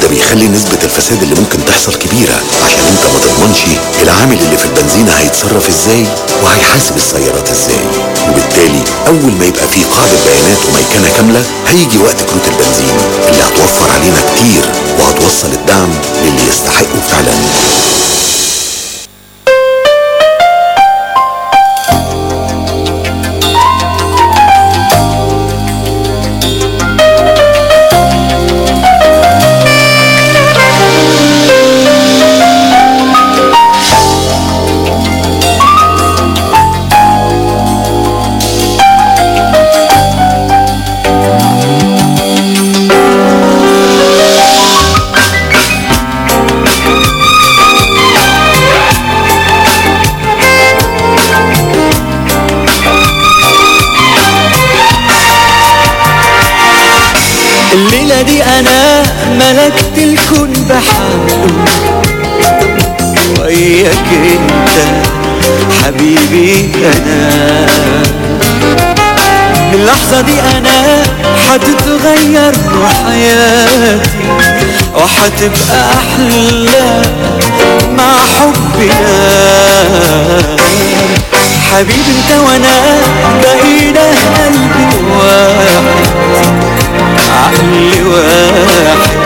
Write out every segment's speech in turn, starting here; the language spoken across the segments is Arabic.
بيخلي نسبة الفساد اللي ممكن تحصل كبيرة، عشان انت ما تضمنش العامل اللي في البنزينة هيتصرف ازاي وهيحاسب السيارات ازاي. وبالتالي اول ما يبقى في قاعدة بيانات وميكنة كاملة هيجي وقت كروت البنزين اللي هتوفر علينا كتير وهتوصل الدعم للي يستحقه فعلا. الليلة دي أنا ملكت الكون بحاله وياك انت حبيبي أنا. من اللحظة دي أنا حتتغير حياتي وحتبقى أحلى مع حبنا. حبيبي انت وانا بقينا قلبي واحد، عقل واحد،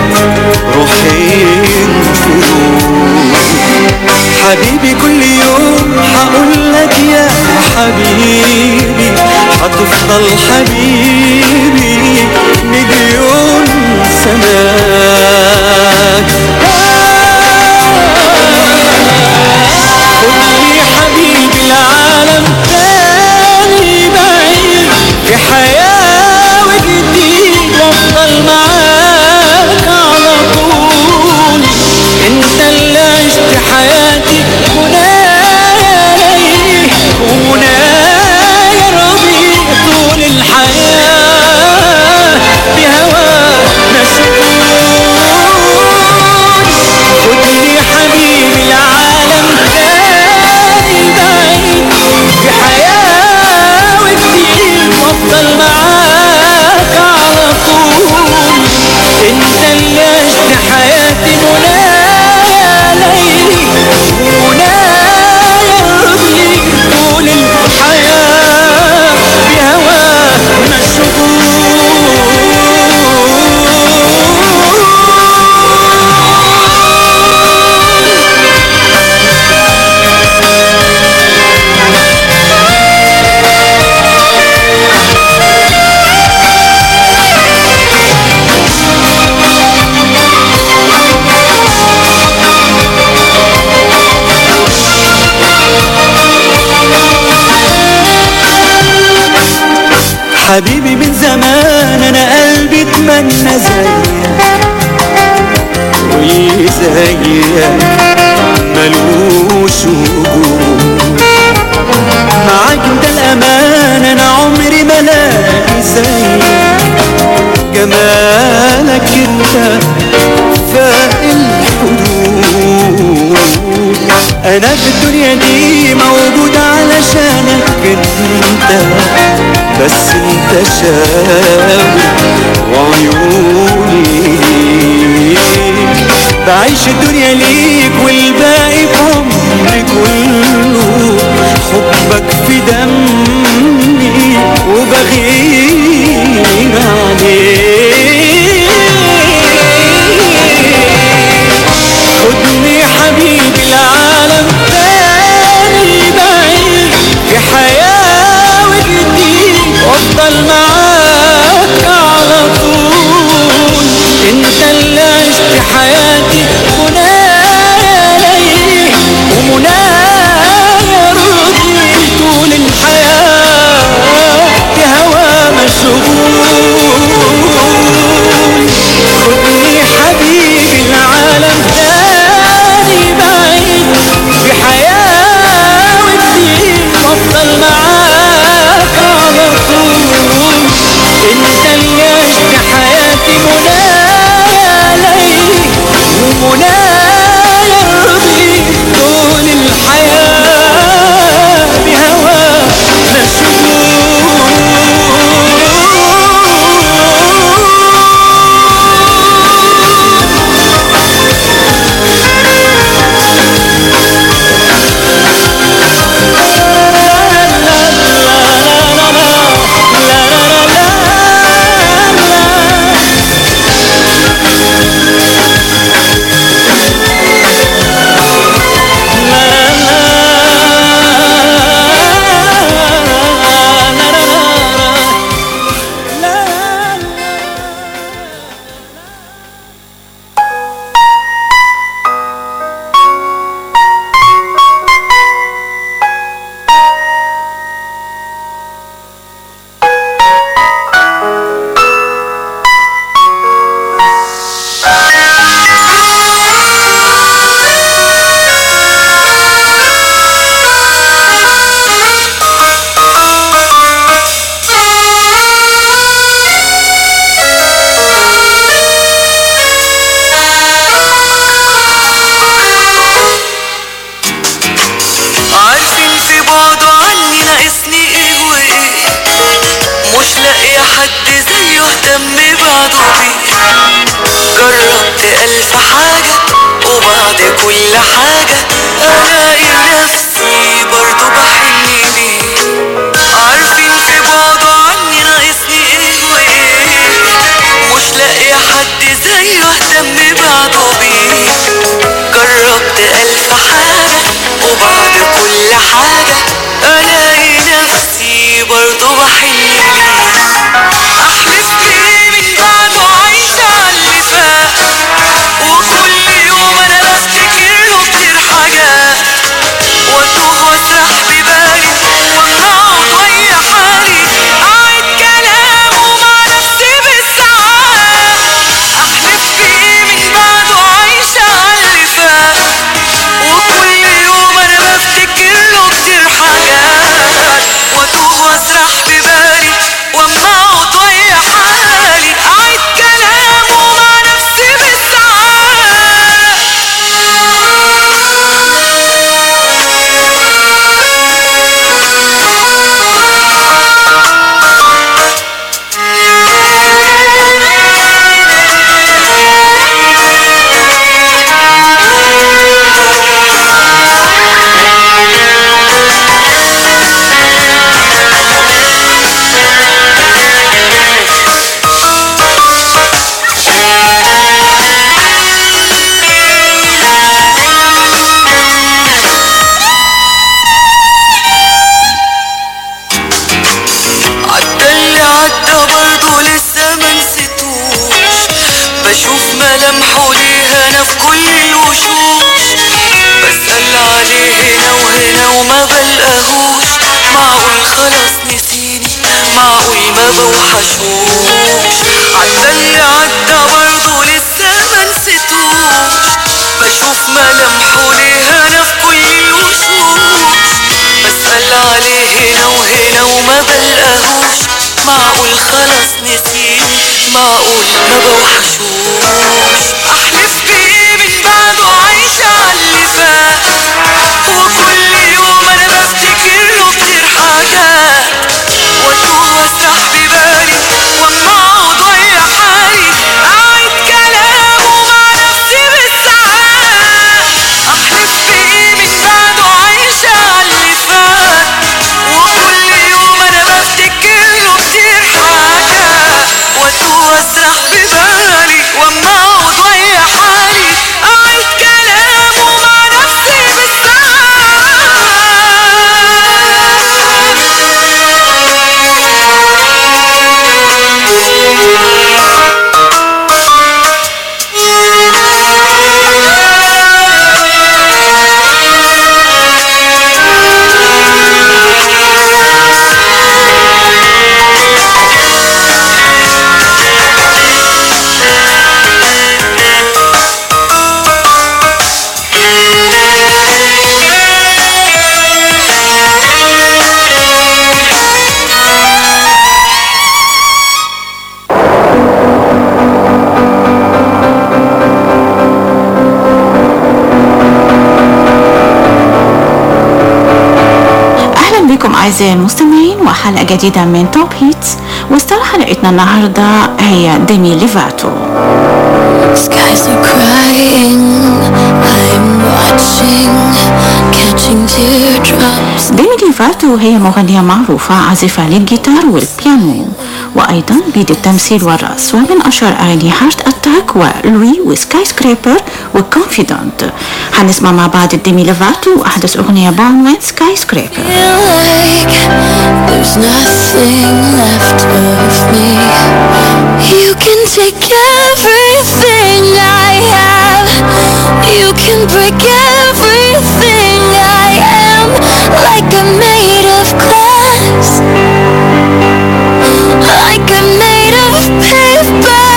روحين فروق. حبيبي كل يوم هقولك يا حبيبي، هتفضل حبيبي مليون سنة. خدني حبيبي العالم تاني بعيد في حياة وجديد وافضل معاك على طول. انت اللي عشت حياتي منايا ليه ومنايا ربيع طول الحياة بهواك مسؤول. خدني حبيبي العالم تاني بعيد في حياة وجديد وافضل معاك على طول. انت اللي عشت حياتي منايا ليلي ومنايا رجلي طول الحياة بهواك مشغول. حبيبي من زمان انا قلبي اتمنى زيك واللي زيك ملوش وجود. معاك انت الامان انا عمري ما الاقي زيك. جمالك انت فاق الحدود. انا في الدنيا دي موجود علشانك انت بس. انت شاور وعيوني ليك بعيش الدنيا ليك والباقي بعمري كله. حبك في دمي وبغير عليك. خدني حبيبي العالم تاني بعيد في حياة وجديد وافضل معاك على طول. انت اللي عشت حياتي منايا ليلي ومنايا رضي طول الحياة بهوا مشغول. خدني حبيبي العالم تاني بعيد في حياة وجديد وافضل معاك على طول. انت اللي عشت حياتي منايا ليلي ألف حاجة وبعد كل حاجة ألاقي نفسي برضو بحن ليه. عارفين في بعضه عني ناقصني ايه وايه، مش لاقي حد زيه اهتم بعده بيه. جربت ألف حاجة وبعد كل حاجة ألاقي نفسي برضو بحن ليه. أحلف بيه من بعده عايشة عاللي فات، وكل يوم أنا بفتكر له كتير حاجات، وأتوه وأسرح ببالي وأما أقعد ويا حالي أعيد كلامه مع نفسي بالساعات. أحلف بيه من بعده عايشة عاللي فات، وكل يوم أنا بفتكر له كتير حاجات، وأتوه وأسرح ببالي وأما أقعد ويا حالي أعيد كلامه مع نفسي بالساعات. عدى برضه لسه منسيتوش، بشوف ملامحه ليه انا في كل الوشوش، بسأل عليه هنا وهنا وما بلقاهوش. معقول خلاص نسيني، معقول ما بوحشوش. عدى برضه لسه منسيتوش، بشوف ملامحه ليه انا في كل الوشوش، بسأل عليه هنا وهنا وما بلقاهوش. معقول خلاص نسيني، معقول ما بوحشوش. أحلف بيه من بعده عايشة عاللي فات، وكل يوم أنا بفتكر له كتير حاجات، وأتوه وأسرح ببالي وأما أقعد ويا حالي أعيد كلامه مع نفسي بالساعات. أحلف بيه من بعده عايشة عاللي فات، وكل يوم أنا بفتكر له كتير حاجات، وأتوه وأسرح ببالي وأما أقعد ويا حالي أعيد كلامه مع نفسي بكم أعزائي المستمعين وحلقة جديدة من توب هيتس، وستار حلقتنا النهاردة هي ديمي لوفاتو. Skies are crying, I'm watching, catching teardrops. ديمي لوفاتو هي مغنية معروفة، عازفة للجيتار والبيانو وأيضا بيد التمثيل والرقص، ومن أشهر أغاني هارت أتاك ولوي وسكاي سكريبر وكونفيدنت. هنسمع مع بعض ديمي لوفاتو وأحدث أغنية بون وين سكاي سكريبر. There's nothing left of me. You can take everything I have. You can break everything I am. Like I'm made of glass, like I'm made of paper.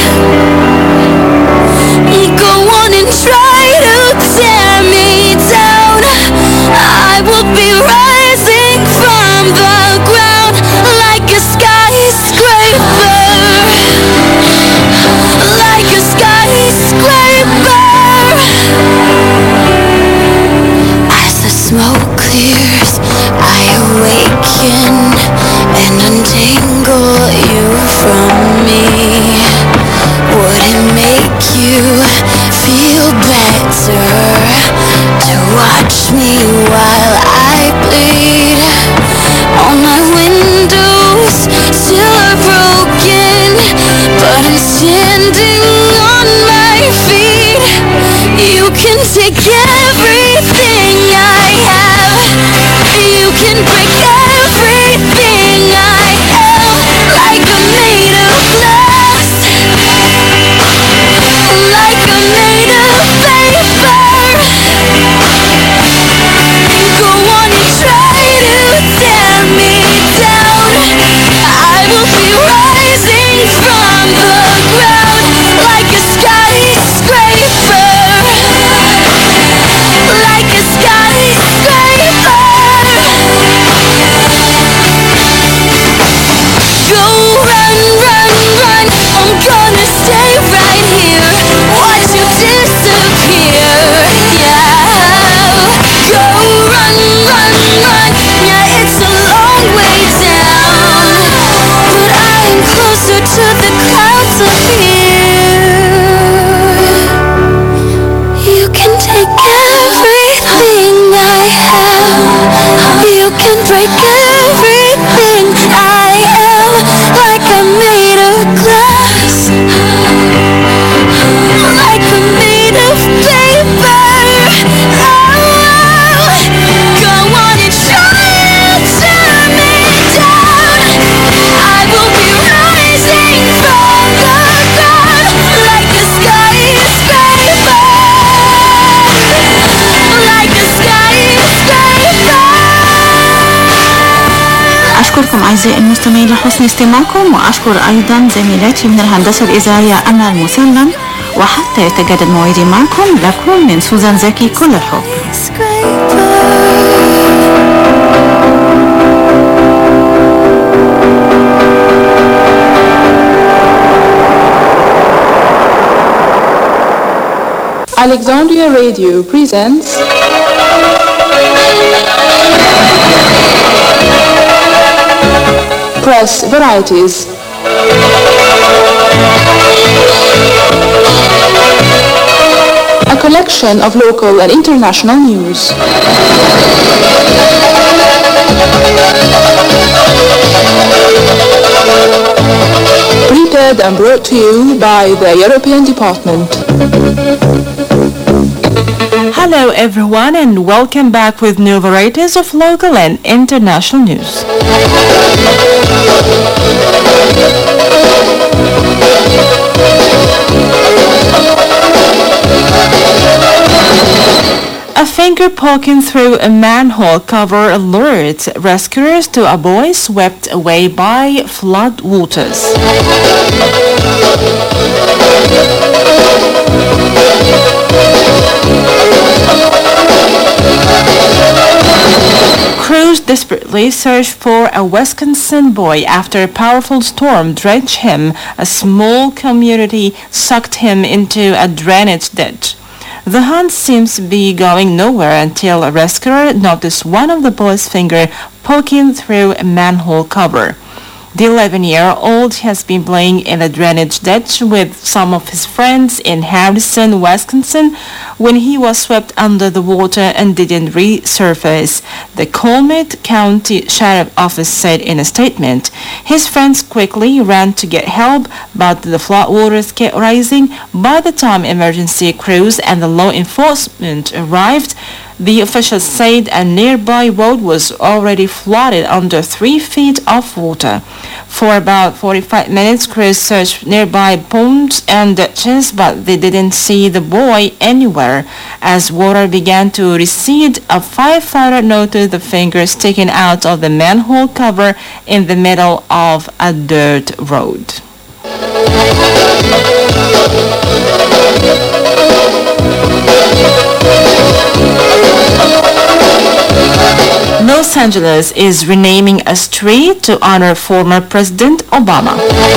Go on and try to tear me down. I will be rising from the ground like a skyscraper, like a أشكركم أعزائي المستمعين لحسن استماعكم، وأشكر أيضا زميلاتي من الهندسة الإذاعية أمل مسلم. وحتى يتجدد موعدي معكم، لكم من سوزان زكي كل الحب. Alexandria Radio presents Press Varieties. A collection of local and international news. Prepared and brought to you by the European Department. Hello everyone, and welcome back with new varieties of local and international news. A finger poking through a manhole cover alerts rescuers to a boy swept away by flood waters. Crews desperately search for a Wisconsin boy after a powerful storm dredged him. A small community sucked him into a drainage ditch. The hunt seems to be going nowhere until a rescuer noticed one of the boy's finger poking through a manhole cover. The 11-year-old has been playing in a drainage ditch with some of his friends in Harrison, Wisconsin, when he was swept under the water and didn't resurface, the Coleman County Sheriff Office said in a statement. His friends quickly ran to get help, but the floodwaters kept rising. By the time emergency crews and the law enforcement arrived, the officials said a nearby road was already flooded under 3 feet of water. For about 45 minutes, crews searched nearby ponds and ditches, but they didn't see the boy anywhere. As water began to recede, a firefighter noted the finger sticking out of the manhole cover in the middle of a dirt road. Los Angeles is renaming a street to honor former President Obama.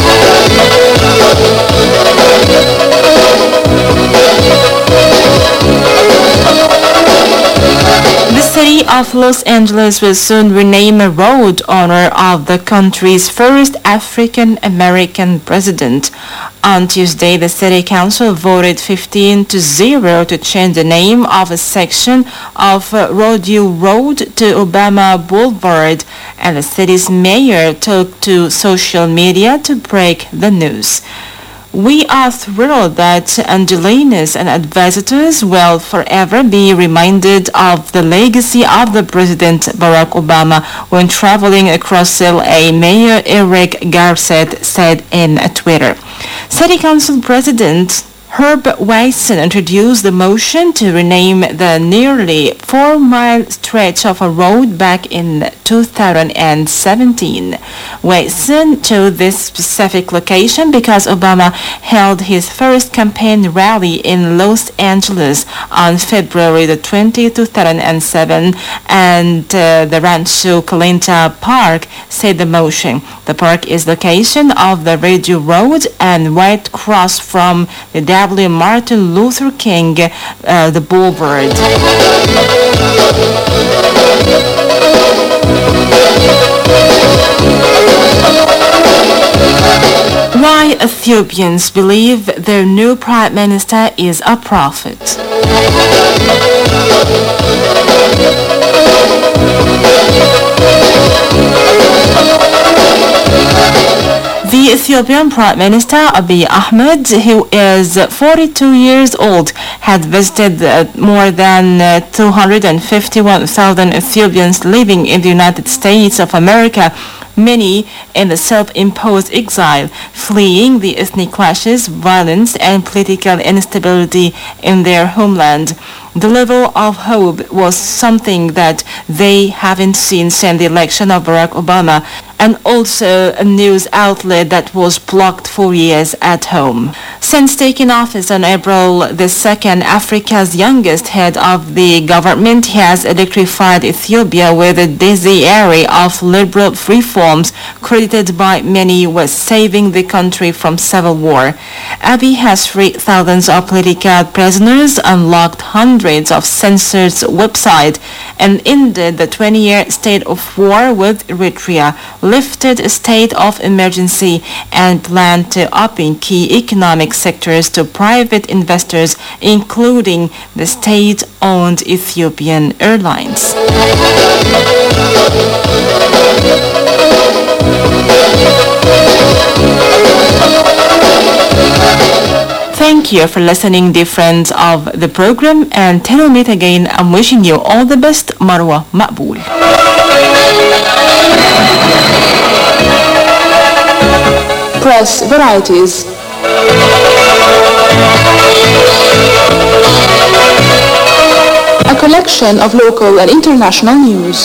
The city of Los Angeles will soon rename a road in honor of the country's first African-American president. On Tuesday, the city council voted 15-0 to change the name of a section of Rodeo Road to Obama Boulevard, and the city's mayor took to social media to break the news. We are thrilled that Angelinos and advisors will forever be reminded of the legacy of the President Barack Obama when traveling across LA, Mayor Eric Garcetti said in Twitter. City Council President Herb Weissen introduced the motion to rename the nearly 4-mile stretch of a road back in 2017. Weissen chose this specific location because Obama held his first campaign rally in Los Angeles on February the 20th, 2007, and the Rancho Colenta Park, said the motion. The park is location of the Radio Road and right across from the W. Martin Luther King, the Boulevard. Why Ethiopians believe their new prime minister is a prophet. The Ethiopian Prime Minister Abiy Ahmed, who is 42 years old, had visited more than 251,000 Ethiopians living in the United States of America, many in the self-imposed exile, fleeing the ethnic clashes, violence, and political instability in their homeland. The level of hope was something that they haven't seen since the election of Barack Obama, and also a news outlet that was blocked for years at home. Since taking office on April the 2nd, Africa's youngest head of the government has electrified Ethiopia with a dizzy array of liberal reforms credited by many with saving the country from civil war. Abiy has freed thousands of political prisoners, unlocked hundreds of censored websites, and ended the 20-year state of war with Eritrea, lifted a state of emergency, and planned to open key economic sectors to private investors, including the state-owned Ethiopian Airlines. Thank you for listening, dear friends of the program, and till we meet again, I'm wishing you all the best. Marwa Maqbool. Press varieties. A collection of local and international news.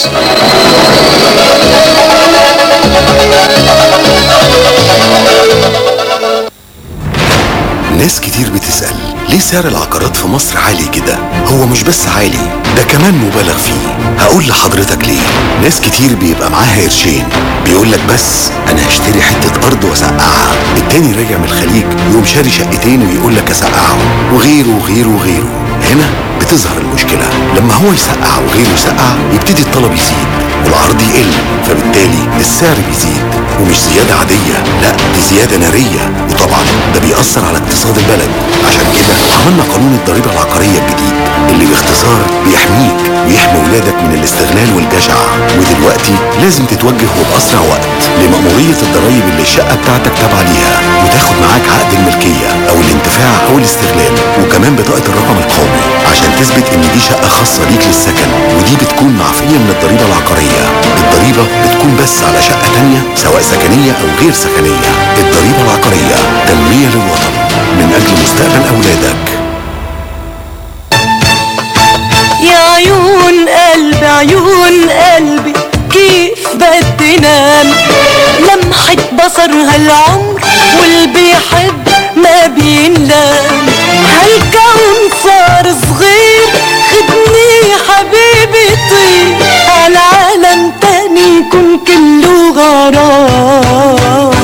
ناس كتير بتسأل ليه سعر العقارات في مصر عالي كده؟ هو مش بس عالي، ده كمان مبالغ فيه. هقول لحضرتك ليه. ناس كتير بيبقى معاها قرشين، بيقولك بس انا هشتري حتة ارض واسقعها، التاني راجع من الخليج يقوم شاري شقتين ويقولك اسقعهم، وغيره وغيره وغيره. هنا بتظهر المشكلة، لما هو يسقع وغيره يسقع يبتدي الطلب يزيد والعرض يقل، فبالتالي السعر بيزيد، ومش زيادة عادية، لا دي زيادة نارية، وطبعا ده بيأثر على اقتصاد البلد. عشان كده عملنا قانون الضريبة العقارية الجديد اللي باختصار بيحميك ويحمي ولادك من الاستغلال والجشع. ودلوقتي لازم تتوجه وبأسرع وقت لمأمورية الضرايب اللي الشقة بتاعتك تابعة ليها، وتاخد معاك عقد الملكية أو الانتفاع أو الاستغلال، وكمان بطاقة الرقم القومي عشان تثبت إن دي شقة خاصة ليك للسكن، ودي بتكون معفية من الضريبة العقارية. الضريبة بتكون بس على شقة تانية سواء سكنية أو غير سكنية. الضريبة العقارية تنمية للوطن من أجل مستقبل أولادك. يا عيون قلبي عيون قلبي كيف بدي نام، لمحة بصرها العمر واللي بيحب ما بينلام. هالكون صار صغير خدني حبيبي طير على عالم تاني يكون كله غرام.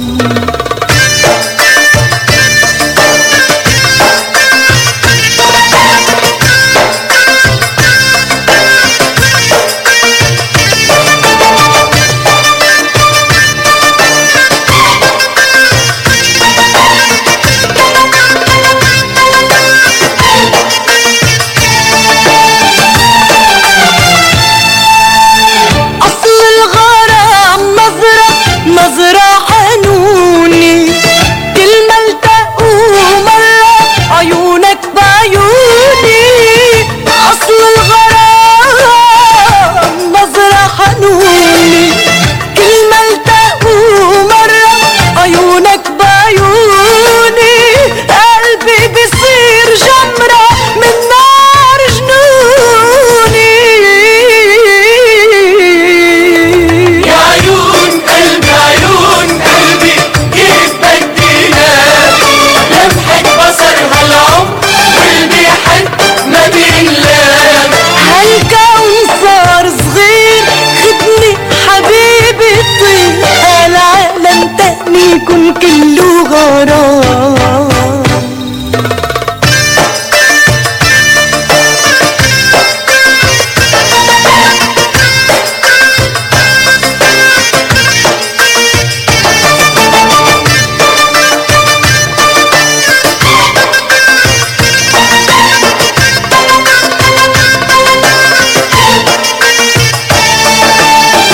يكون كله غرام.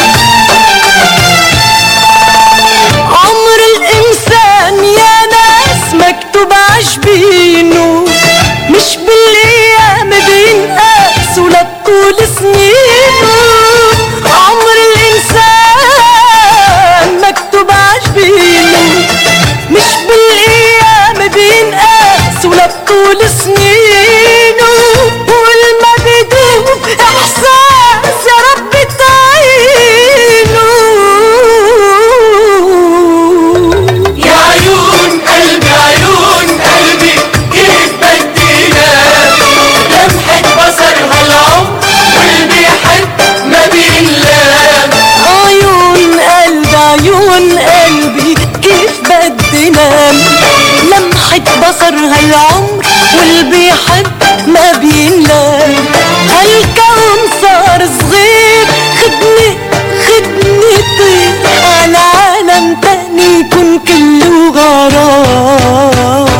عمر الإنسان يا ناس واللي بيحب ما بينام. هالكون صار صغير، خدني طير على عالم تاني يكون كله غرام.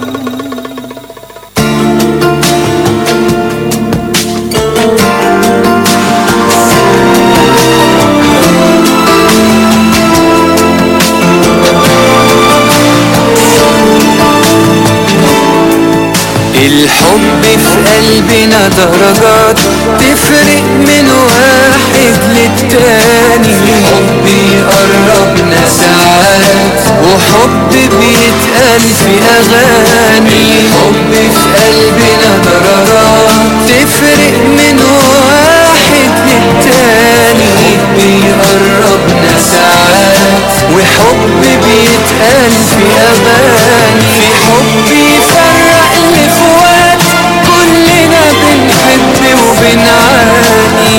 الحب في قلبنا درجات تفرق من واحد للتاني. حب يقربنا ساعات وحب بيتقال في أغاني. حب في قلبنا درجات تفرق من واحد للتاني. حب يقربنا ساعات وحب بيتقال في أغاني. في حب يفرق الإخوات كلنا بنحب وبنعاني.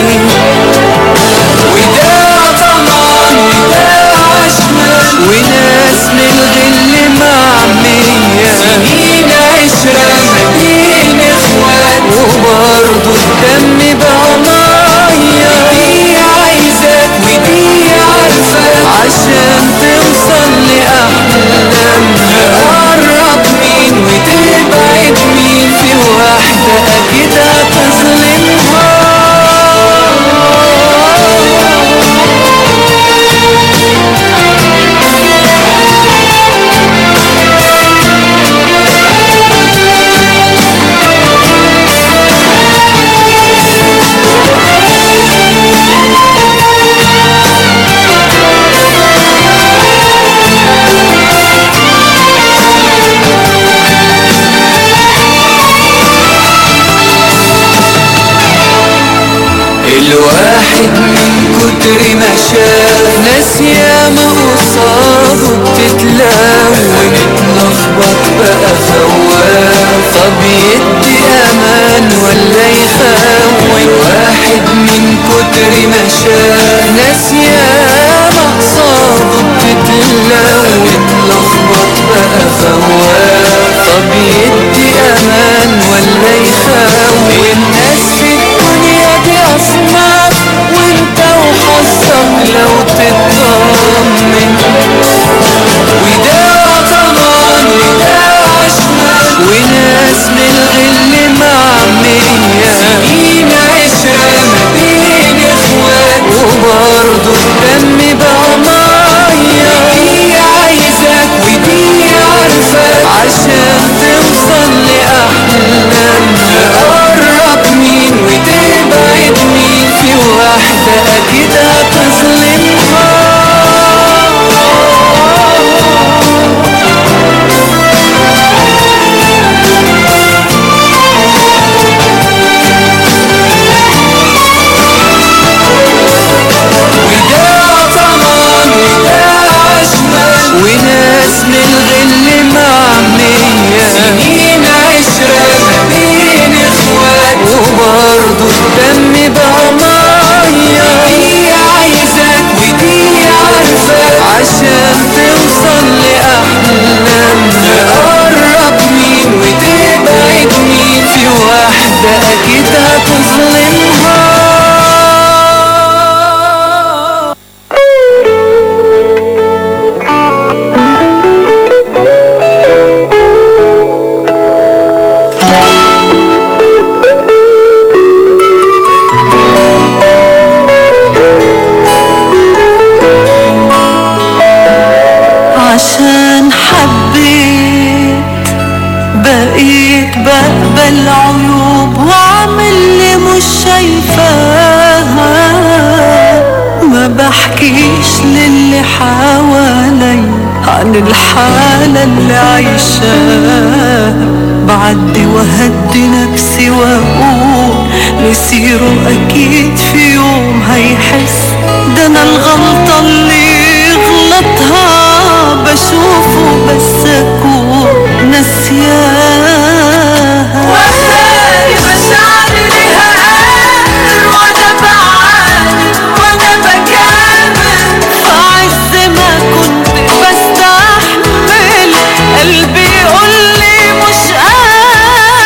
وده طمان وده عشمان وناس من الغل معمية. سنين عشرة ما بين إخوات وبرضه الدم بقى مية. دي عايزاك ودي عارفاك عشان توصل لأحلامها. قرب مين وتبعد مين، في واحدة أكيد هتظلمها. الواحد من كتر ما شاف ناس ياما قصاده بتتلون. اتلخبط بقى خواف، طب يدي امان ولا يخاف. الواحد من كتر ما شاف ناس ياما قصاده بتتلون. اتلخبط بقى خواف، طب يدي امان ولا يخاف. والناس في الدنيا دي أصناف وانت وحظك لو تطمن. وده طمان وده عشمان وناس من الغل معمية. سنين عشرة ما بين إخوات وبرضه الدم بقى مية. دي عايزاك ودي عارفاك عشان توصل لأحلامها. قرب مين وتبعد مين، في واحدة أكيد هتظلمها. وده طمان وده عشمان وناس من الغل معمية. سنين عشرة ما بين إخوات وبرضه الدم بقى مية. دي عايزاك ودي عارفاك عشان توصل لأحلامها. قرب مين وتبعد مين، في واحدة أكيد هتظلمها. عشان حبيت بقيت بقبل عيوب وعمل لي مش شايفاها. ما بحكيش للي حوالي عن الحالة اللي عايشاها. بعدي وهدي نفسي واقول مسيره اكيد في يوم هيحس. ده انا الغلطة اللي غلطها بشوفه بس اكون نسياها. وهاي مشاعري لها قادر وانا بعاني وانا بكابر. فعز ما كنت بستحمل قلبي يقولي مش قادر.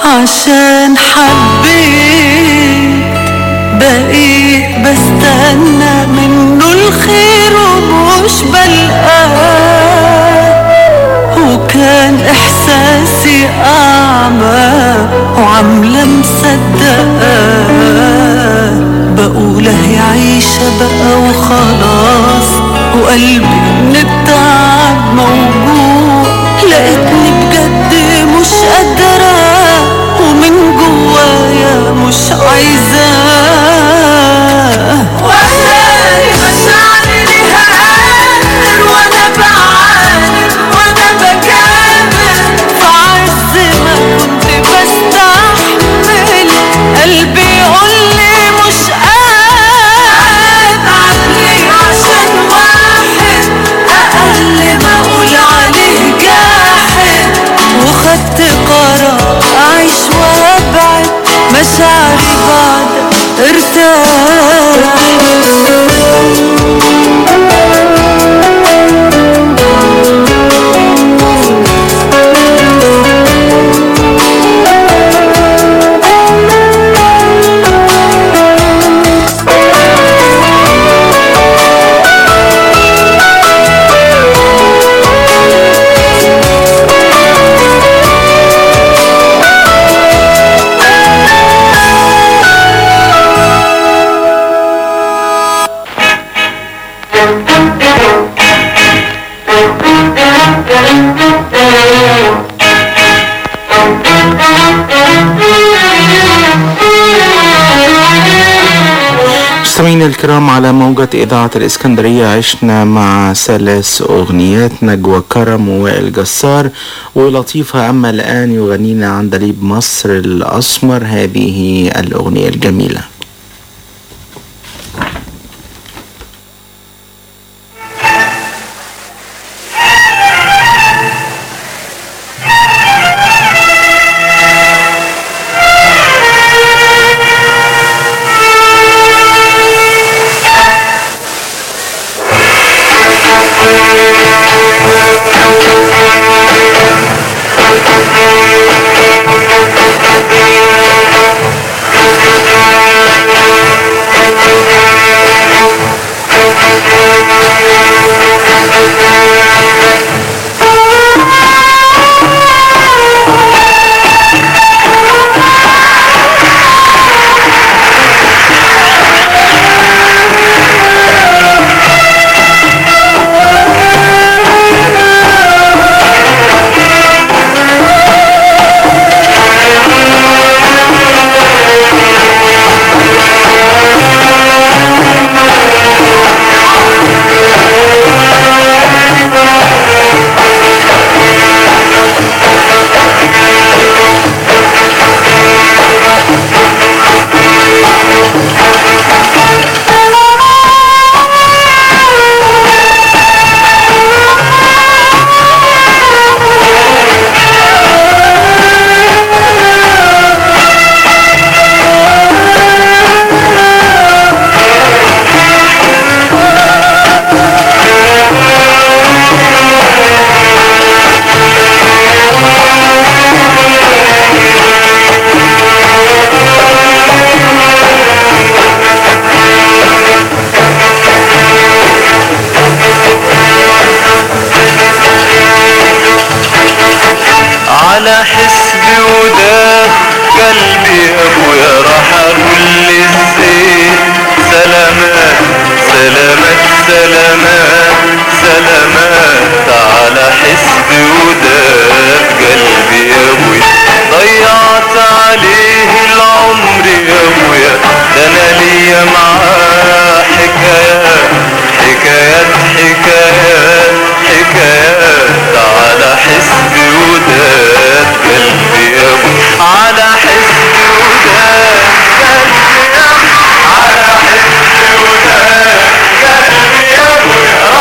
عشان حبيت بقيت بستنى منه الخير ومش بلقاه، وكان إحساسي أعمى وعاملة مصدقاه، بقول هي عيشة بقى وخلاص، وقلبي من التعب موجوع، لقيتني بجد مش قادرة ومن جوايا مش عايزاه، وأهالي مشاعري ليها آخر، وأنا بعاني وأنا بكابر، في عز ما كنت بستحمل قلبي يقولي مش قادر عني، عشان واحد أقل ما أقول عليه جاحد، وخدت قرار أعيش وأبعد، مشاعري بعد ارتاح. مستمعينا الكرام، على موجة إذاعة الإسكندرية عشنا مع 3 أغنيات: نجوى كرم ووائل جسار ولطيفة. أما الآن يغنينا عندليب مصر الأسمر هذه الأغنية الجميلة. على حسبي وداد قلبي ابويا راح اقول للزين سلامات سلامات سلامات سلامات. على حسبي وداد قلبي ابويا ضيعت عليه العمر يا ابويا، ده انا ليا معاه حكايات حكايات حكايات حكايات. على حسبي وداد قلبي يا ابويا، على حسبي وداد قلبي يا ابويا، على حسبي وداد قلبي يا ابويا.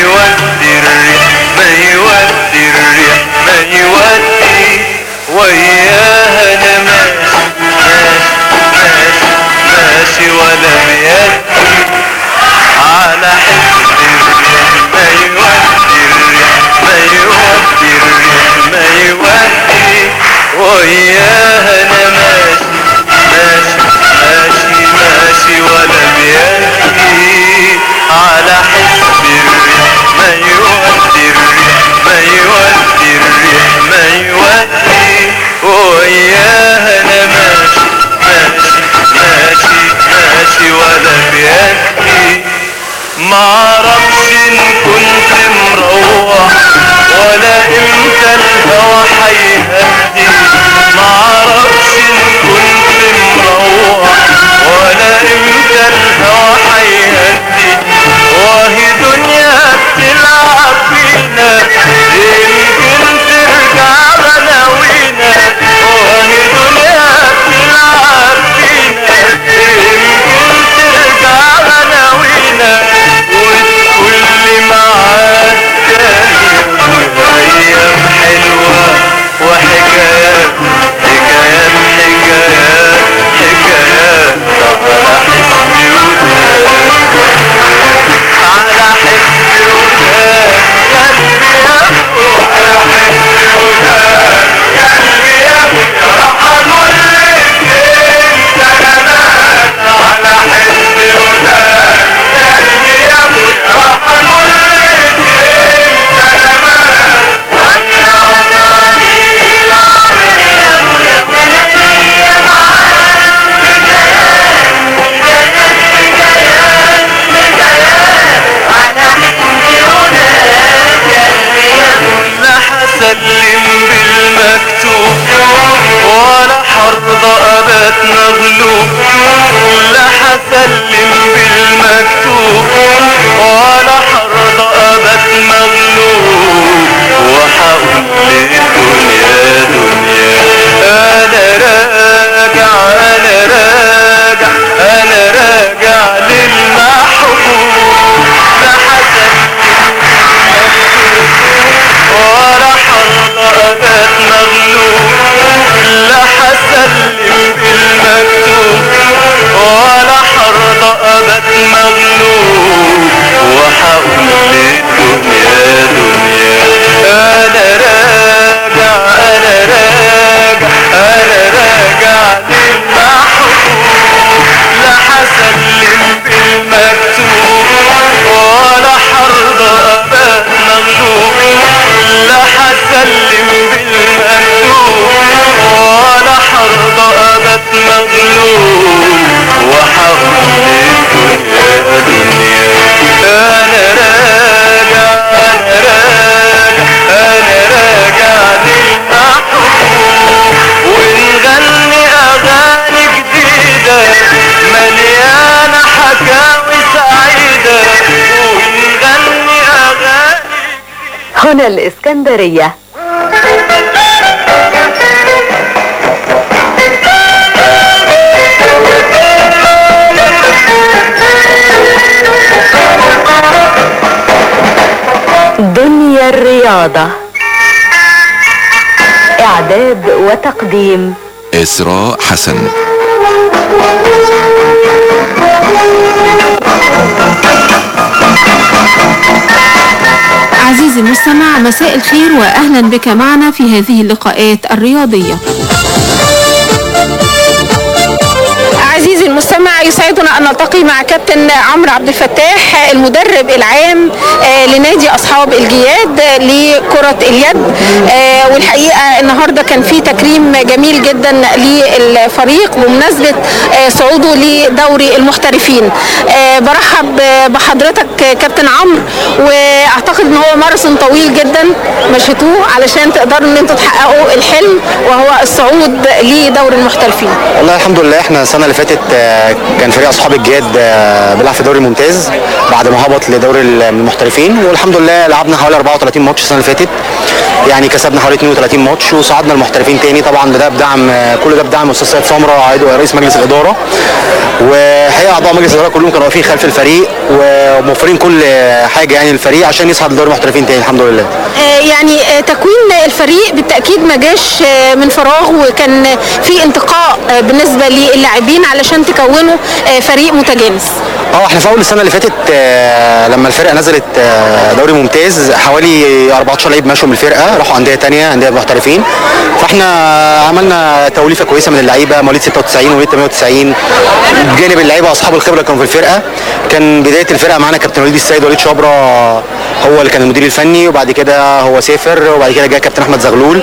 يودي الريح ما يودي الريح ما يودي وياها انا ماشي ولا بيدي على حسب الريح ما يودي الريح ما يودي الريح ما يودي وياها انا ماشي ولا بيدي على حسب الريح ما يودي الريح ما يودي الريح ما يودي وياها انا ماشي ولا بيدي معرفش ان كنت مروح ولا امتى الهوى هيهدي معرفش ان كنت مروح ولا امتى الهوى هيهدي وهي دنيا بتلعب فينا يمكن ترجع غلاوينا وهي دنيا بتلعب فينا يمكن ترجع غلاوينا وتقول لي معاك ايام حلوه وحكايات حكايات حكايات حكايات على حسبي وداك على حسبي وداك قلبي يا روح على حسبي وداك قلبي يا روح اقول لك انت كمان على حسبي وداك قلبي يا روح اقول لك انت كمان وانا لا حسلم بالمكتوب ولا حرضى ابات مغلوب لا حسلم بالمكتوب ولا حرضى ابات مغلوب وحقول للدنيا دنيا انا راجع انا راجع انا راجع للمحبوب لا حسلم ولا حرضى ابات مغلوب لا حسلم بالمكتوب ولا حرضى ابات مغلوب وحقول للدنيا دنيا انا راجع انا راجع انا راجع للمحبوب لا حسلم بالمكتوب ولا حرضى ابات مغلوب لا حسلم بالمكتوب ولا حرضى ابات مغلوب وحقول للدنيا دنيا انا راجع انا راجع انا راجع للمحبوب ونغني اغاني جديده مليانه حكاوي سعيده ونغني اغاني هنا الإسكندرية. دنيا الرياضة. إعداد وتقديم إسراء حسن. عزيزي المستمع، مساء الخير وأهلا بك معنا في هذه اللقاءات الرياضية. عزيزي المستمع، يسعدنا أن نلتقي مع كابتن عمرو عبد الفتاح المدرب العام لنادي أصحاب الجياد لكرة اليد. والحقيقة النهاردة كان في تكريم جميل جدا للفريق بمناسبة صعوده لدوري المحترفين. برحب بحضرتك كابتن عمرو، واعتقد ان هو ماراثون طويل جدا مشيتوه علشان تقدروا ان انتوا تحققوا الحلم وهو الصعود لدوري المحترفين. والله الحمد لله، احنا السنه اللي فاتت كان فريق اصحاب الجياد بيلعب في دوري ممتاز بعد ما هبط لدوري المحترفين، معاهم، والحمد لله لعبنا حوالي 34 ماتش السنه اللي فاتت، يعني كسبنا حوالي 32 ماتش وصعدنا المحترفين تاني. طبعا ده بدعم، كل ده بدعم استاذ سيد سمره رئيس مجلس الاداره، وحقيقه اعضاء مجلس الاداره كلهم كانوا واقفين خلف الفريق وموفرين كل حاجه يعني الفريق عشان يصعد لدوري المحترفين تاني الحمد لله. يعني تكوين الفريق بالتاكيد ما جاش من فراغ، وكان في انتقاء بالنسبه للاعبين علشان تكونوا فريق متجانس. احنا في اول السنه اللي فاتت لما الفرقه نزلت دوري ممتاز حوالي 14 لعيب مشوا من الفرقه راحوا انديه ثانيه، انديه محترفين، فاحنا عملنا توليفه كويسه من اللعيبه مواليد 96 ومواليد 98 بجانب اللعيبه اصحاب الخبره كانوا في الفرقه. كان بدايه الفرقه معانا كابتن وليد السيد، وليد شبرا هو اللي كان المدير الفني، وبعد كده هو سافر، وبعد كده جه كابتن احمد زغلول.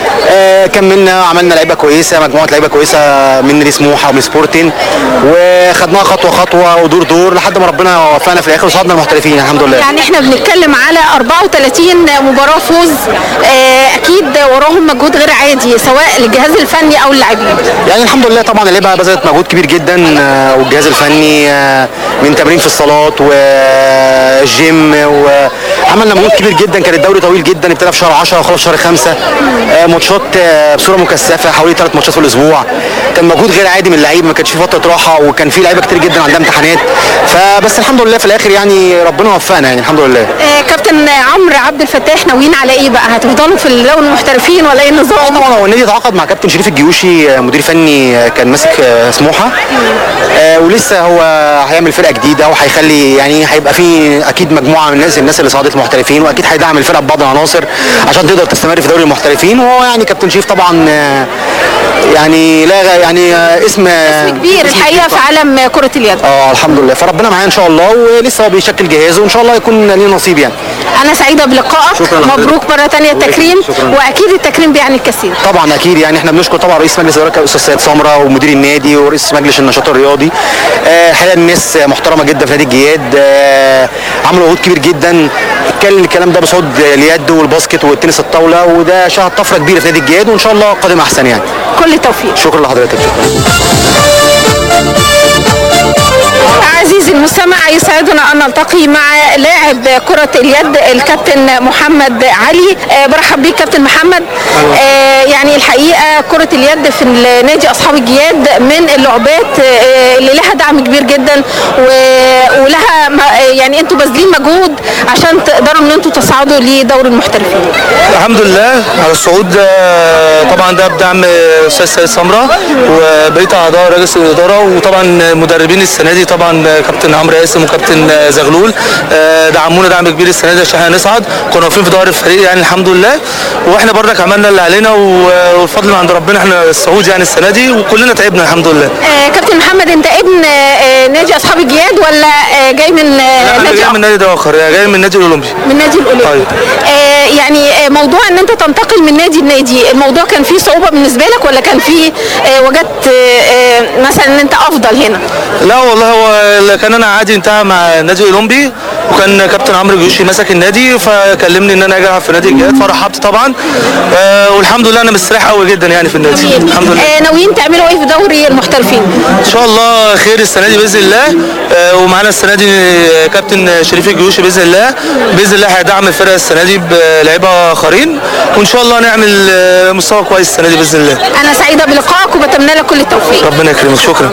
كملنا عملنا لعيبه كويسه، مجموعه لعيبه كويسه من نادي سموحه ومن سبورتين، وخدناها خطوه خطوه ودور دور لحد ما ربنا وفقنا في الاخر وصعدنا المحترفين الحمد لله. يعني احنا بنتكلم على 34 مباراه فوز، اكيد وراهم مجهود غير عادي سواء للجهاز الفني او اللاعبين. يعني الحمد لله طبعا اللعيبه بذلت مجهود كبير جدا، والجهاز الفني من تمرين في الصالات والجيم، وعملنا مجهود كبير جدا. كان الدوري طويل جدا، ابتدى في شهر 10 وخلص في شهر 5، ماتشات بصوره مكثفه حوالي 3 ماتشات في الاسبوع. كان مجهود غير عادي من اللعيبه، ما كانش في فتره راحه، وكان في لعيبه كتير جدا عندها امتحانات، فبس الحمد لله في الاخر يعني ربنا وفقنا يعني الحمد لله. كابتن عمرو عبد الفتاح ناويين على ايه بقى؟ هتفضلوا في دوري المحترفين ولا ايه النظام؟ طبعا هو النادي تعاقد مع كابتن شريف الجيوشي مدير فني كان ماسك سموحه، ولسه هو هيعمل فرقه جديده وهيخلي يعني هيبقى في اكيد مجموعه من الناس اللي صعدت المحترفين، واكيد هيدعم الفرقه ببعض العناصر عشان تقدر تستمر في دوري المحترفين. وهو يعني كابتن شريف طبعا يعني لا يعني اسم كبير الحقيقه في عالم كره اليد. الحمد لله، فربنا معانا ان شاء الله، ولسه هو بيشكل جهازه وان شاء الله يكون ليه نصيب يعني. انا سعيده بلقائك، مبروك مره ثانيه التكريم، واكيد التكريم بيعني الكثير. طبعا اكيد يعني احنا بنشكر طبعا رئيس مجلس الاداره الاستاذ سيد سمره ومدير النادي ورئيس مجلس النشاط الرياضي. الحقيقه الناس محترمه جدا في نادي الجياد، عملوا مجهود كبير جدا. الكلام ده بصعود اليد والباسكت والتنس الطاوله، وده شهد طفره كبيره في نادي الجياد، وان شاء الله قادم احسن يعني. كل التوفيق. شكرا لحضرتك. شكرا. عزيزي المستمع، يسعدنا ان نلتقي مع لاعب كرة اليد الكابتن محمد علي. برحب بيك كابتن محمد. يعني الحقيقة كرة اليد في نادي اصحاب الجياد من اللعبات اللي لها دعم كبير جدا، ولها يعني انتوا باذلين مجهود عشان تقدروا ان انتوا تصعدوا لدوري المحترفين. الحمد لله على الصعود، طبعا ده بدعم استاذ سيد سمره وبقيه اعضاء رئيس الاداره، وطبعا مدربين السنه دي طبعا كابتن عمرو قاسم وكابتن زغلول دعمونا دعم كبير السنه دي عشان احنا نصعد. كنا واقفين في ظهر الفريق يعني الحمد لله، واحنا برضك عملنا اللي علينا، والفضل من عند ربنا احنا الصعود يعني السنه دي، وكلنا تعبنا الحمد لله. كابتن محمد، انت ابن نادي اصحاب الجياد ولا جاي من نادي؟ جاي من نادي ده اخر، جاي من النادي الاولمبي. من النادي الاولمبي. طيب. يعني موضوع ان انت تنتقل من نادي لنادي، الموضوع كان فيه صعوبه بالنسبه لك ولا كان فيه وجدت مثلا ان انت افضل هنا؟ لا والله هو كان انا عادي انتهى مع النادي الاولمبي، وكان كابتن عمرو جيوشي ماسك النادي، فكلمني ان انا اجي العب في نادي الجياد، فرحبت طبعا، والحمد لله انا مستريح قوي جدا يعني في النادي. الحمد لله. ناويين تعملوا ايه في دوري المحترفين؟ ان شاء الله خير السنه دي باذن الله، ومعانا السنه دي كابتن شريف الجيوشي باذن الله هيدعم الفرقه السنه دي بلاعيبه اخرين، وان شاء الله نعمل مستوى كويس السنه دي باذن الله. انا سعيده بلقائك وبتمنى لك كل التوفيق. ربنا يكرمك. شكرا.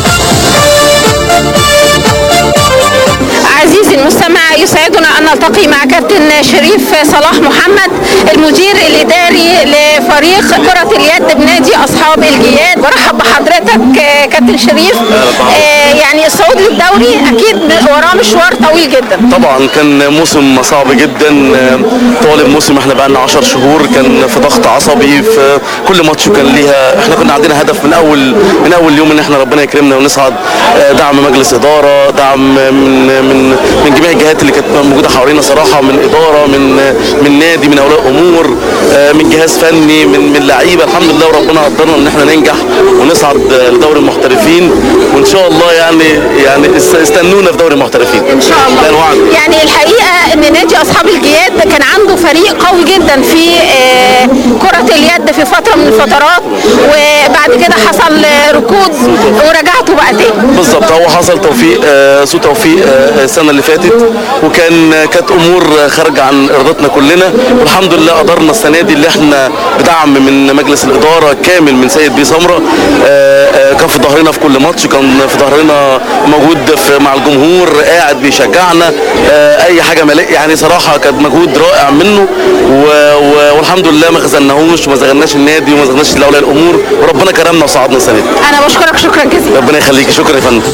عزيزي المستمع، يسعدنا ان نلتقي مع كابتن شريف صلاح محمد المدير الاداري لفريق كرة اليد بنادي اصحاب الجياد. برحب بحضرتك كابتن شريف. يعني الصعود للدوري اكيد وراه مشوار طويل جدا. طبعا كان موسم صعب جدا، طوال الموسم احنا بقى لنا 10 شهور كان في ضغط عصبي في كل ماتش، وكان ليها احنا كنا عندنا هدف من اول يوم ان احنا ربنا يكرمنا ونصعد. دعم مجلس اداره، دعم من جميع الجهات اللي كانت موجوده حوالينا صراحه، من اداره، من نادي، من اولياء امور، من جهاز فني، من لعيبه. الحمد لله وربنا قدرنا ان احنا ننجح ونصعد لدوري المحترفين، وان شاء الله يعني استنونا في دوري المحترفين ان شاء الله. يعني الحقيقه ان نادي اصحاب الجياد كان عنده فريق قوي جدا في كره اليد في فتره من الفترات، بعد كده حصل ركود ورجعتوا بقى تاني. بالظبط، هو حصل توفيق سوء توفيق السنه اللي فاتت، كانت امور خارجه عن ارادتنا كلنا، والحمد لله قدرنا السنه دي اللي احنا بدعم من مجلس الاداره كامل من سيد بيه سمره، كان في ظهرنا في كل ماتش، كان في ظهرنا موجود مع الجمهور قاعد بيشجعنا، اي حاجه يعني صراحه كان مجهود رائع منه، والحمد لله ما خذلناهوش وما زغلناش النادي وما زغلناش الاولياء الامور، وربنا كرمنا وصعدنا السنه دي. انا بشكرك شكرا جزيلا. ربنا يخليكي، شكرا يا فندم.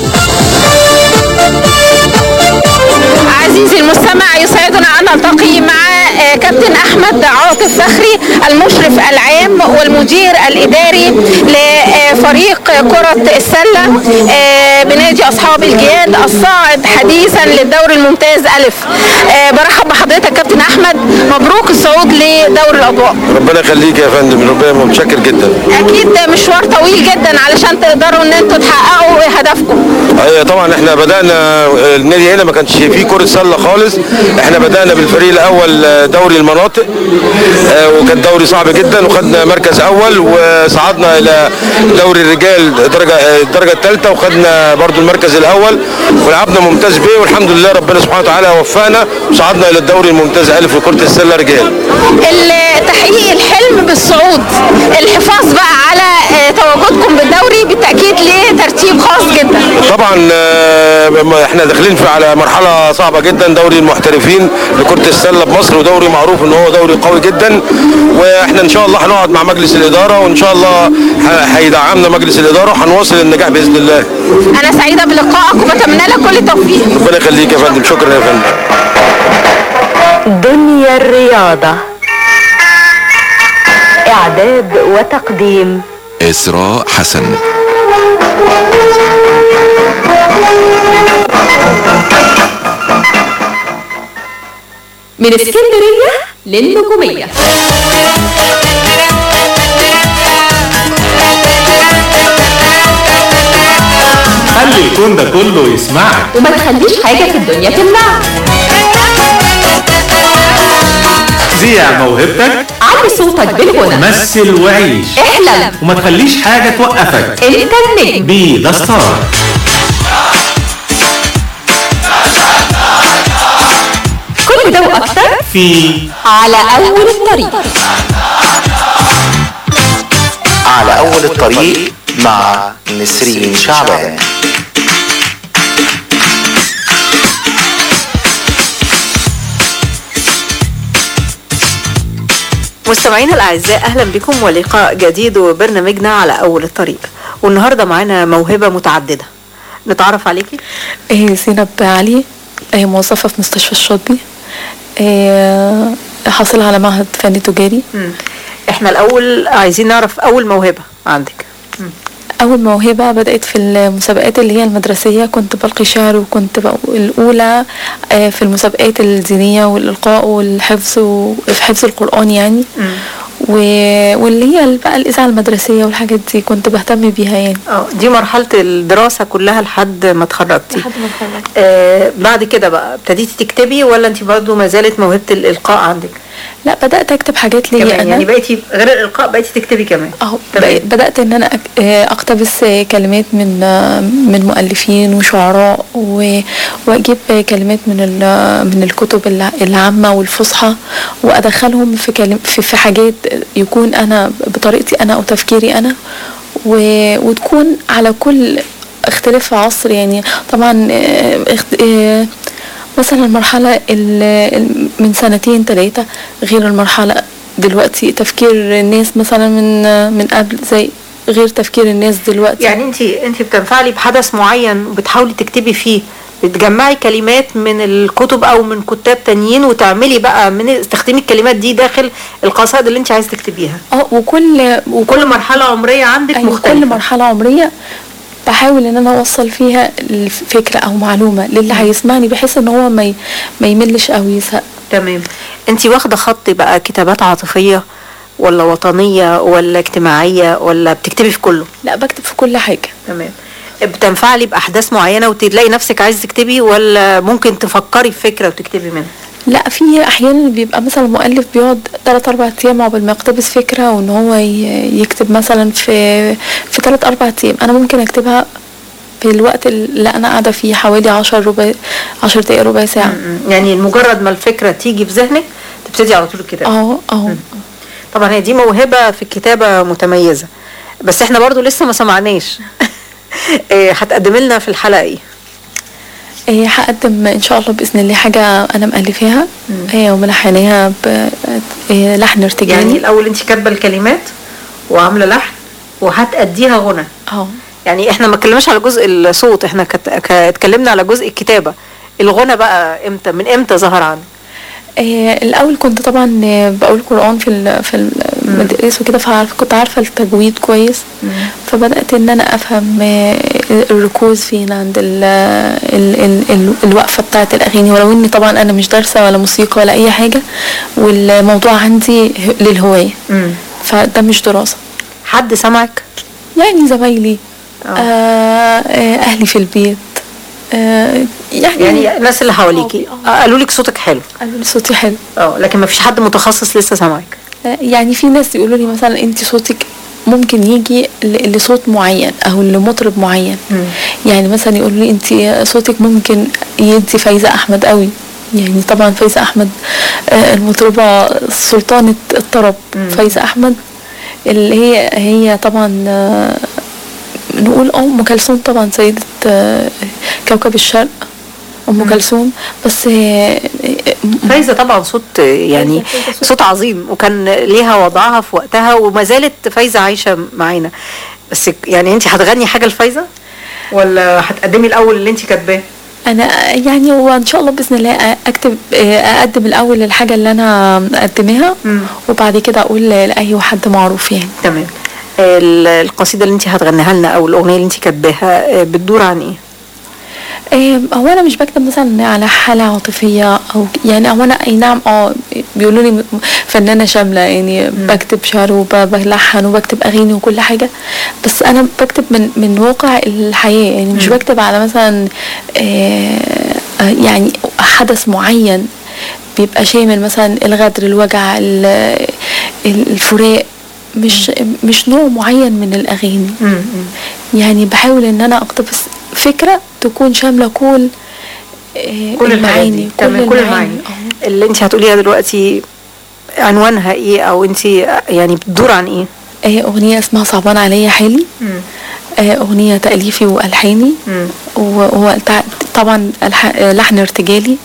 عزيزي المستمع، يسعدنا ان نلتقي مع كابتن احمد عاطف فخري المشرف العام والمدير الاداري لفريق كرة السلة بنادي اصحاب الجياد الصاعد حديثا للدوري الممتاز الف. برحب بحضرتك كابتن احمد، مبروك الصعود لدوري الاضواء. ربنا يخليك يا فندم، ربنا متشكر جدا. اكيد مشوار طويل جدا علشان تقدروا ان انتوا تحققوا هدفكم. ايوه طبعا، احنا بدانا النادي هنا ما كانش فيه كرة سلة خالص، احنا بدانا بالفريق الاول دوري المناطق، وكان دوري صعب جدا، وخدنا مركز اول، وصعدنا الى دوري الرجال الدرجه الثالثه، وخدنا برضو المركز الاول، ولعبنا ممتاز بيه، والحمد لله ربنا سبحانه وتعالى وفقنا وصعدنا الى الدوري الممتاز الف لكرة السلة رجال. تحقيق الحلم بالصعود، الحفاظ بقى على تواجدكم بالدوري بالتاكيد ليه ترتيب خاص جدا. طبعا احنا داخلين على مرحله صعبه جدا، دوري المحترفين لكرة السلة بمصر، ودوري معروف ان هو دوري قوي جدا، واحنا ان شاء الله هنقعد مع مجلس الاداره، وان شاء الله هيدعمنا مجلس الاداره، وهنواصل النجاح باذن الله. انا سعيده بلقائك وبتمنى لك كل التوفيق. ربنا يخليك يا فندم، شكرا يا فندم. دنيا الرياضه، اعداد وتقديم إسراء حسن. من اسكندرية للنجومية. خلي الكون ده كله يسمعك وما تخليش حاجة في الدنيا تمنعك. ذيع موهبتك، علي صوتك بالغنى، مثل وعيش، احلم وما تخليش حاجة توقفك. انت النجم. بي ذا ستار. كل ده واكتر في على اول الطريق. على اول الطريق مع نسرين شعبان. مستمعينا الاعزاء، اهلا بكم ولقاء جديد وبرنامجنا على اول الطريق، والنهارده معانا موهبه متعدده. نتعرف عليكي؟ زينب علي، موظفه في مستشفى الشاطبي، حاصله على معهد فني تجاري. احنا الاول عايزين نعرف اول موهبه عندك. اول موهبه بدات في المسابقات اللي هي المدرسيه، كنت بلقي شعر، وكنت الاولى في المسابقات الدينيه والالقاء والحفظ وفي حفظ القران يعني. واللي هي بقى الاذاعه المدرسيه والحاجات دي كنت بهتم بيها يعني. دي مرحله الدراسه كلها لحد ما اتخرجتي. بعد كده بقى ابتديتي تكتبي، ولا انت برضه ما زالت موهبه الالقاء عندك؟ لا، بدات اكتب حاجات ليا انا يعني، بقيتي غير الالقاء بقيتي تكتبي كمان. بدات ان انا اقتبس كلمات من مؤلفين وشعراء، واجيب كلمات من الكتب العامه والفصحى، وادخلهم في حاجات يكون انا بطريقتي انا او تفكيري انا، وتكون على كل اختلاف عصر يعني. طبعا مثلا المرحلة من 2-3 غير المرحلة دلوقتي، تفكير الناس مثلا من قبل زي غير تفكير الناس دلوقتي. يعني انت بتنفعلي بحدث معين وبتحاولي تكتبي فيه، بتجمعي كلمات من الكتب او من كتاب تانيين، وتعملي بقى تستخدمي الكلمات دي داخل القصائد اللي انت عايزه تكتبيها. وكل مرحلة عمرية عندك مختلفة. كل مرحلة عمرية بحاول ان انا اوصل فيها الفكره او معلومه للي هيسمعني، بحيث ان هو ما يملش او يزهق. تمام. انت واخده خط بقى كتابات عاطفيه ولا وطنيه ولا اجتماعيه، ولا بتكتبي في كله؟ لا، بكتب في كل حاجه. تمام. بتنفعلي باحداث معينه وتلاقي نفسك عايزه تكتبي، ولا ممكن تفكري في فكره وتكتبي منها؟ لا، في احيانا بيبقى مثلا المؤلف بيقعد 3-4 ايام عقبال ما يقتبس فكره، وان هو يكتب مثلا في 3-4 ايام. انا ممكن اكتبها في الوقت اللي انا قاعده فيه، حوالي 10 دقائق ربع ساعه. يعني مجرد ما الفكره تيجي في ذهنك تبتدي على طول الكتابه. طبعا هي دي موهبه في الكتابه متميزه، بس احنا برضو لسه ما سمعناش. هتقدم لنا في الحلقه ايه؟ هقدم ان شاء الله باذن الله حاجه انا مؤلفاها وملحناها بلحن ارتجالي. يعني الاول انت كاتبه الكلمات وعامله لحن وهتأديها غنى. يعني احنا ما اتكلمناش على جزء الصوت، احنا اتكلمنا على جزء الكتابه. الغنى بقى امتى، من امتى ظهر عندك؟ الاول كنت طبعا بقول قرآن في المدارس وكده، فكنت عارفه التجويد كويس. فبدات ان انا افهم الركوز فين عند الوقفه بتاعه الاغاني، ولو اني طبعا انا مش دارسه ولا موسيقى ولا اي حاجه، والموضوع عندي للهوايه. فده مش دراسه. حد سمعك؟ يعني زمايلي، اهلي في البيت، يعني الناس اللي حواليكي قالوا لك صوتك حلو. قالوا لي صوتي حلو. لكن ما فيش حد متخصص لسه سامعك. يعني في ناس يقولوا لي مثلا انت صوتك ممكن يجي لصوت معين او لمطرب معين. يعني مثلا يقولوا لي انت صوتك ممكن يدي فايزة احمد قوي. يعني طبعا فايزة احمد المطربة سلطانة الطرب. فايزة احمد اللي هي طبعا نقول ام كلثوم، طبعا سيدة كوكب الشرق ام كلثوم. بس فايزة طبعا صوت، يعني صوت عظيم، وكان ليها وضعها في وقتها، وما زالت فايزة عايشة معانا. بس يعني انت هتغني حاجة لفايزة ولا هتقدمي الاول اللي انت كاتباه؟ انا يعني وان شاء الله باذن الله اقدم الاول الحاجة اللي انا اقدمها، وبعد كده اقول لاي حد معروف يعني. تمام. القصيدة اللي انت هتغنيها لنا او الاغنية اللي انت كاتباها بتدور عن ايه؟ هو انا مش بكتب مثلا على حالة عاطفية او يعني، او انا اي نعم بيقولوا لي فنانة شاملة، يعني بكتب شعر وبلحن وبكتب اغاني وكل حاجة، بس انا بكتب من واقع الحياة. يعني مش بكتب على مثلا يعني حدث معين بيبقى شامل مثلا الغدر، الوجع، الفراق، مش نوع معين من الاغاني. يعني بحاول ان انا اقتبس فكرة تكون شاملة كل المعاني. كل المعاني اللي انت هتقوليها دلوقتي عنوانها ايه، او انت يعني بتدور عن ايه؟ اغنية اسمها صعبان عليا حالي. اغنية تأليفي والحاني، وهو طبعا لحن ارتجالي.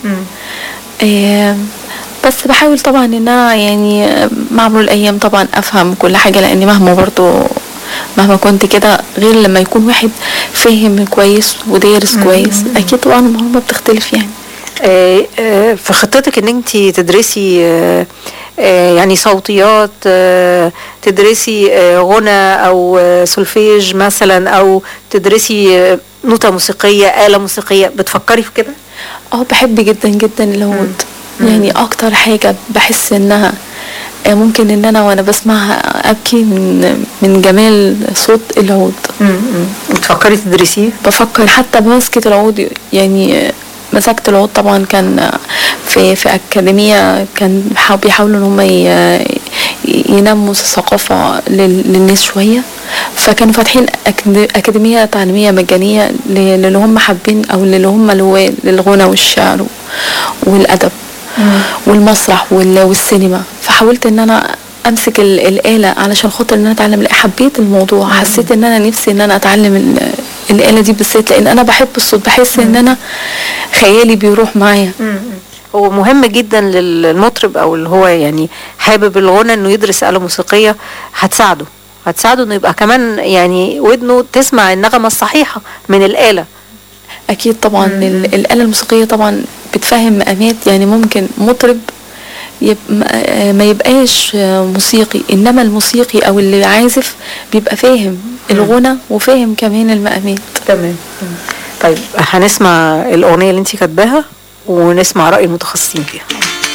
بس بحاول طبعا ان انا يعني مع مرور الايام طبعا افهم كل حاجة، لان مهما كنت كده، غير لما يكون واحد فاهم كويس ودارس كويس، اكيد طبعا المعلومة بتختلف يعني. في خطتك ان انت تدرسي يعني صوتيات، تدرسي غنى او سولفيج مثلا، او تدرسي نوتة موسيقية، آلة موسيقية، بتفكري في كده؟ بحب جدا جدا العود. يعني اكتر حاجة بحس انها ممكن ان انا وانا بسمعها ابكي من جمال صوت العود. بتفكري تدرسيه؟ بفكر حتى بمسكة العود. يعني مسكت العود طبعا كان في اكاديمية، كان بيحاولوا ان هم ينموا الثقافة للناس شوية، فكانوا فاتحين اكاديمية تعليمية مجانية للي هم حابين، او للي هم للغنى والشعر والادب والمسرح والسينما. فحاولت ان انا امسك الآلة علشان خاطر ان انا اتعلم. حبيت الموضوع، حسيت ان انا نفسي ان انا اتعلم الآلة دي بالذات، لان انا بحب الصوت، بحس ان انا خيالي بيروح معايا. هو مهم جدا للمطرب او اللي هو يعني حابب الغنى انه يدرس آلة موسيقية. هتساعده انه يبقى كمان يعني ودنه تسمع النغمة الصحيحة من الآلة. اكيد طبعا. الآلة الموسيقية طبعا بتفهم مقامات. يعني ممكن مطرب ما يبقاش موسيقي، انما الموسيقي او اللي عازف بيبقى فاهم الغنى وفاهم كمان المقامات. تمام. طيب هنسمع الأغنية اللي انت كاتباها ونسمع رأي المتخصصين فيها.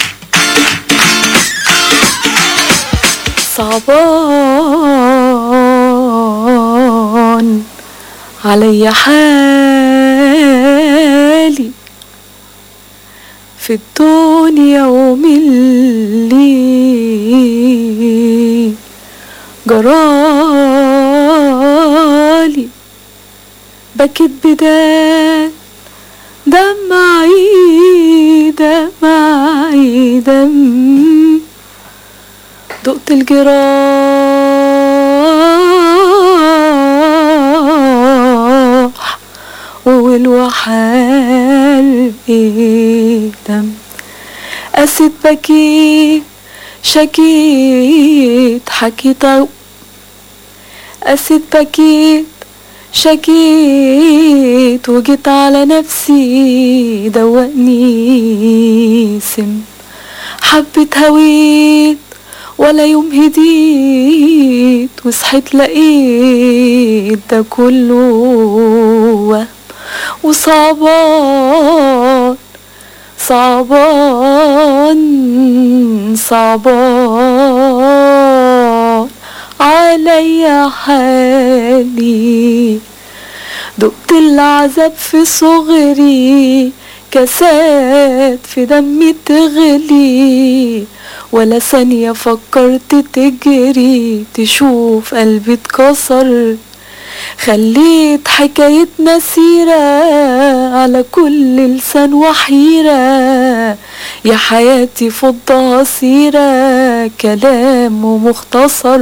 صعبان عليا حالي في الدنيا ومن اللي جرالي بكت بدال دمعي دمعي دم دقت الجراح والوحال دم قست بكيت شكيت حكيت قست بكيت شكيت وجيت على نفسي دوقني سم حبيت هويت ولا يوم هديت وصحيت لقيت ده كله وهم وصعبان صعبان صعبان عليا حالي دقت العذاب في صغري كاسات في دمي تغلي ولا ثانية فكرت تجري تشوف قلبي اتكسر خليت حكايتنا سيرة على كل لسان وحيرة يا حياتي فضها سيرة كلام ومختصر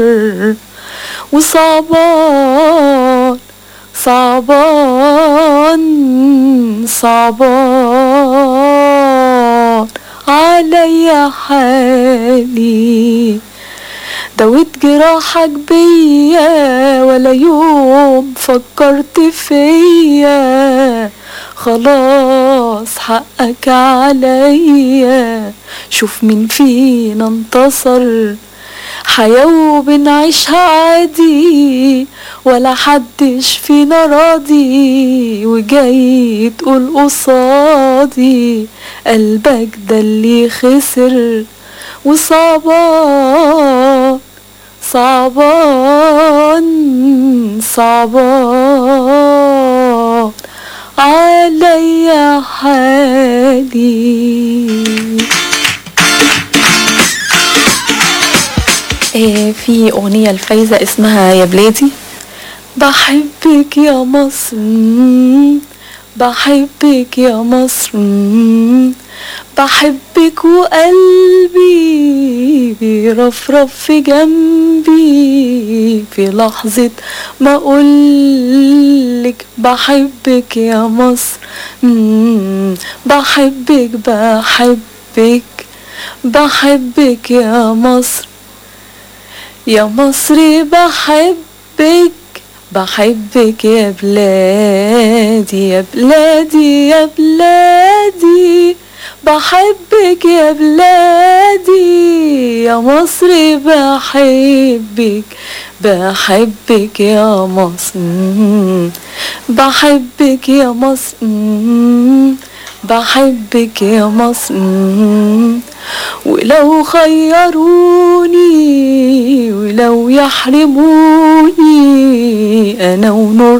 وصعبان صعبان صعبان عليا حالي دويت جراحك بيا ولا يوم فكرت فيا خلاص حقك عليا شوف مين فينا انتصر حياة وبنعيشها عادي ولا حدش فينا راضي وجاي تقول قصادي قلبك ده اللي خسر وصعبان صعبان صعبان عليا حالي. في أغنية الفايزة اسمها يا بلادي. بحبك يا مصر بحبك يا مصر بحبك وقلبي بيرفرف في جنبي في لحظة ما أقولك بحبك يا مصر بحبك بحبك بحبك يا مصر يا مصر بحبك بحبك يا بلادي يا بلادي يا بلادي بحبك يا بلادي يا مصر بحبك بحبك يا مصر بحبك يا مصر بحبك يا مصر ولو خيروني ولو يحرموني أنا ونور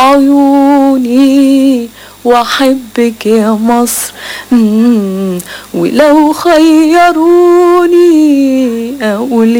عيوني وأحبك يا مصر ولو خيروني أقول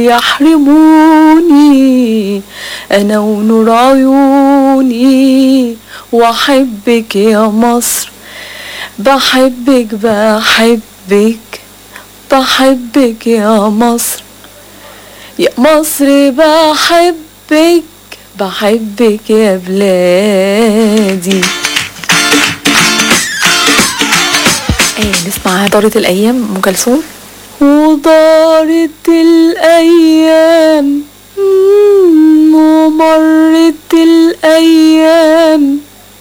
يحرموني أنا ونور عيوني وأحبك يا مصر بحبك بحبك بحبك يا مصر يا مصر بحبك بحبك يا بلادي. نسمع دارت الأيام أم كلثوم. ودارت الأيام ومرت الأيام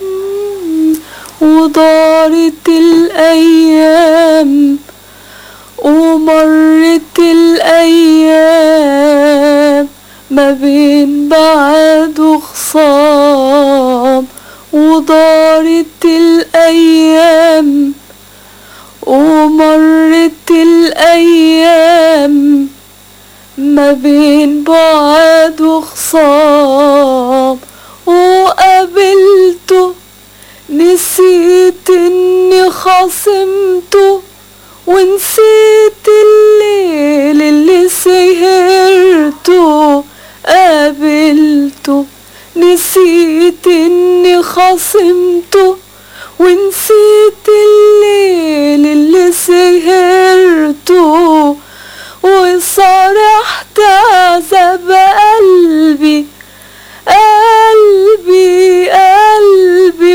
ودارت الأيام ومرت الأيام ما بين بعد وخصام ودارت الأيام ومرت الأيام ما بين بعد وخصام وقابلته نسيت اني خاصمته نسيت الليل اللي سهرته قابلته، نسيت اني خصمته، ونسيت الليل اللي سهرته، وصرحت عذاب قلبي قلبي قلبي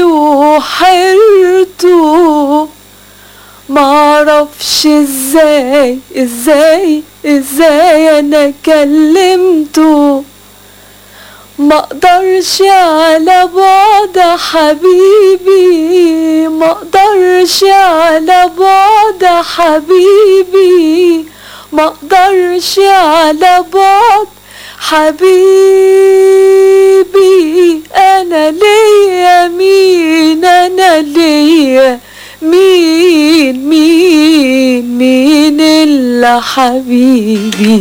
وحرته. معرفش ازاي انا كلمته، مقدرش على بعد حبيبي، مقدرش على بعد حبيبي، مقدرش على بعد حبيبي. انا ليا مين، انا ليا مين الا حبيبي.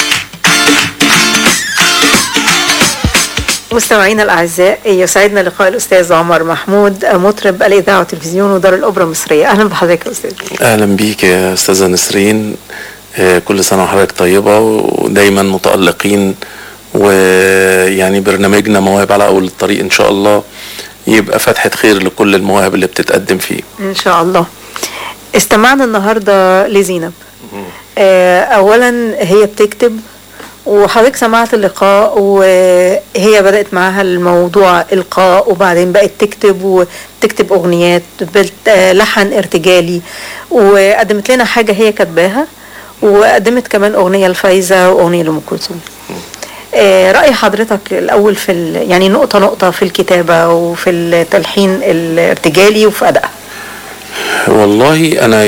مستمعينا الأعزاء، يسعدنا لقاء الأستاذ عمر محمود، مطرب الإذاعة والتلفزيون ودار الأوبرا المصرية. أهلا بحضرتك يا أستاذ. اهلا بيك يا استاذه نسرين، كل سنه وحضرتك طيبه ودايما متالقين، ويعني برنامجنا مواهب على اول الطريق ان شاء الله يبقى فتحه خير لكل المواهب اللي بتتقدم فيه إن شاء الله. استمعنا النهارده لزينب. أولا هي بتكتب، وحضرتك سمعت اللقاء وهي بدأت معاها الموضوع إلقاء، وبعدين بقت تكتب وتكتب أغنيات بلحن ارتجالي، وقدمت لنا حاجة هي كتباها، وقدمت كمان أغنية لفايزة وأغنية لأم كلثوم. رأي حضرتك الأول في يعني نقطة في الكتابة وفي التلحين الارتجالي وفي أدائها؟ والله أنا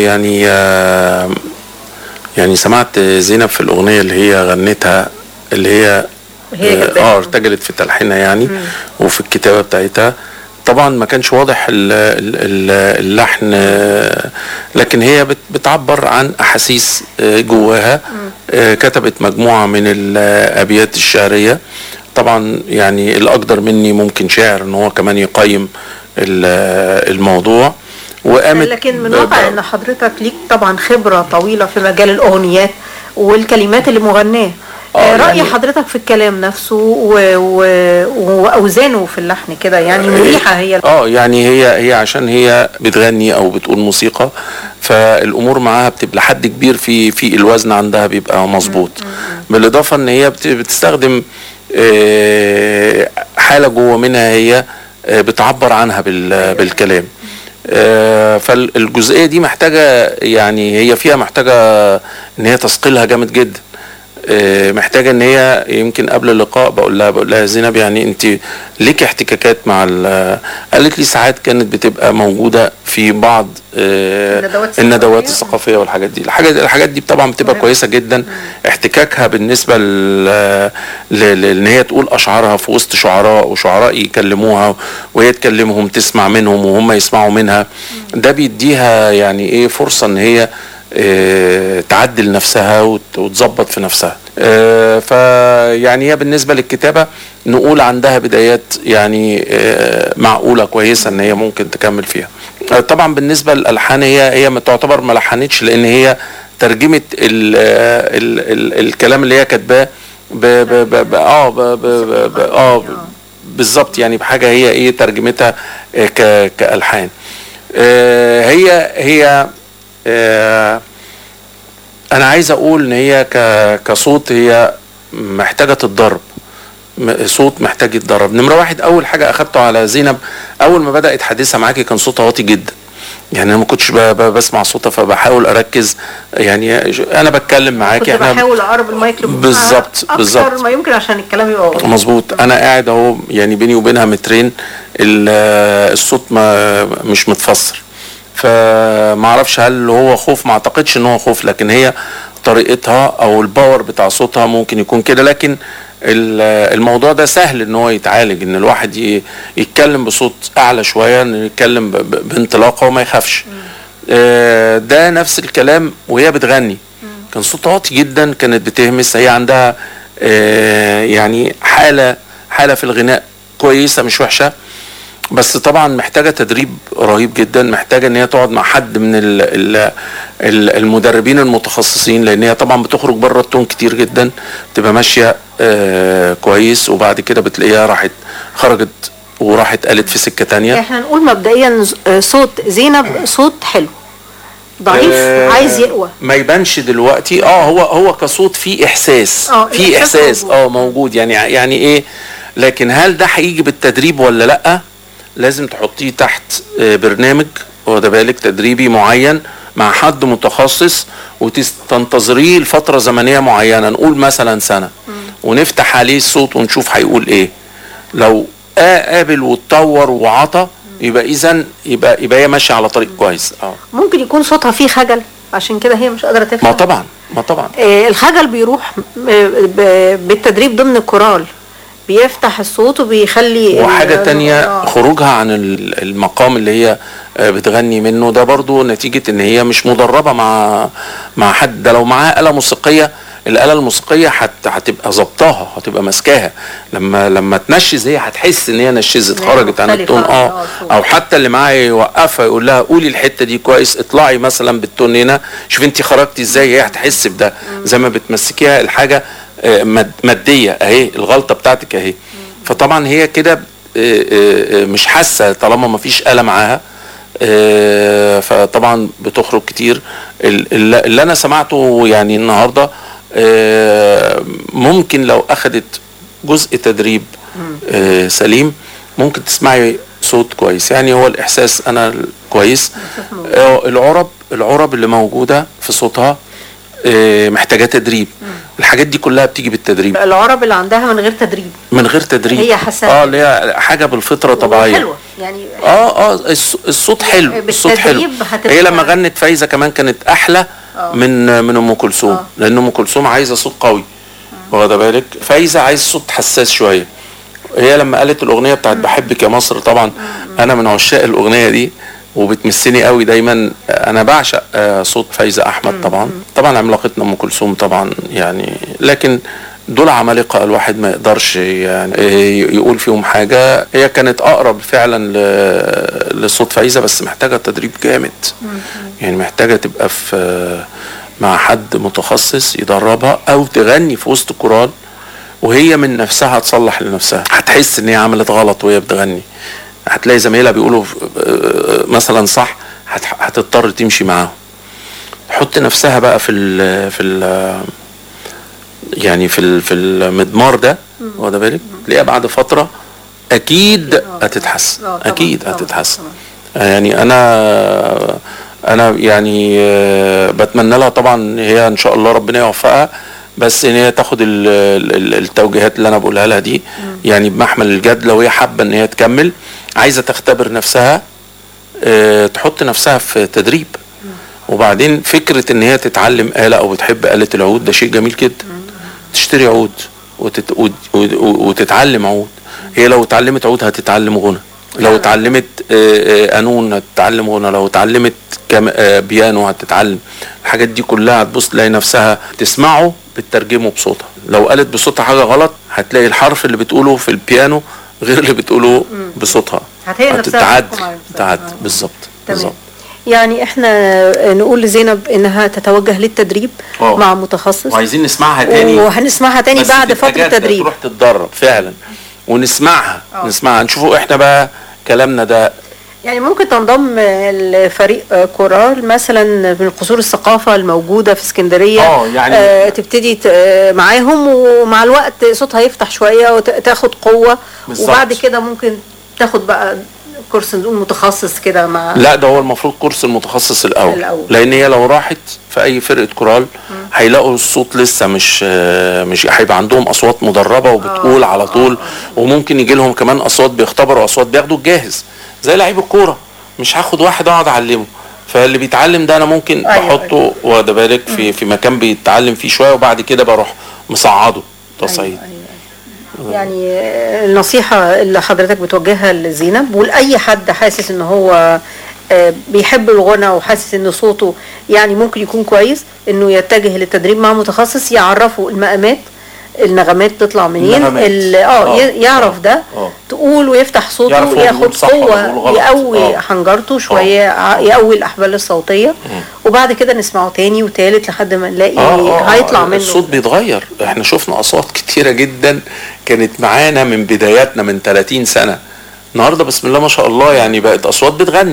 يعني سمعت زينب في الأغنية اللي هي غنتها، اللي هي ارتجلت في تلحينها يعني وفي الكتابة بتاعتها. طبعا ما كانش واضح اللحن، لكن هي بتعبر عن أحاسيس جواها. كتبت مجموعة من الأبيات الشعرية. طبعا يعني الأقدر مني ممكن شاعر ان هو كمان يقيم الموضوع. وقامت لكن من واقع ان حضرتك ليك طبعا خبرة طويلة في مجال الأغنيات والكلمات اللي مغناه. رأي حضرتك في الكلام نفسه وأوزانه في اللحن كده يعني مريحة هي؟ يعني هي عشان هي بتغني أو بتقول موسيقى، فالأمور معاها بتبقى لحد كبير في الوزن عندها بيبقى مظبوط. بالإضافة إن هي بتستخدم حالة جوه منها هي بتعبر عنها بالكلام. فالجزئية دي محتاجة، يعني هي فيها محتاجة إن هي تثقلها جامد جدا. محتاجه ان هي يمكن قبل اللقاء بقول لها زينب يعني انت ليك احتكاكات مع قالت لي ساعات كانت بتبقى موجوده في بعض الندوات الثقافيه والحاجات دي. الحاجات دي طبعا بتبقى كويسه جدا. احتكاكها بالنسبه لان هي تقول اشعارها في وسط شعراء وشعراء يكلموها وهي تكلمهم، تسمع منهم وهم يسمعوا منها، ده بيديها يعني ايه فرصه ان هي تعدل نفسها وتظبط في نفسها. فيعني هي بالنسبة للكتابة نقول عندها بدايات يعني معقولة كويسة ان هي ممكن تكمل فيها. طبعا بالنسبة للألحان هي ما تعتبر ما لحنتش، لان هي ترجمت الكلام اللي هي كاتباه بالظبط، يعني بحاجة هي ايه ترجمتها كألحان. هي انا عايز اقول ان هي كصوت هي محتاجة تتدرب، صوت محتاج يتدرب. نمرة واحد، اول حاجة اخدته على زينب اول ما بدأت حديثها معاكي كان صوتها واطي جدا، يعني انا ما كنتش بسمع صوتها فبحاول اركز، يعني انا بتكلم معاكي كنت بحاول اقرب المايك بالظبط اكتر ما يمكن عشان الكلام يبقى واضح مظبوط. انا قاعد اهو يعني بيني وبينها مترين، الصوت مش متفسر، فما اعرفش هل هو خوف، ما اعتقدش ان هو خوف، لكن هي طريقتها او الباور بتاع صوتها ممكن يكون كده. لكن الموضوع ده سهل ان هو يتعالج، ان الواحد يتكلم بصوت اعلى شويه، ان يتكلم بانطلاقه وما يخافش. ده نفس الكلام وهي بتغني، كان صوتها واطي جدا، كانت بتهمس. هي عندها يعني حاله في الغناء كويسه مش وحشه، بس طبعا محتاجه تدريب رهيب جدا، محتاجه ان هي تقعد مع حد من المدربين المتخصصين، لان هي طبعا بتخرج بره التون كتير جدا، بتبقى ماشيه كويس وبعد كده بتلاقيها راحت خرجت وراحت قالت في سكه تانية. احنا نقول مبدئيا صوت زينب صوت حلو ضعيف عايز يقوى، ما يبانش دلوقتي. هو كصوت فيه احساس، فيه احساس موجود يعني ايه، لكن هل ده هيجي بالتدريب ولا لا؟ لازم تحطيه تحت برنامج واخد بالك تدريبي معين مع حد متخصص وتنتظريه لفتره زمنيه معينه، نقول مثلا سنه، ونفتح عليه الصوت ونشوف هيقول ايه. لو قابل واتطور وعطى يبقى اذا يبقى هي ماشيه على طريق كويس. ممكن يكون صوتها فيه خجل عشان كده هي مش قادره تفهم. ما طبعا الخجل بيروح بالتدريب ضمن الكورال، بيفتح الصوت وبيخلي. وحاجه تانية خروجها عن المقام اللي هي بتغني منه، ده برضو نتيجه ان هي مش مدربه مع حد. ده لو معاها آلة موسيقيه، الآلة الموسيقية هتبقى ظبطها، هتبقى ماسكاها، لما تنشز هي هتحس ان هي نشزت خرجت عن التون. او حتى اللي معاها يوقفها يقول لها قولي الحتة دي كويس، اطلعي مثلا بالتون هنا، شوف انت خرجتي ازاي، هي هتحس بده زي ما بتمسكيها الحاجة مادية اهي، الغلطة بتاعتك اهي. فطبعا هي كده مش حاسة طالما ما فيش آلة معاها، فطبعا بتخرج كتير. اللي انا سمعته يعني النهارده ممكن لو اخدت جزء تدريب سليم ممكن تسمعي صوت كويس. يعني هو الاحساس انا كويس. العرب اللي موجوده في صوتها محتاجه تدريب. الحاجات دي كلها بتيجي بالتدريب. العرب اللي عندها من غير تدريب هي حساسه اللي هي حاجه بالفطره طبيعيه حلوه يعني. الصوت حلو، الصوت حلو. هي لما غنت فايزه كمان كانت احلى من ام كلثوم، لان ام كلثوم عايزه صوت قوي واخد بالك، فايزه عايز صوت حساس شويه. هي لما قالت الاغنيه بتاعت بحبك يا مصر، طبعا انا من عشاق الاغنيه دي وبتمسني قوي دايما. انا بعشق صوت فايزه احمد طبعا عملاقتنا ام كلثوم طبعا يعني، لكن دول عمالقه الواحد ما يقدرش يعني يقول فيهم حاجه. هي كانت اقرب فعلا لصوت فايزه، بس محتاجه تدريب جامد يعني، محتاجه تبقى في مع حد متخصص يدربها، او تغني في وسط كورال وهي من نفسها تصلح لنفسها. هتحس ان هي عملت غلط وهي بتغني، هتلاقي زمايلها بيقولوا مثلا صح، هتضطر تمشي معاهم. تحط نفسها بقى في المضمار ده واخد بالك، تلاقيها بعد فتره اكيد هتتحسن، اكيد هتتحسن. يعني انا يعني بتمنى لها طبعا، هي ان شاء الله ربنا يوفقها، بس ان هي تاخد التوجيهات اللي انا بقولها لها دي يعني بمحمل الجد. لو هي حابه ان هي تكمل، عايزه تختبر نفسها، تحط نفسها في تدريب. وبعدين فكره ان هي تتعلم آلة او بتحب آلة العود، ده شيء جميل جدا. تشتري عود وتتعلم عود. هي لو اتعلمت عود هتتعلم غنى، لو اتعلمت قانون هتتعلم غنى، لو اتعلمت بيانو هتتعلم. الحاجات دي كلها هتبص تلاقي نفسها تسمعه بتترجمه بصوتها. لو قالت بصوتها حاجه غلط هتلاقي الحرف اللي بتقوله في البيانو غير اللي بتقوله بصوتها، هتتعدل بالظبط. يعني احنا نقول لزينب انها تتوجه للتدريب مع متخصص، وعايزين نسمعها تاني، وهنسمعها تاني بعد فتره تدريب، تروح تتدرب فعلا ونسمعها نشوفوا احنا بقى كلامنا ده. يعني ممكن تنضم لفريق كورال مثلا من قصور الثقافه الموجوده في اسكندريه، يعني تبتدي معاهم، ومع الوقت صوتها يفتح شويه وتاخد قوه بالزبط. وبعد كده ممكن تاخد بقى كورس نقول متخصص كده مع. لا، ده هو المفروض كورس المتخصص الاول. لان هي لو راحت في اي فرقه كورال هيلاقوا الصوت لسه مش هيبقى عندهم اصوات مدربه وبتقول على طول، وممكن يجي لهم كمان اصوات بيختبروا اصوات بياخدوا الجاهز زي لعيب الكوره، مش هاخد واحد اقعد اعلمه. فاللي بيتعلم ده انا ممكن بحطه واخد بالك في مكان بيتعلم فيه شويه، وبعد كده بروح مصعده تصعيد. يعني النصيحة اللي حضرتك بتوجهها لزينب ولأي حد حاسس ان هو بيحب الغنى وحاسس ان صوته يعني ممكن يكون كويس، انه يتجه للتدريب مع متخصص يعرفه المقامات النغمات تطلع منين، يعرف ده تقول ويفتح صوته، ياخد قوه، يقوي حنجرته شويه، يقوي الاحبال الصوتيه، وبعد كده نسمعه تاني وتالت لحد ما نلاقي هيطلع منه الصوت بيتغير. احنا شفنا اصوات كتيره جدا كانت معانا من بداياتنا من 30 سنه، النهارده بسم الله ما شاء الله يعني بقت اصوات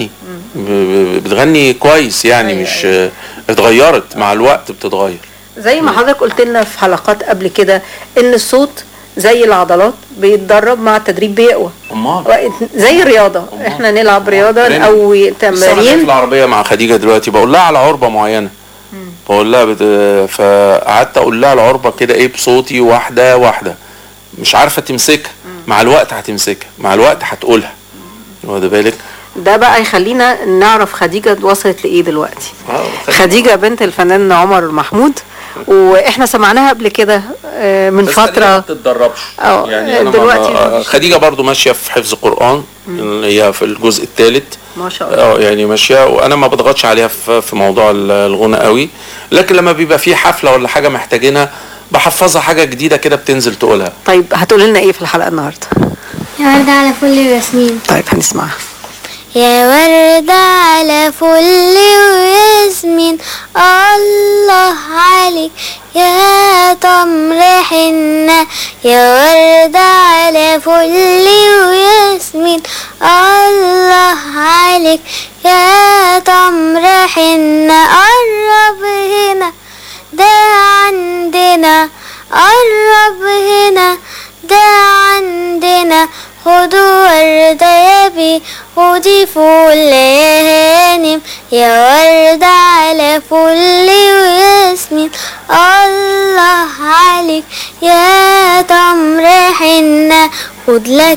بتغني كويس، يعني مش اتغيرت مع الوقت، بتتغير. زي ما حضرتك قلت لنا في حلقات قبل كده ان الصوت زي العضلات بيتدرب مع التدريب بيقوى، زي الرياضه. احنا نلعب رياضه نقوي تمارين. في العربيه مع خديجه دلوقتي بقول لها على عربه معينه، بقول لها فقعدت اقول لها العربه كده ايه بصوتي واحده واحده، مش عارفه تمسكها، مع الوقت هتمسكها، مع الوقت هتقولها، واخد بالك؟ ده بقى يخلينا نعرف خديجه وصلت لايه دلوقتي. خديجه بنت الفنان عمر محمود، واحنا سمعناها قبل كده من فتره. ما بتتدربش يعني. أنا دلوقتي خديجه برضو ماشيه في حفظ قران، هي في الجزء الثالث ما شاء الله. يعني ماشيه، وانا ما بضغطش عليها في موضوع الغنى قوي، لكن لما بيبقى في حفله ولا حاجه محتاجينها بحفظها حاجه جديده كده بتنزل تقولها. طيب هتقول لنا ايه في الحلقه النهارده؟ يا ورد على فل وياسمين. طيب هنسمعها. يا ورد على فل وياسمين، الله عليك يا تمر حنة. يا ورد على فل وياسمين، الله عليك يا تمر حنة. قرب هنا ده عندنا، قرب هنا ده عندنا. خدوا وردة يا بي، خدي فول يا هانم. يا وردة على فل وياسمين، الله عليك يا تمر حنة. خد لك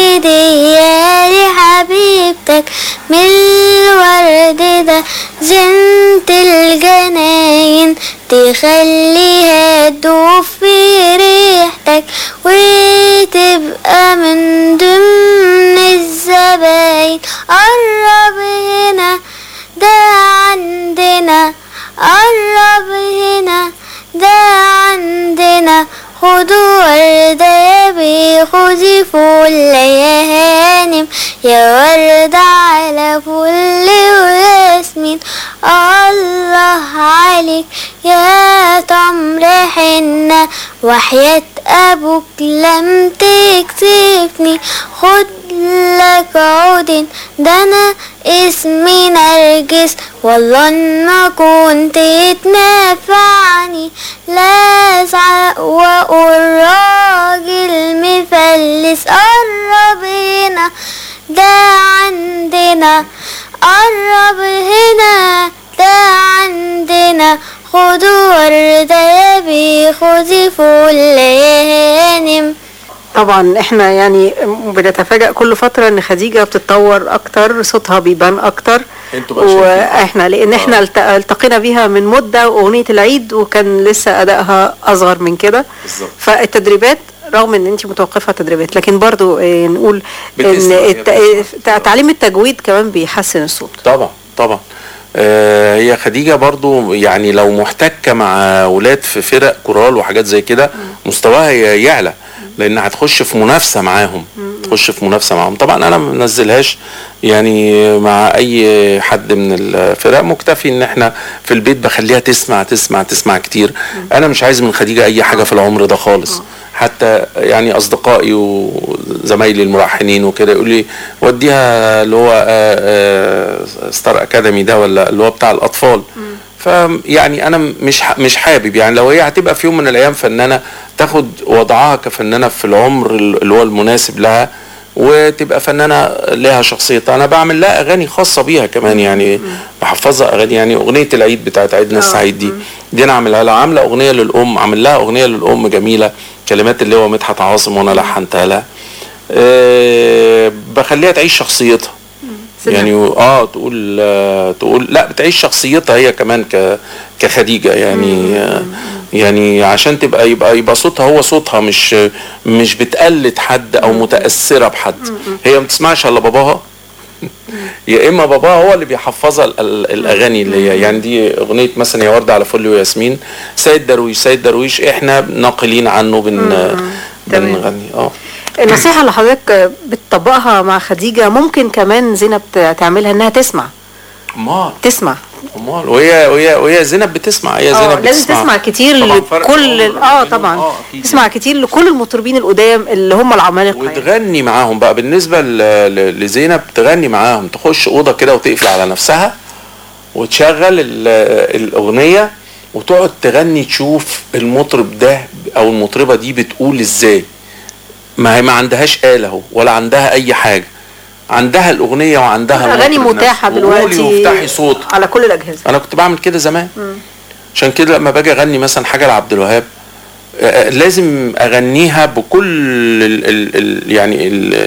هدية لحبيبتك من الورد ده، زينة الجناين تخليها تدوب في ريحتك، وتبقى من ضمن الزباين. قرب هنا ده عندنا، قرب هنا ده عندنا. خدوا وردة يا بي، خدي فل يا هانم. يا وردة على فل وياسمين، الله عليك يا تمر حنة. وحياة أبوك لم تكسفني، خد لك عود ده أنا اسمي نرجس. والله إن كنت تنفعني لا أزعق وأقول راجل مفلس. قرب هنا ده عندنا، قرب هنا ده عندنا. خدوا وردة يا بي، خدي فول يا هانم. طبعا احنا يعني بنتفاجأ كل فترة ان خديجة بتتطور اكتر، صوتها بيبان اكتر، واحنا لان احنا التقينا بيها من مدة واغنية العيد وكان لسه ادائها اصغر من كده. فالتدريبات رغم ان انت متوقفة تدريبات، لكن برضو نقول ان تعليم التجويد كمان بيحسن الصوت. طبعا هي خديجة برضو يعني لو محتكة مع ولاد في فرق كورال وحاجات زي كده مستواها يعلى، لان هتخش في منافسه معاهم، طبعا انا ما منزلهاش يعني مع اي حد من الفرق، مكتفي ان احنا في البيت بخليها تسمع كتير. انا مش عايز من خديجه اي حاجه في العمر ده خالص. حتى يعني اصدقائي وزمايلي الملحنين وكده يقول لي وديها اللي هو ستار اكاديمي ده، ولا اللي هو بتاع الاطفال. فيعني انا مش حابب يعني لو هي هتبقى في يوم من الايام فنانه تاخد وضعها كفنانه في العمر اللي هو المناسب لها، وتبقى فنانه لها شخصيتها. انا بعمل لها اغاني خاصه بيها كمان، يعني بحفظها اغاني. يعني اغنيه العيد بتاعت عيدنا السعيد دي انا عاملها لها، عامله اغنيه للام، عامل لها اغنيه للام جميله، كلمات اللي هو مدحت عاصم وانا لحنتها لها. بخليها تعيش شخصيتها يعني تقول لا، بتعيش شخصيتها هي كمان كخديجة يعني. يعني عشان يبقى صوتها هو صوتها، مش بتقلد حد او متأثرة بحد. هي ما بتسمعش الا باباها يا اما باباها هو اللي بيحفظها الاغاني اللي هي يعني دي اغنيه مثلا يا ورده على فل وياسمين سيد درويش احنا ناقلين عنه بنغني. النصيحه اللي حضرتك بتطبقها مع خديجه ممكن كمان زينب تعملها انها تسمع. تسمع امال وهي زينب بتسمع. هي زينب لازم تسمع كتير لكل طبعا تسمع كتير لكل المطربين القدام اللي هم العمالقه وتغني معاهم بقى. بالنسبه لزينب تغني معاهم، تخش اوضه كده وتقفل على نفسها وتشغل الاغنيه وتقعد تغني، تشوف المطرب ده او المطربه دي بتقول ازاي. ما هي ما عندهاش آلة اهو ولا عندها اي حاجه، عندها الاغنيه وعندها اغاني متاحه دلوقتي وافتحي صوت على كل الاجهزه. انا كنت بعمل كده زمان. عشان كده لما باجي اغني مثلا حاجه لعبد الوهاب لازم اغنيها بكل يعني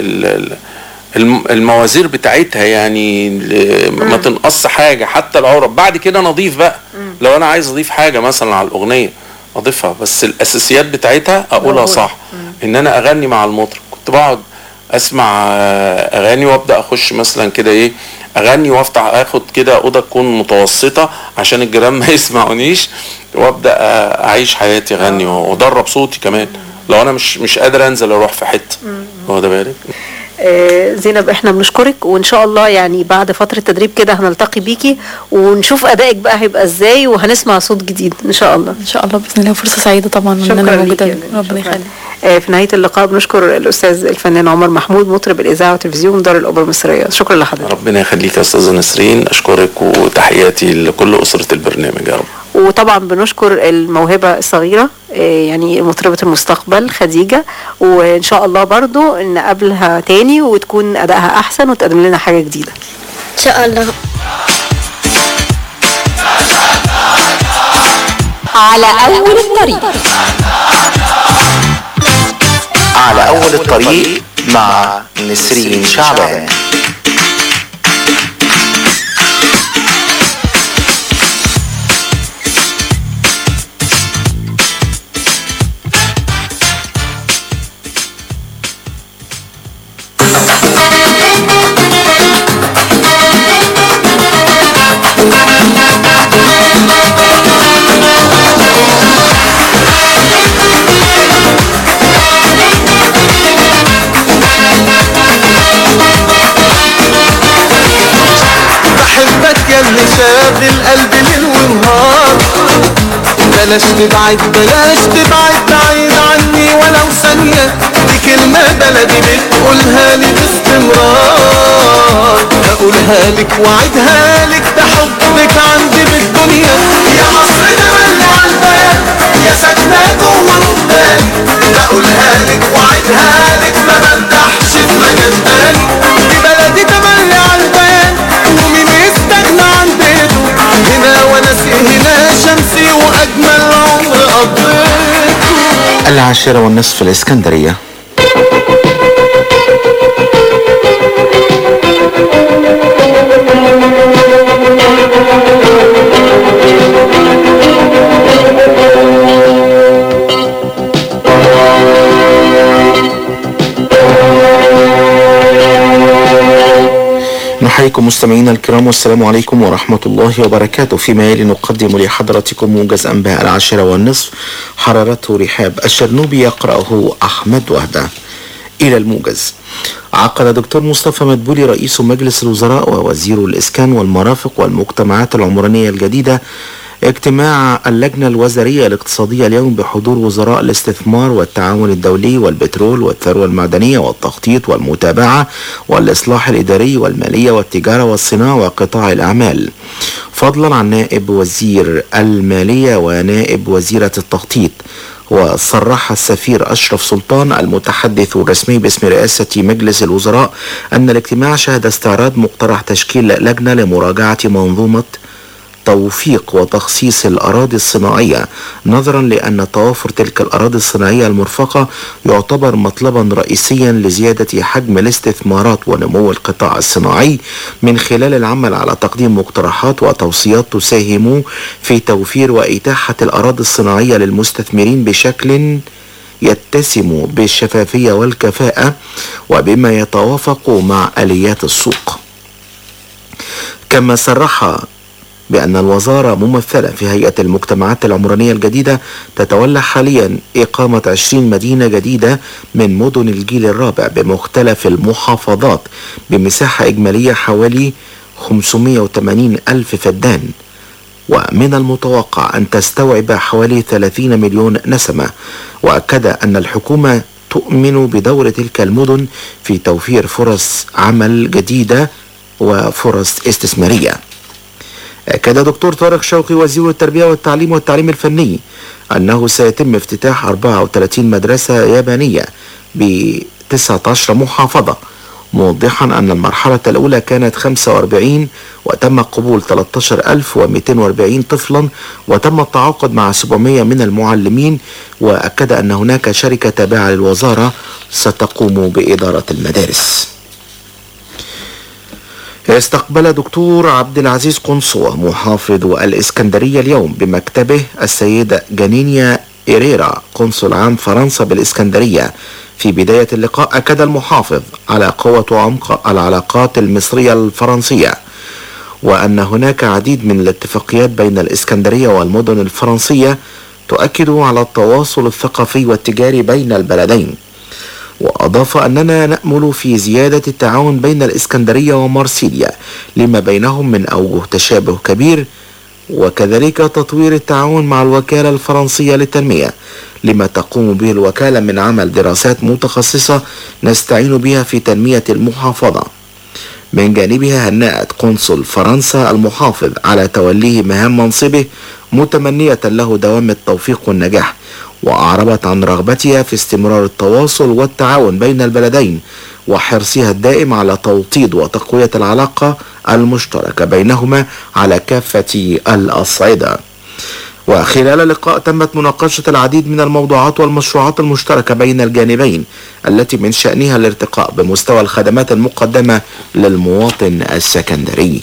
الموازير بتاعتها، يعني ما تنقص حاجه حتى العرب. بعد كده نضيف بقى لو انا عايز اضيف حاجه مثلا على الاغنيه اضيفها، بس الاساسيات بتاعتها اقولها صح. ان انا اغني مع المطرب كنت بقعد اسمع اغاني وابدا اخش مثلا كده اغني وافتح اخد كده اوضه تكون متوسطه عشان الجيران ما يسمعونيش، وابدا اعيش حياتي اغني وادرب صوتي كمان لو انا مش قادر انزل اروح في حته. هو ده بالك. زينب احنا بنشكرك، وان شاء الله يعني بعد فتره تدريب كده هنلتقي بيكي ونشوف ادائك بقى هيبقى ازاي، وهنسمع صوت جديد ان شاء الله. ان شاء الله باذن الله، فرصه سعيده طبعا ان انا موجوده. ربنا يخليك. في نهايه اللقاء بنشكر الاستاذ الفنان عمر محمود مطرب الاذاعه والتلفزيون دار الاوبرا المصريه. شكرا لحضرتك. ربنا يخليك يا استاذه نسرين، اشكرك وتحياتي لكل اسره البرنامج يا رب. وطبعا بنشكر الموهبه الصغيره يعني مطربه المستقبل خديجه، وان شاء الله برضو نقابلها تاني وتكون ادائها احسن وتقدم لنا حاجه جديده ان شاء الله. على اول الطريق. على أول الطريق مع نسرين شعبان. شاغل قلبي ليل ونهار، بلاش تبعد بعيد عني ولو ثانية، دي كلمة بلدي بتقولها لي باستمرار، هقولها لك وعدها لك، ده حبك عندي بالدنيا، يا مصر تملي عالبال، يا ساكنة جوه قدامي، بقولها لك وعدها لك، ما برتاحش في مكان تاني، دي بلدي تملي عالبال، ومين يستغنى عن بيته، هنا وناسي هنا شمسي واجمل عمر قضيته. 10:30 الإسكندرية. نحييكم مستمعينا الكرام والسلام عليكم ورحمة الله وبركاته. فيما يلي نقدم لحضراتكم موجز أنباء 10:30 حررته رحاب الشرنوبي يقرأه أحمد وهدى. إلى الموجز. عقد دكتور مصطفى مدبولي رئيس مجلس الوزراء ووزير الإسكان والمرافق والمجتمعات العمرانية الجديدة اجتماع اللجنة الوزارية الاقتصادية اليوم بحضور وزراء الاستثمار والتعاون الدولي والبترول والثروة المعدنية والتخطيط والمتابعة والإصلاح الإداري والمالية والتجارة والصناعة وقطاع الأعمال، فضلا عن نائب وزير المالية ونائب وزيرة التخطيط. وصرح السفير أشرف سلطان المتحدث الرسمي باسم رئاسة مجلس الوزراء أن الاجتماع شهد استعراض مقترح تشكيل لجنة لمراجعة منظومة توفيق وتخصيص الأراضي الصناعية، نظرا لأن توافر تلك الأراضي الصناعية المرفقة يعتبر مطلبا رئيسيا لزيادة حجم الاستثمارات ونمو القطاع الصناعي، من خلال العمل على تقديم مقترحات وتوصيات تساهم في توفير وإتاحة الأراضي الصناعية للمستثمرين بشكل يتسم بالشفافية والكفاءة وبما يتوافق مع آليات السوق. كما صرح بأن الوزارة ممثلة في هيئة المجتمعات العمرانية الجديدة تتولى حاليا إقامة 20 مدينة جديدة من مدن الجيل الرابع بمختلف المحافظات بمساحة إجمالية حوالي 580 ألف فدان، ومن المتوقع أن تستوعب حوالي 30 مليون نسمة. وأكد أن الحكومة تؤمن بدور تلك المدن في توفير فرص عمل جديدة وفرص استثمارية. أكد دكتور طارق شوقي وزير التربية والتعليم الفني أنه سيتم افتتاح 34 مدرسة يابانية ب19 محافظة، موضحا أن المرحلة الأولى كانت 45 وتم قبول 13240 طفلا وتم التعاقد مع 700 من المعلمين. وأكد أن هناك شركة تابعة للوزارة ستقوم بإدارة المدارس. استقبل دكتور عبد العزيز قنصوة محافظ الإسكندرية اليوم بمكتبه السيدة جانينيا إيريرا قنصل عام فرنسا بالإسكندرية. في بداية اللقاء أكد المحافظ على قوة وعمق العلاقات المصرية الفرنسية، وأن هناك عديد من الاتفاقيات بين الإسكندرية والمدن الفرنسية تؤكد على التواصل الثقافي والتجاري بين البلدين. وأضاف أننا نأمل في زيادة التعاون بين الإسكندرية ومارسيليا لما بينهم من أوجه تشابه كبير، وكذلك تطوير التعاون مع الوكالة الفرنسية للتنمية لما تقوم به الوكالة من عمل دراسات متخصصة نستعين بها في تنمية المحافظة. من جانبها هنأت قنصل فرنسا المحافظ على توليه مهام منصبه متمنية له دوام التوفيق والنجاح، وأعربت عن رغبتها في استمرار التواصل والتعاون بين البلدين وحرصها الدائم على توطيد وتقوية العلاقة المشتركة بينهما على كافة الأصعدة. وخلال اللقاء تمت مناقشة العديد من الموضوعات والمشروعات المشتركة بين الجانبين التي من شأنها الارتقاء بمستوى الخدمات المقدمة للمواطن السكندري.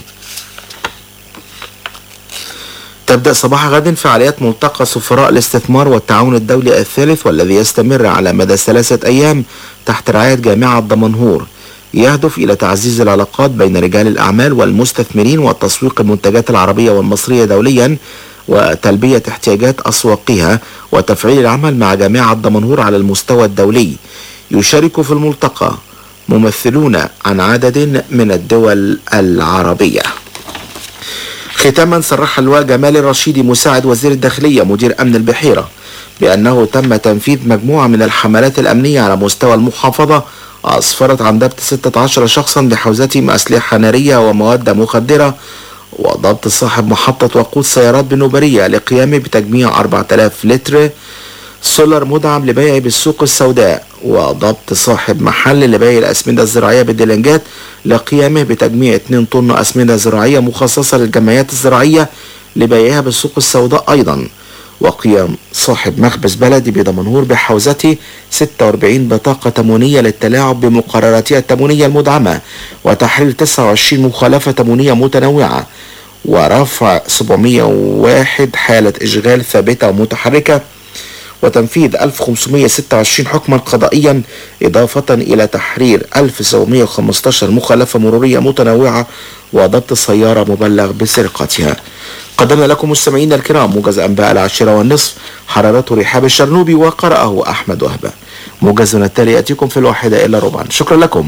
تبدأ صباح غد فعاليات ملتقى سفراء الاستثمار والتعاون الدولي الثالث، والذي يستمر على مدى 3 أيام تحت رعاية جامعة دمنهور، يهدف إلى تعزيز العلاقات بين رجال الأعمال والمستثمرين وتسويق المنتجات العربية والمصرية دوليا وتلبية احتياجات أسواقها وتفعيل العمل مع جامعة دمنهور على المستوى الدولي. يشارك في الملتقى ممثلون عن عدد من الدول العربية. ختاما، صرح اللواء جمال الرشيدي مساعد وزير الداخلية مدير أمن البحيرة بأنه تم تنفيذ مجموعة من الحملات الأمنية على مستوى المحافظة أسفرت عن ضبط 16 شخصا بحوزتهم أسلحة نارية ومواد مخدرة، وضبط صاحب محطة وقود سيارات بنوبرية لقيامه بتجميع 4000 لتر سولر مدعم لبيع بالسوق السوداء، وضبط صاحب محل لبيع الأسمدة الزراعية بالدلنجات لقيامه بتجميع 2 طن أسمدة زراعية مخصصة للجمعيات الزراعية لبيعها بالسوق السوداء أيضا، وقيام صاحب مخبز بلدي بدمنهور بحوزته 46 بطاقة تموينية للتلاعب بمقرراتها التموينية المدعمة وتحرير 29 مخالفة تموينية متنوعة، ورفع 701 حالة إشغال ثابتة ومتحركة، وتنفيذ 1526 حكما قضائيا، إضافة إلى تحرير 1715 مخالفة مرورية متنوعة وضبط سيارة مبلغ بسرقتها. قدمنا لكم مستمعينا الكرام موجز أنباء 10:30 حرارته رحاب الشرنوبي وقرأه أحمد وهبة. موجزنا التالي يأتيكم في 1:15. شكرا لكم.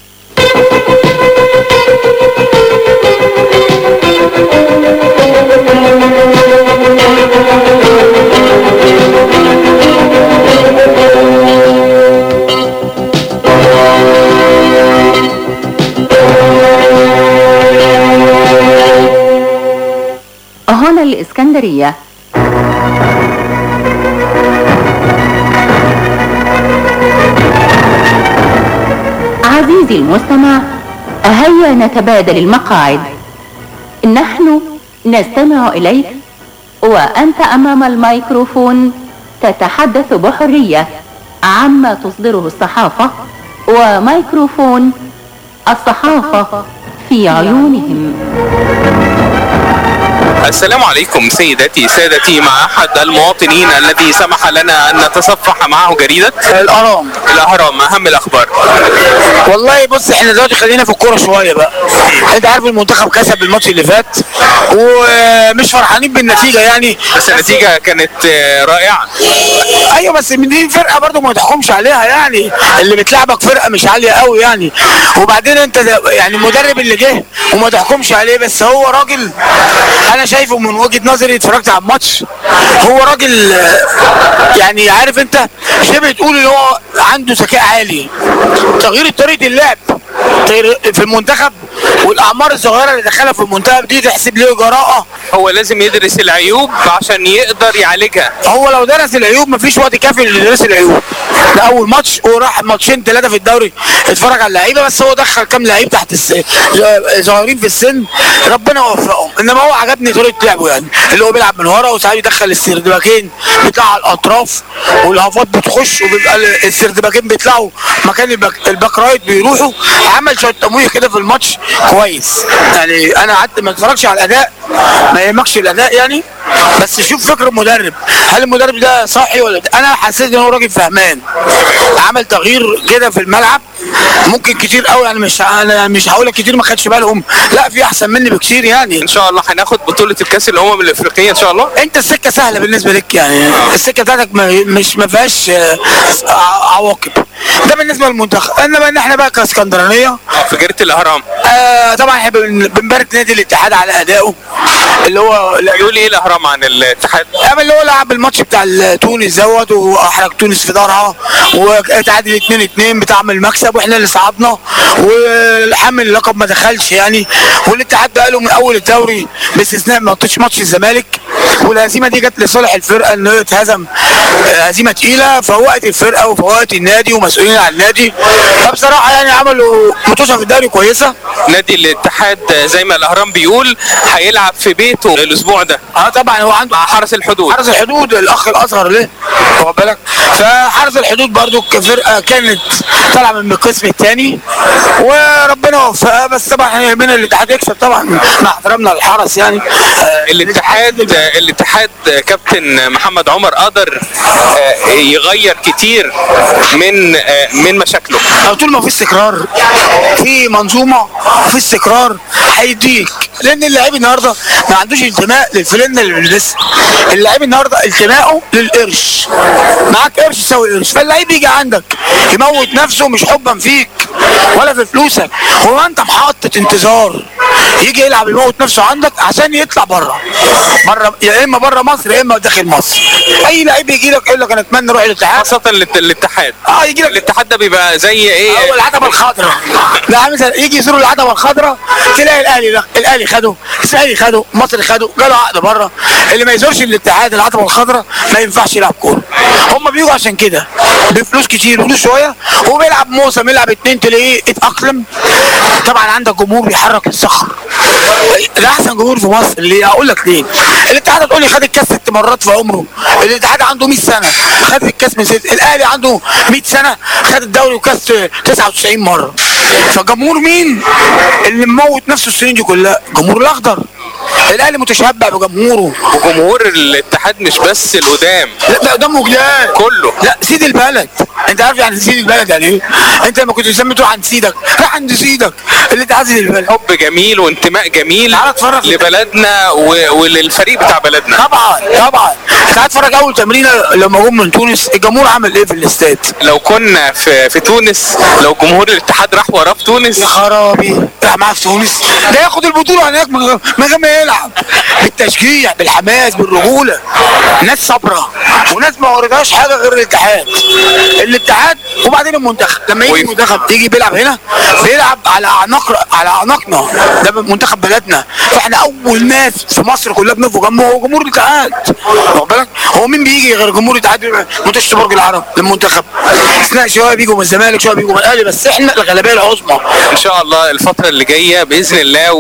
هنا الإسكندرية. عزيزي المستمع، هيا نتبادل المقاعد. نحن نستمع إليك وأنت أمام الميكروفون تتحدث بحرية عما تصدره الصحافة، وميكروفون الصحافة في عيونهم. السلام عليكم سيداتي سادتي، مع احد المواطنين الذي سمح لنا ان نتصفح معه جريدة الاهرام. اهم الاخبار. والله بص، احنا دلوقتي خلينا في الكوره شويه بقى. انت عارف المنتخب كسب الماتش اللي فات ومش فرحانين بالنتيجه يعني، بس النتيجة كانت رائعة. ايوه بس دي فرقه برضو ما تحكمش عليها يعني، اللي بتلعبك فرقه مش عاليه قوي يعني. وبعدين انت يعني المدرب اللي جه وما تحكمش عليه، بس هو راجل انا شايفه من وجهه نظري، اتفرجت على الماتش، هو راجل يعني عارف انت شبه تقول اللي هو عنده ذكاء عالي. تغيير طريقه اللعب في المنتخب والاعمار الصغيره اللي دخلها في المنتخب دي تحسب ليه جراءه. هو لازم يدرس العيوب عشان يقدر يعالجها. هو لو درس العيوب مفيش وقت كافي لدرس العيوب. ده اول ماتش وراح ماتشين 3 في الدوري اتفرج على اللعيبه، بس هو دخل كام لعيب تحت صغيرين في السن ربنا وفقهم. انما هو عجبني طريقه لعبه يعني، اللي هو بيلعب من ورا وساعات يدخل السردباكين بيطلع على الاطراف والهافات بتخش وبيبقى السردباكين بيطلعوا مكان الباك رايت بيروحوا. عمل شويه تمويه كده في الماتش كويس يعني. انا قعدت ما اتفرجش على الاداء، ما يهمكش الاداء يعني، بس شوف فكر المدرب، هل المدرب ده صحي ولا ده؟ انا حسيت ان هو راجل فهمان، عمل تغيير كده في الملعب ممكن كتير قوي يعني. انا مش هقول لك كتير ما خدش بالهم، لا في احسن مني بكتير يعني. ان شاء الله هناخد بطولة الكاس الامم الافريقية ان شاء الله. انت السكة سهلة بالنسبة لك يعني، السكة بتاعتك ما فيهاش عواقب. ده بالنسبة للمنتخب. انما ان احنا بقى كاسكندرانية في جريدة الاهرام طبعا احنا بنبارك نادي الاتحاد على ادائه. اللي هو يقول ايه الاهرام عن الاتحاد؟ اللي هو لعب الماتش بتاع تونس دوت واحرج تونس في دارها واتعادل 2-2 بتعمل مكسب واحنا اللي صعدنا والحامل اللقب ما دخلش يعني. والاتحاد بقى له من اول الدوري باستثناء ماتش الزمالك، والهزيمه دي جت لصالح الفرقه انه اتهزم هزيمه تقيله، فوقت الفرقه وفوقت النادي ومسؤولين عن النادي. فبصراحه يعني عملوا ماتشات في الدوري كويسه. نادي الاتحاد زي ما الاهرام بيقول هيلعب في بيته الاسبوع ده. طبعا هو عنده حرس الحدود. حرس الحدود الاخ الاصغر ليه واخد بالك. فحرس الحدود برضو كفرقه كانت طالعه من القسم الثاني وربنا وفقها، بس طبعا يهمنا الاتحاد يكسب طبعا مع احترامنا للحرس يعني. الاتحاد كابتن محمد عمر قدر يغير كتير من مشاكله. طول ما في استقرار في منظومه وفي استقرار هيديك، لان اللاعب النهارده ما عندوش انتماء للفلنه اللي بيلبسها. اللاعب النهارده انتمائه للقرش، معاك قرش يساوي قرش، فاللاعب يجي عندك يموت نفسه مش حبا فيك ولا في فلوسك. هو انت محطة انتظار يجي يلعب يموت نفسه عندك عشان يطلع بره يا اما بره مصر يا اما داخل مصر. اي لعيب يجي لك يقول لك انا اتمنى اروح الاتحاد، خاصة الاتحاد. يجي لك الاتحاد ده بيبقى زي ايه؟ هو العتبة الخضراء. لا مثلا يجي يزور العتبة الخضراء تلاقي الاهلي خده، الاسماعيلي خده، مصر خده، جاله عقد بره. اللي ما يزورش الاتحاد العتبة الخضراء ما ينفعش يلعب كورة. هم بيجوا عشان كده بفلوس كتير فلوس شويه، وبيلعب موسم يلعب 2 تلاقيه اتأقلم. طبعا عندك جمهور بيحرك الصخر، ده احسن جمهور في مصر. اللي هقول لك ليه؟ الاتحاد هتقول لي خد الكاس 6 مرات في عمره، الاتحاد عنده 100 سنه خد الكاس من 6، الاهلي عنده 100 سنه خد الدوري وكاس 99 مره. فجمهور مين اللي مموت نفسه السنين دي كلها؟ جمهور الاخضر. الاهلي متشبع بجمهوره، وجمهور الاتحاد مش بس القدام، لا قدامه جداد كله. لا سيد البلد، انت عارف يعني سيد البلد يعني ايه؟ انت لما كنت تسمي تروح عند سيدك راح عند سيدك اللي انت سيد البلد. حب جميل وانتماء جميل لبلدنا وللفريق بتاع بلدنا. طبعا تعال اتفرج اول تمرينه لما جم من تونس الجمهور عمل ايه في الاستاد. لو كنا في تونس، لو جمهور الاتحاد راح وراه في تونس، يا خرابي راح معاه في تونس ده ياخد البطوله هناك من غير ما يلعب، بالتشجيع بالحماس بالرجوله. ناس صبره وناس ما وردهاش حاجه غير الاتحاد وبعدين المنتخب. لما يجي المنتخب يجي بيلعب هنا بيلعب على اعناقنا، ده منتخب بلدنا. فاحنا اول ناس في مصر كلها بنقف جنبه هو جمهور الاتحاد، واخد بالك. هو مين بيجي غير جمهور الاتحاد؟ منتشر برج العرب للمنتخب، اثناء شويه بيجوا من الزمالك شويه بيجوا من الاهلي، بس احنا الغالبيه العظمى. ان شاء الله الفتره اللي جايه باذن الله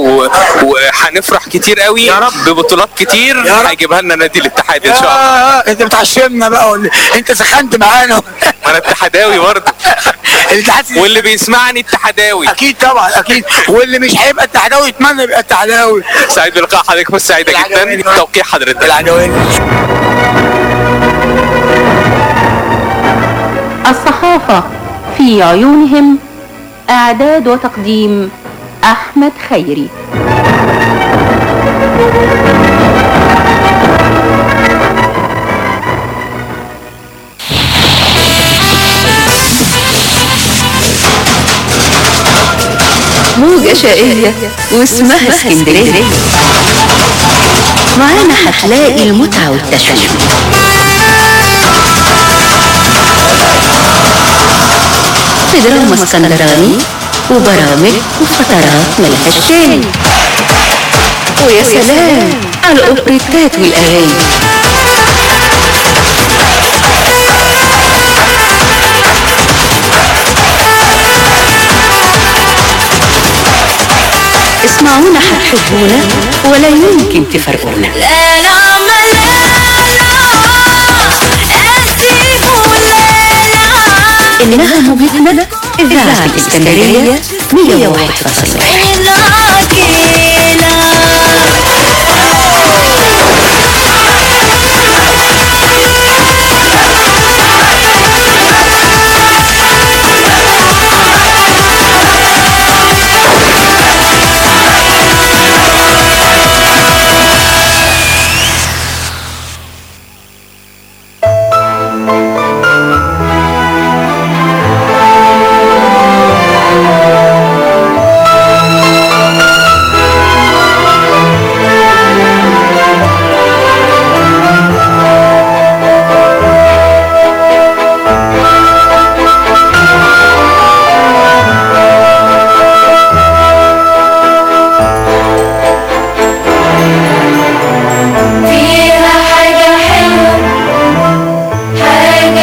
وهنفرح كتير قوي يا رب ببطولات كتير هيجيبها لنا نادي الاتحاد ان شاء الله. انت بتعشمنا بقى ولا انت سخنت معانا؟ انا اتحداوي برضه. الاتحاد واللي بيسمعني اتحداوي اكيد طبعا اكيد، واللي مش هيبقى اتحداوي يتمنى يبقى اتحداوي. سعيد بلقاء حضرتك، بس سعيده جدا. توقيع حضرتك. العجواني. الصحافة في عيونهم، إعداد وتقديم أحمد خيري. موجة شقية واسمها اسكندرية، معانا هتلاقي المتعة والتشويق. في دراما اسكندراني وبرامج وفترات ملهاش تاني، ويا سلام على الأوبريتات والأغاني. اسمعونا هتحبونا ولا يمكن تفرقونا. إنها موجتنا إذاعة الإسكندرية 101.1. فيها حاجة حلوة، حاجة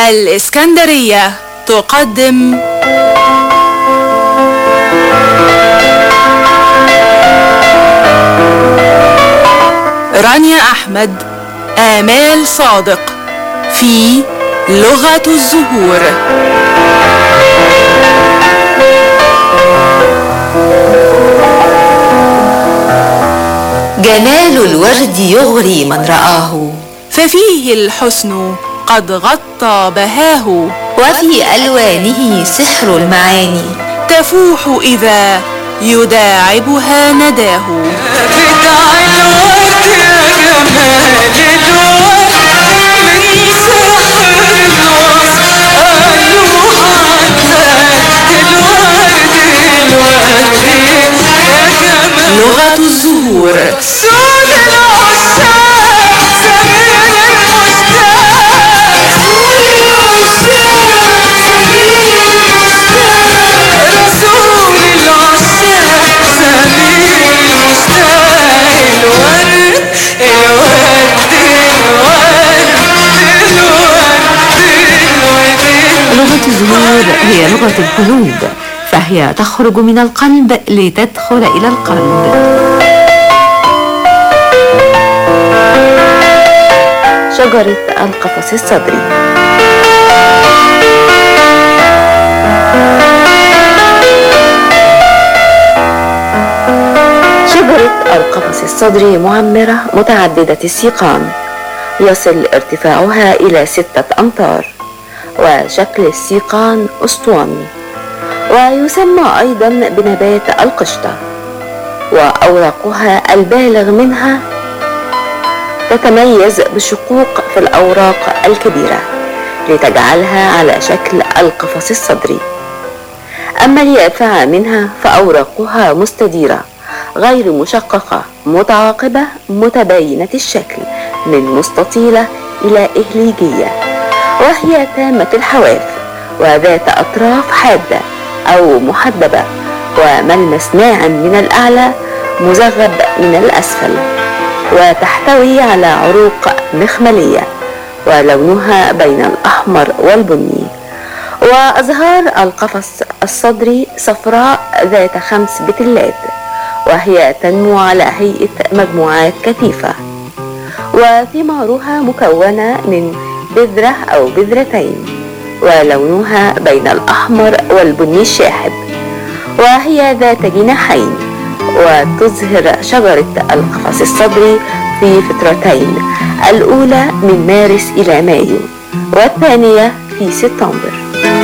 الإسكندرية تقدم رانيا أحمد، آمال صادق في لغة الزهور. جمال الورد يغري من رآه، ففيه الحسن قد غطى بهاه، وفي ألوانه سحر المعاني تفوح إذا يداعبها نداه. بدع الورد يا جمال الورد من سحر الوصف، قالوا عداد الورد يا جمال. لغة الزهور. سود العشاق سمير المشتاق، سود العشاق سمير المشتاق، رسول العشاق سمير المشتاق. الورد الورد الورد. لغة الزهور هي لغة القلوب، فهي تخرج من القلب لتدخل إلى القلب. شجرة القفص الصدري. شجرة القفص الصدري معمرة متعددة السيقان، يصل ارتفاعها إلى 6 أمتار، وشكل السيقان أسطواني، ويسمى أيضا بنبات القشطة. وأوراقها البالغ منها تتميز بشقوق في الأوراق الكبيرة لتجعلها على شكل القفص الصدري. أما اليافعة منها فأوراقها مستديرة غير مشققة متعاقبة متباينة الشكل من مستطيلة إلى إهليجية، وهي تامة الحواف وذات أطراف حادة أو محدبة، وملمس ناعم من الأعلى مزغب من الأسفل، وتحتوي على عروق مخملية ولونها بين الأحمر والبني. وأزهار القفص الصدري صفراء ذات 5 بتلات، وهي تنمو على هيئة مجموعات كثيفة، وثمارها مكونة من بذرة أو بذرتين، ولونها بين الأحمر والبني الشاحب، وهي ذات جناحين. وتزهر شجرة القفص الصدري في فترتين، الأولى من مارس إلى مايو، والثانية في سبتمبر.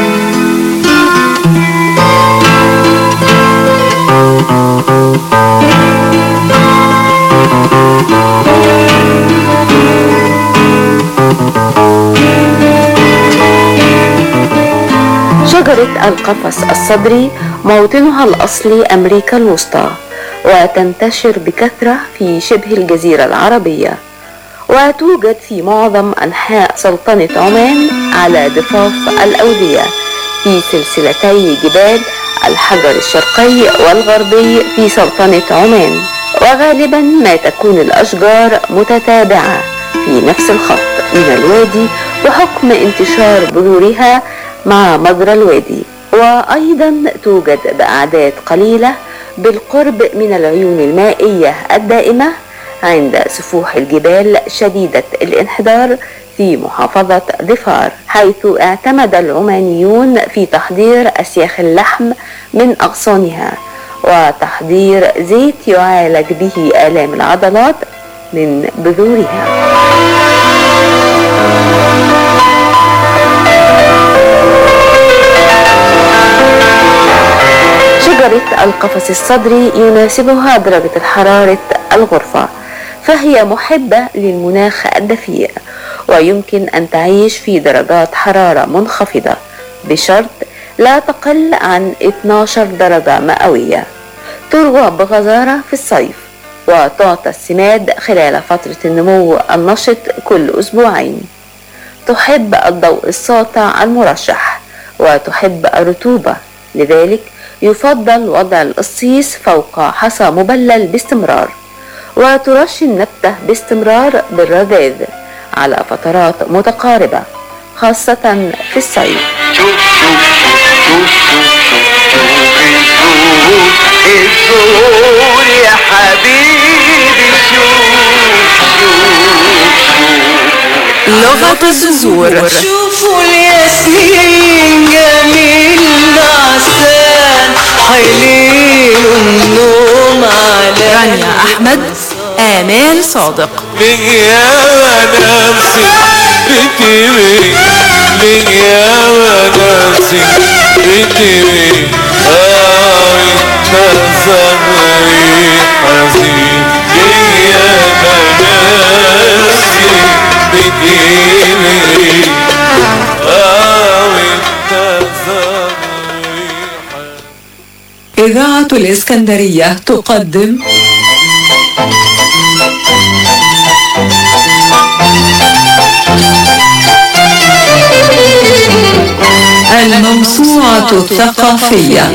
شجرة القفص الصدري موطنها الأصلي أمريكا الوسطى، وتنتشر بكثرة في شبه الجزيرة العربية، وتوجد في معظم أنحاء سلطنة عمان على ضفاف الأودية في سلسلتي جبال الحجر الشرقي والغربي في سلطنة عمان، وغالبا ما تكون الأشجار متتابعة في نفس الخط من الوادي بحكم انتشار بذورها مع مجرى الوادي. وأيضا توجد بأعداد قليلة بالقرب من العيون المائية الدائمة عند سفوح الجبال شديدة الانحدار في محافظة ظفار، حيث اعتمد العمانيون في تحضير أسياخ اللحم من أغصانها، وتحضير زيت يعالج به آلام العضلات من بذورها. شجرة القفص الصدري يناسبها درجة حرارة الغرفة، فهي محبة للمناخ الدفيء، ويمكن أن تعيش في درجات حرارة منخفضة بشرط لا تقل عن 12 درجة مئوية. تروى بغزارة في الصيف، وتعطى السماد خلال فترة النمو النشط كل أسبوعين. تحب الضوء الساطع المرشح، وتحب الرطوبة، لذلك يفضل وضع القصيص فوق حصى مبلل باستمرار، وترش النبتة باستمرار بالرذاذ على فترات متقاربة، خاصة في الصيف. الزهور يا حبيبي لغة الزهور. شوفوا الياسمين جميل نعسان حليل النوم على رانيا أحمد، آمال صادق. من يا نفسي بتبي من يا نفسي بتبي تزغري حزين من يا نفسي بتبي إذاعة الإسكندرية تقدم الموسوعة الثقافية.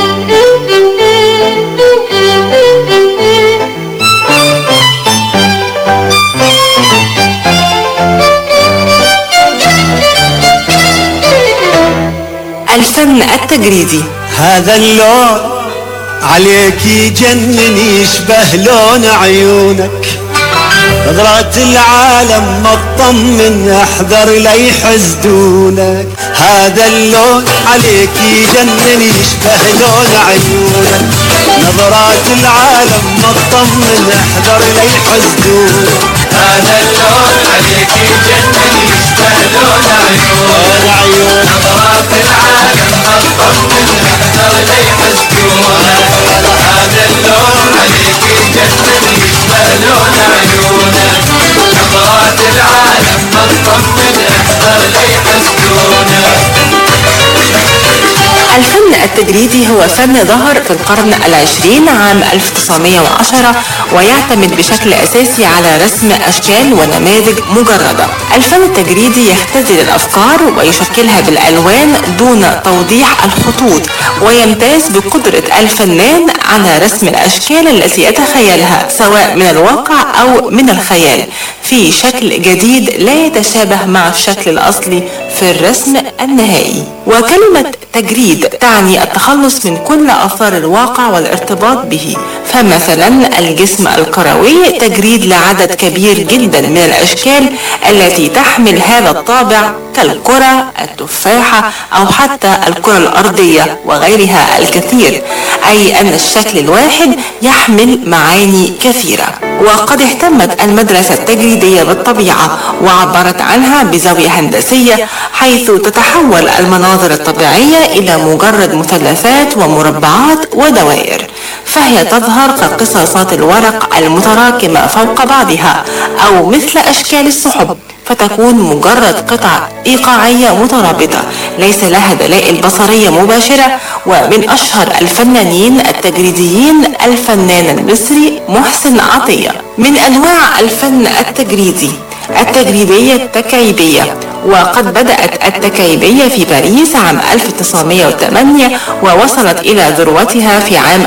الفن التجريدي. هذا اللون عليك يجنن يشبه لون عيونك نظرة العالم ما تطمن احذر لا يحسدونك هذا اللون عليك يجنن يشبه لون عيونك نظرات العالم ما تطمن احذر لا يحسدونك هذا اللون عليك يجنن يشبه لون عيونك نظرات العالم ما تطمن احذر لا يحسدونك هذا اللون عليك يجنن يشبه لون عيونك نظرات العالم ما تطمن احذر لا يحسدونك. الفن التجريدي هو فن ظهر في القرن العشرين عام 1910 ويعتمد بشكل أساسي على رسم أشكال ونماذج مجردة. الفن التجريدي يختزل الأفكار ويشكلها بالألوان دون توضيح الخطوط ويمتاز بقدرة الفنان على رسم الأشكال التي يتخيلها سواء من الواقع أو من الخيال في شكل جديد لا يتشابه مع الشكل الأصلي في الرسم النهائي. وكلمة تجريد تعني التخلص من كل آثار الواقع والارتباط به، فمثلا الجسم الكروي تجريد لعدد كبير جدا من الأشكال التي تحمل هذا الطابع كالكرة، التفاحة أو حتى الكرة الأرضية وغيرها الكثير، أي أن الشكل الواحد يحمل معاني كثيرة. وقد اهتمت المدرسة التجريدية بالطبيعة وعبرت عنها بزاوية هندسية حيث تتحول المناظر الطبيعية إلى مجرد مثلثات ومربعات ودوائر، فهي تظهر كقصاصات الورق المتراكمة فوق بعضها أو مثل أشكال السحب، فتكون مجرد قطع إيقاعية مترابطة ليس لها دلائل بصرية مباشرة. ومن أشهر الفنانين التجريديين الفنان المصري محسن عطية. من أنواع الفن التجريدي التجريبية التكعيبية، وقد بدأت التكعيبية في باريس عام 1908 ووصلت إلى ذروتها في عام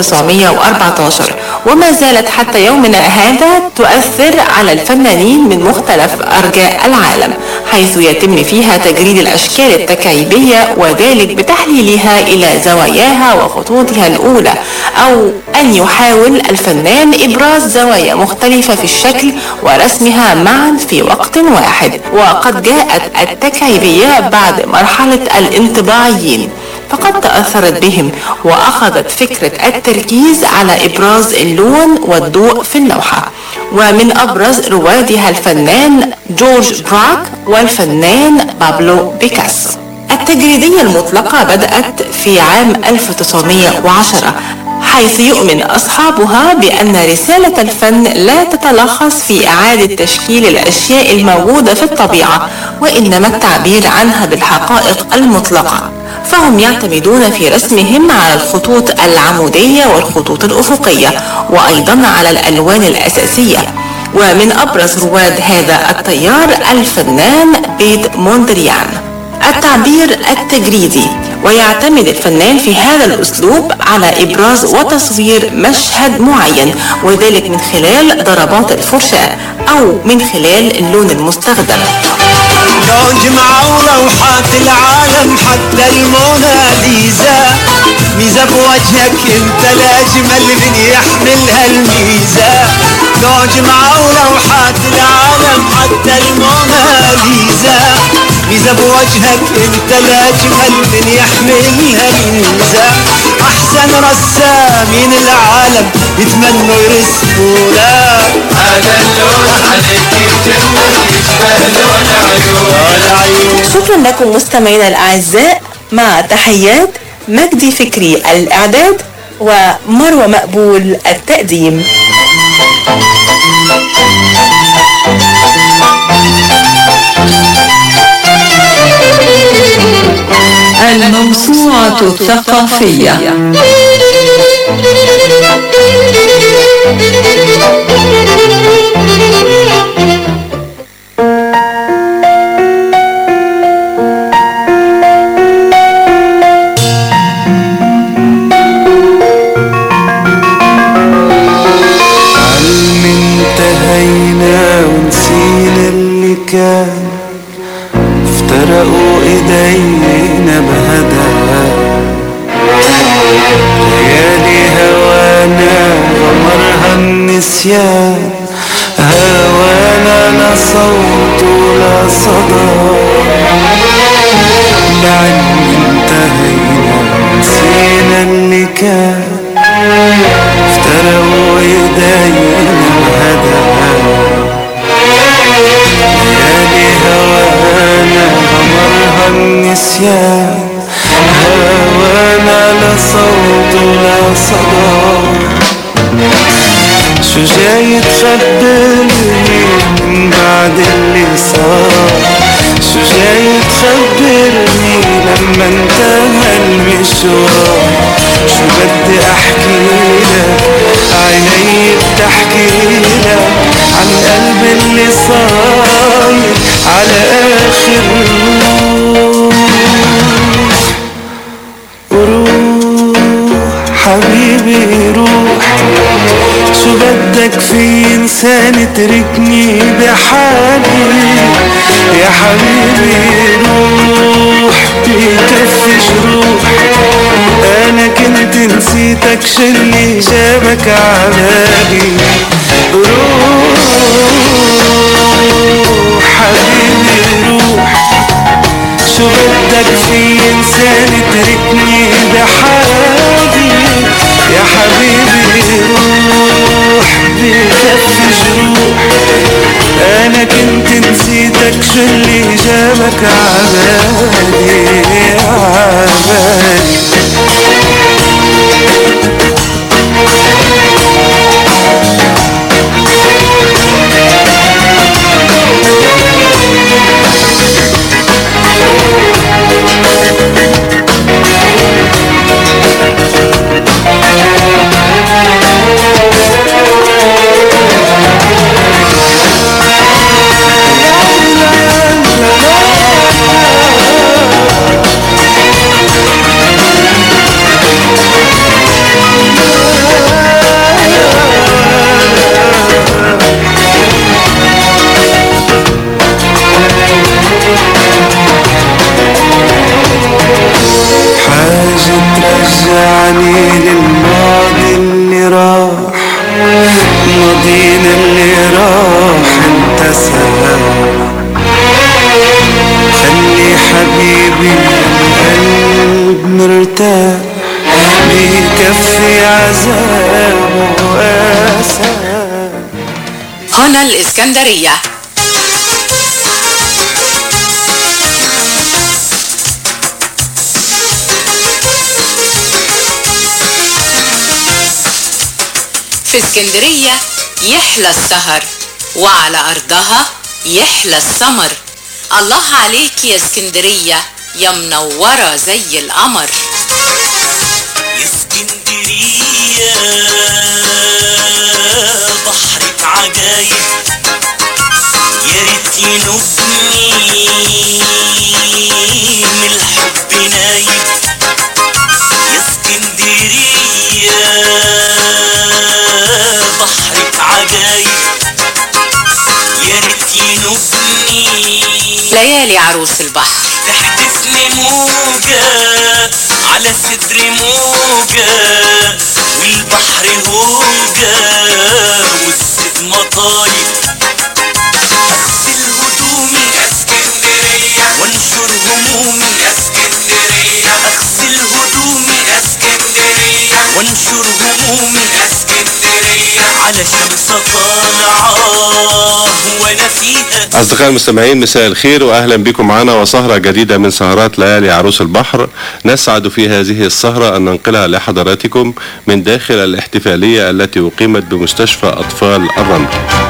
1914 وما زالت حتى يومنا هذا تؤثر على الفنانين من مختلف أرجاء العالم، حيث يتم فيها تجريد الأشكال التكعيبية وذلك بتحليلها إلى زواياها وخطوطها الأولى، أو أن يحاول الفنان إبراز زوايا مختلفة في الشكل ورسمها معا في وقت واحد. وقد جاءت التكعيبية بعد مرحلة الانطباعيين فقد تأثرت بهم وأخذت فكرة التركيز على إبراز اللون والضوء في اللوحة. ومن أبرز روادها الفنان جورج براك والفنان بابلو بيكاسو. التجريدية المطلقة بدأت في عام 1910 حيث يؤمن أصحابها بأن رسالة الفن لا تتلخص في إعادة تشكيل الأشياء الموجودة في الطبيعة وإنما التعبير عنها بالحقائق المطلقة، فهم يعتمدون في رسمهم على الخطوط العمودية والخطوط الأفقية وأيضا على الألوان الأساسية. ومن أبرز رواد هذا التيار الفنان بيت موندريان. التعبير التجريدي، ويعتمد الفنان في هذا الأسلوب على إبراز وتصوير مشهد معين وذلك من خلال ضربات الفرشاة أو من خلال اللون المستخدم. لو جمعوا لوحات العالم حتى الموناليزا، ميزة بوجهك انت الاجمل من يحمل هالميزة. لو جمعوا لوحات العالم حتى الموناليزا، ميزة بوجهك انت الاجمل من يحمل هالميزة. احسن رسامين العالم يتمنوا يرسمونا، هذا اللون عليك يجنن يشبه لون عيون. شكرا لكم مستمعينا الأعزاء، مع تحيات مجدي فكري الإعداد ومروة مقبول التقديم. الموسوعة الثقافية. كان افترقوا ايدينا بهدى، ليالي هوانا غمرها النسيان، هوانا لا صوت ولا صدى. بعلم انتهينا ونسينا اللي كان، افترقوا ايدينا بهدى، ليالي هوانا غمرها النسيان، هوانا لا صوت ولا صدى. شو جاي تخبرني من بعد اللي صار؟ شو جاي تخبرني لما انتهى المشوار؟ شو بدي احكي لك عيني بتحكي لك عن قلبي اللي صاير على اخر روح حبيبي روح. شو بدك في انسان تركني بحالي يا حبيبي روح بكفي جروح. انا كنت نسيتك شلي جابك عبالي روح حبيبي روح. شو بدك في انسان تركني بحالي يا حبيبي روح بكفي جروح. انا كنت نسيتك شو اللي جابك عبالي عبالي. ترجعني للماضي اللي راح، ماضينا اللي راح انتسى. خلي حبيبي القلب مرتاح بيكفي عذاب واسى. هنا الإسكندرية. في اسكندرية يحلى السهر وعلى أرضها يحلى السمر. الله عليك يا اسكندرية يا منورة زي القمر. يا اسكندرية بحرك عجايب، يا ريت ينوبني من الحب نايب. يا اسكندرية بحرك عجايب، يا ريت ينوبني. ليالي عروس البحر. تحدفني موجة على صدري موجة والبحر هوجة والصيد مطايب. أغسل هدومي يا اسكندرية وانشر همومي يا اسكندرية. أغسل هدومي يا اسكندرية وانشر همومي يا اسكندرية على شمس طالعة وانا فيها. أصدقائي المستمعين مساء الخير وأهلا بكم معنا وسهرة جديدة من سهرات ليالي عروس البحر. نسعد في هذه السهرة أن ننقلها لحضراتكم من داخل الاحتفالية التي أقيمت بمستشفى أطفال الرمل.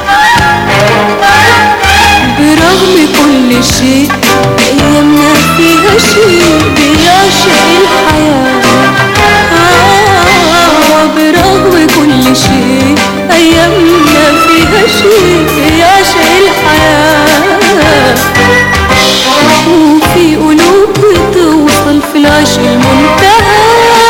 برغم كل شيء أيامنا فيها شيء بيعشق الحياة. برغم كل شيء أيامنا فيها شيء بيعشق الحياة. وفي قلوب بتوصل في العشق المنتهى.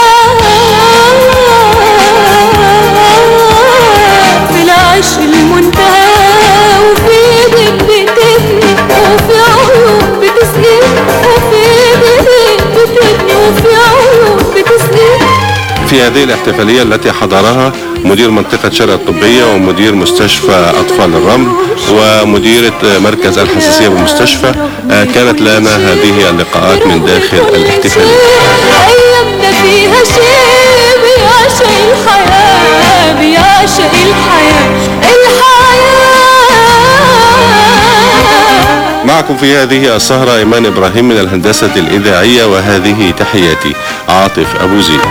في العشق المنتهى وفي ايدك بتبني وفي عيون بتسقي وفي ايدك بتبني وفي عيون بتسقي. في هذه الاحتفالية التي حضرها مدير منطقة شرق الطبية ومدير مستشفى أطفال الرمل ومديرة مركز الحساسية بالمستشفى، كانت لنا هذه اللقاءات من داخل الاحتفالية. أيامنا فيها شيء بيعشق الحياة بيعشق الحياة. معكم في هذه السهرة إيمان إبراهيم من الهندسة الإذاعية، وهذه تحياتي عاطف أبو زيد.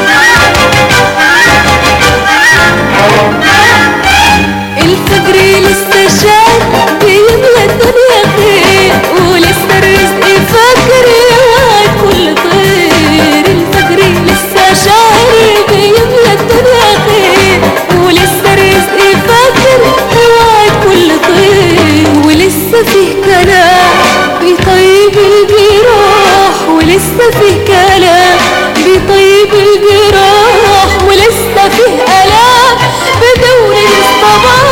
الفجر لسه شاد بيملى الدنيا خير ولسه الرزق فجر وعد كل طير. الفجر لسه شاد بيملى الدنيا خير ولسه الرزق فجر وعد كل طير. ولسه فيه كلام بيطيب الجراح ولسه فيه كلام بيطيب الجراح ولسه فيه ألام بدون الصباح.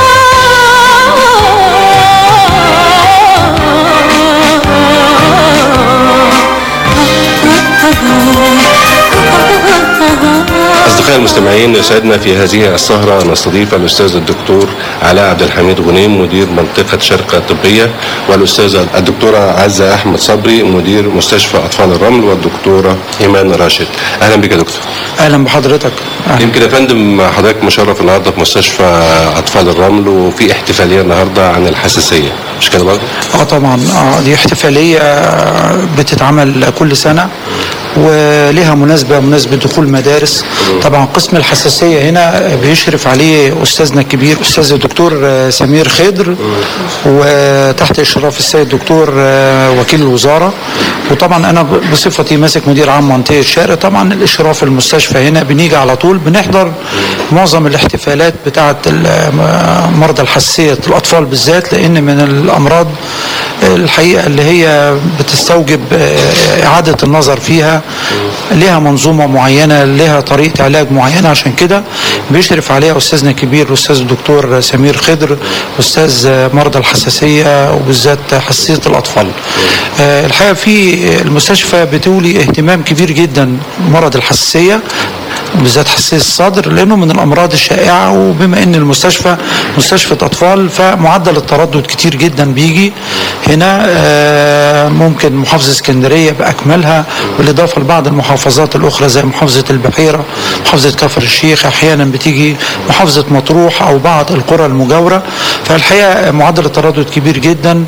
أصدقائي المستمعين، يسعدنا في هذه السهرة أن نستضيف الأستاذ الدكتور علاء عبد الحميد غنيم مدير منطقة شرق الطبية، والأستاذة الدكتورة عزة أحمد صبري مدير مستشفى أطفال الرمل، والدكتورة إيمان راشد. أهلا بك يا دكتور. أهلا بحضرتك. يمكن يا فندم حضرتك مشرف النهارده في مستشفى أطفال الرمل وفي احتفالية النهارده عن الحساسية، مش كده برضه؟ طبعا دي احتفالية بتتعمل كل سنة ولها مناسبة دخول مدارس. طبعا قسم الحساسية هنا بيشرف عليه أستاذنا الكبير أستاذ الدكتور سمير خضر، وتحت إشراف السيد الدكتور وكيل الوزارة. وطبعا أنا بصفتي ماسك مدير عام منطقة الشرق، طبعا الإشراف المستشفى هنا بنيجي على طول بنحضر معظم الاحتفالات بتاعة مرضى الحساسية الأطفال بالذات، لأن من الأمراض الحقيقة اللي هي بتستوجب إعادة النظر فيها، لها منظومة معينة، لها طريقة علاج معينة. عشان كده بيشرف عليها أستاذنا الكبير الأستاذ الدكتور سمير خضر أستاذ مرضى الحساسية وبالذات حساسية الأطفال. الحقيقة في المستشفى بتولي اهتمام كبير جدا مرض الحساسية بالذات حساسية الصدر، لأنه من الأمراض الشائعة. وبما أن المستشفى مستشفى أطفال فمعدل التردد كتير جدا بيجي هنا. ممكن محافظة اسكندرية بأكملها بالإضافة لبعض المحافظات الأخرى زي محافظة البحيرة، محافظة كفر الشيخ، أحيانا بتيجي محافظة مطروح أو بعض القرى المجاورة. فالحقيقة معدل التردد كبير جدا،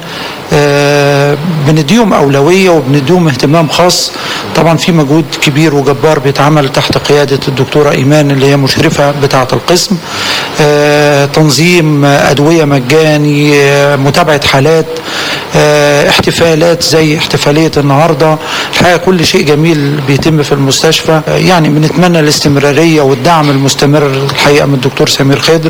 بنديهم أولوية وبنديهم اهتمام خاص. طبعا في مجهود كبير وجبار بيتعمل تحت قيادة الدكتورة إيمان اللي هي مشرفة بتاعة القسم. تنظيم أدوية مجاني، متابعة حالات، احتفالات زي احتفالية النهاردة. الحقيقة كل شيء جميل بيتم في المستشفى. يعني بنتمنى الاستمرارية والدعم المستمر الحقيقة من الدكتور سمير خضر.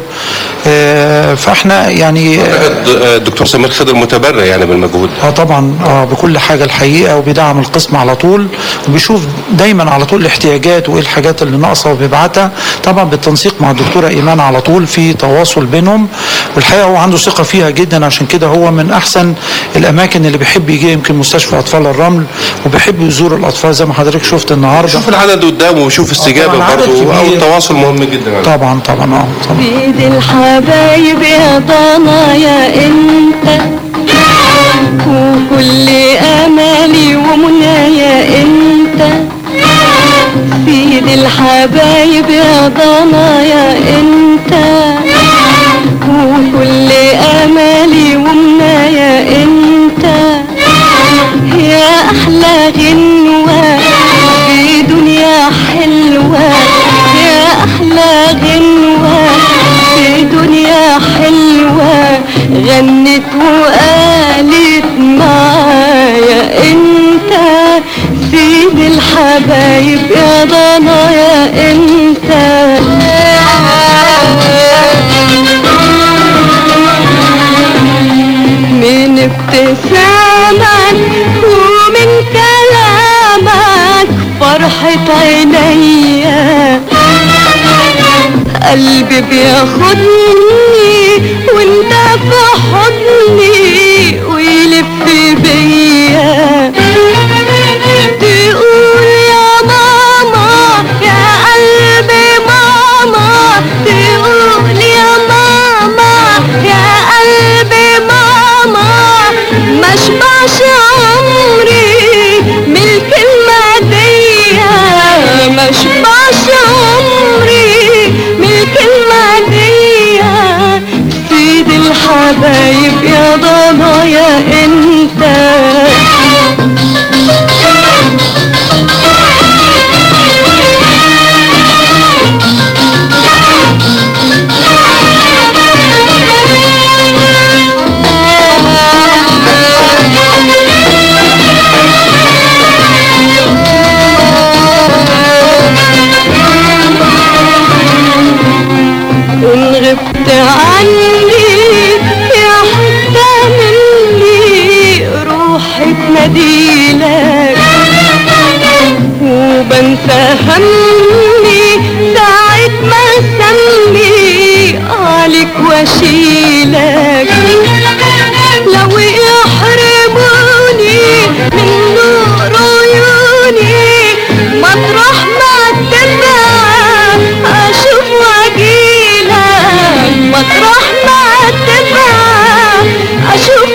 فاحنا يعني الدكتور سمير خضر متبرع يعني بالمجهود طبعا بكل حاجة الحقيقة، وبيدعم القسم على طول وبيشوف دايما على طول الاحتياجات وايه الحاجات اللي ناقصه وبيبعتها طبعا بالتنسيق مع الدكتوره ايمان، على طول في تواصل بينهم، والحقيقه هو عنده ثقه فيها جدا. عشان كده هو من احسن الاماكن اللي بيحب يجي، يمكن مستشفى اطفال الرمل، وبيحب يزور الاطفال زي ما حضرتك شفت النهارده. شوف العدد قدامه وشوف استجابه برضه، او التواصل مهم جدا. طبعا طبعا بيد الحبايب يا ضنايا انت، وكل امالي ومنايا انت. سيد الحبايب يا ضنايا انت، وكل امالي ومنايا انت. يا احلى غنوة في دنيا حلوة، يا احلى غنوة في دنيا حلوة. غنت وقالت معايا انت، سيد الحبايب يا ضنايا انت. من ابتسامك ومن كلامك فرحة عينيا، قلبي بياخدني وانت في حضني ويلف بيا. تقول يا ماما يا قلبي ماما، تقول يا ماما يا قلبي ماما. ما اشبعش عمري من الكلمة دي، ما اشبعش عمري من الكلمة دي. سيد الحبايب يا ضنايا انت. إن غبت عني يا حتة مني روحي تناديلك، وبنسى همي ساعة ما سمي عليك واشيلك. لو يحرموني من نور عيوني مطرح ما تبقى اشوف واجيلك، مطرح ما تبقى اشوف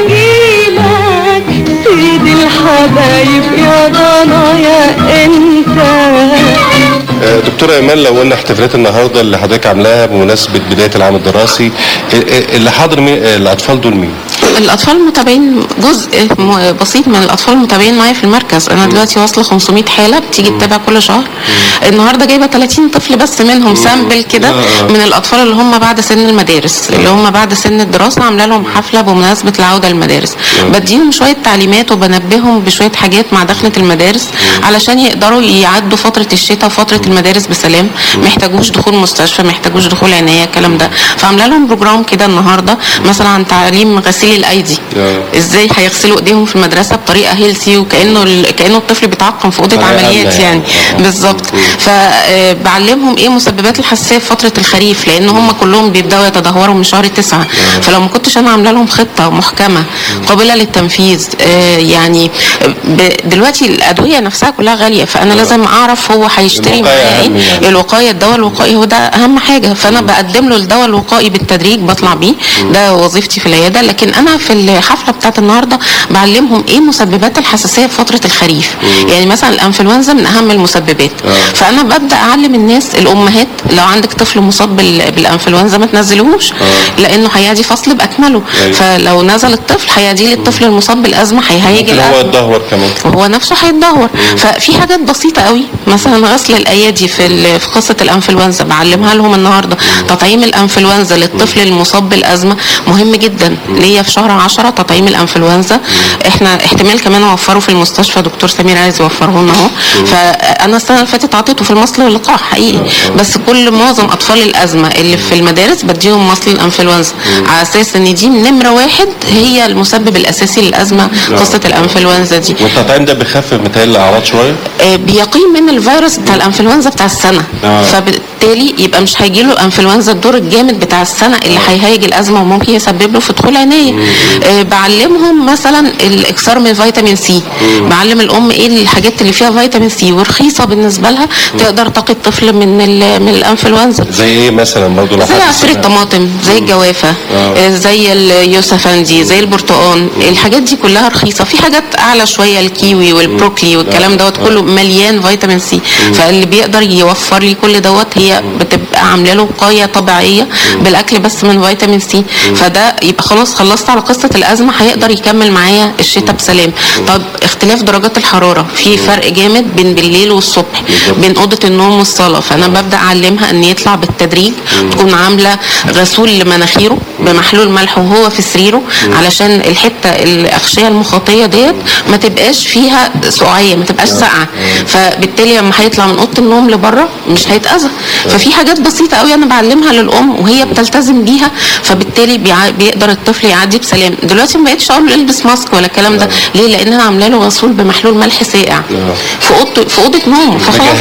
واجيلك. سيد الحبايب يا ضنايا انت. دكتورة ايمان، لو قلنا احتفالات النهارده اللي حضرتك عاملاها بمناسبه بدايه العام الدراسي، اللي حاضر مين؟ الاطفال دول مين؟ الاطفال المتابعين جزء بسيط من الاطفال المتابعين معايا في المركز. انا دلوقتي واصله 500 حاله بتيجي تتابع كل شهر. النهارده جايبه 30 طفل بس منهم سامبل كده من الاطفال اللي هم بعد سن المدارس، اللي هم بعد سن الدراسه. عامله لهم حفله بمناسبه العوده للمدارس، بديهم شويه تعليمات وبنبههم بشويه حاجات مع دخله المدارس علشان يقدروا يعدوا فتره الشتاء وفتره المدارس بسلام. محتاجوش دخول مستشفى، محتاجوش دخول عنايه، الكلام ده. فعامله لهم بروجرام كده النهارده مثلا عن تعليم غسيل الايدي، ازاي هيغسلوا ايديهم في المدرسه بطريقه هيلثي، وكانه الطفل بيتعقم في اوضه عمليات يعني بالظبط. فبعلمهم ايه مسببات الحساسيه في فتره الخريف، لان هم كلهم بيبداوا يتدهوروا من شهر 9، فلو ما كنتش انا عامله لهم خطه محكمه قابله للتنفيذ. يعني دلوقتي الادويه نفسها كلها غاليه، فانا لازم اعرف هو هيشتري معايا ايه. الوقايه، الدواء الوقائي هو ده اهم حاجه، فانا بقدم له الدواء الوقائي بالتدريج، بطلع بيه، ده وظيفتي في العياده. لكن انا في الحفله بتاعت النهارده بعلمهم ايه مسببات الحساسيه في فتره الخريف. يعني مثلا الانفلونزا من اهم المسببات، فانا ببدا اعلم الناس الامهات لو عندك طفل مصاب بالانفلونزا ما تنزلوهوش، لانه هيعدي فصل باكمله. فلو نزل الطفل هيعدي للطفل المصاب بالازمه هيهيج الازمه، هو يتدهور كمان، وهو نفسه هيتدهور. ففي حاجات بسيطه قوي، مثلا غسل الايادي في قصه الانفلونزا بعلمها لهم النهارده. تطعيم الانفلونزا للطفل المصاب بالازمه مهم جدا ليا في شهر 10 تطعيم الانفلونزا. احنا احتمال كمان اوفره في المستشفى، دكتور سمير عايز يوفره لنا اهو. فانا السنه اللي فاتت اعطيته في المصل واللقاح حقيقي، بس كل معظم اطفال الازمه اللي في المدارس بديهم مصل الانفلونزا على اساس ان دي نمره واحد هي المسبب الاساسي للازمه، قصه الانفلونزا دي. والتطعيم ده بيخفف متهيألي الاعراض شويه؟ بيقيم من الفيروس بتاع الانفلونزا بتاع السنه. فبالتالي يبقى مش هيجيله انفلونزا الدور الجامد بتاع السنه اللي هيهيج الازمه وممكن يسبب له في دخول عنايه. بعلمهم مثلا الاكثار من فيتامين سي، بعلم الام ايه الحاجات اللي فيها فيتامين سي ورخيصه بالنسبه لها تقدر تقي الطفل من الانفلونزا. زي ايه مثلا برضه؟ زي عصير الطماطم، زي الجوافه، زي اليوسفندي، زي البرتقال. الحاجات دي كلها رخيصه. في حاجات اعلى شويه، الكيوي والبروكلي والكلام دوت كله مليان فيتامين سي. فاللي بيقدر يوفر لي كل دوت هي بتبقى عامله له وقايه طبيعيه بالاكل بس من فيتامين سي. فده يبقى خلاص خلصت على قصه الازمه، هيقدر يكمل معايا الشتاء بسلام. طب اختلاف درجات الحراره، في فرق جامد بين بالليل والصبح، بين اوضه النوم والصاله. فانا ببدا اعلمها ان يطلع بالتدريج، تكون عامله غسول لمناخيره بمحلول ملح وهو في سريره، علشان الحته الاغشيه المخاطيه ديت ما تبقاش فيها سقعيه، ما تبقاش ساقعه. فبالتالي لما هيطلع من اوضه النوم لبره مش هيتاذى. ففي حاجات بسيطه قوي انا بعلمها للام وهي بتلتزم بيها، فبالتالي بيقدر الطفل يعدي بسلام. دلوقتي ما بقتش اقول له البس ماسك ولا الكلام ده، ليه؟ لان انا عامله له غسول بمحلول ملح ساقع في اوضه نومه.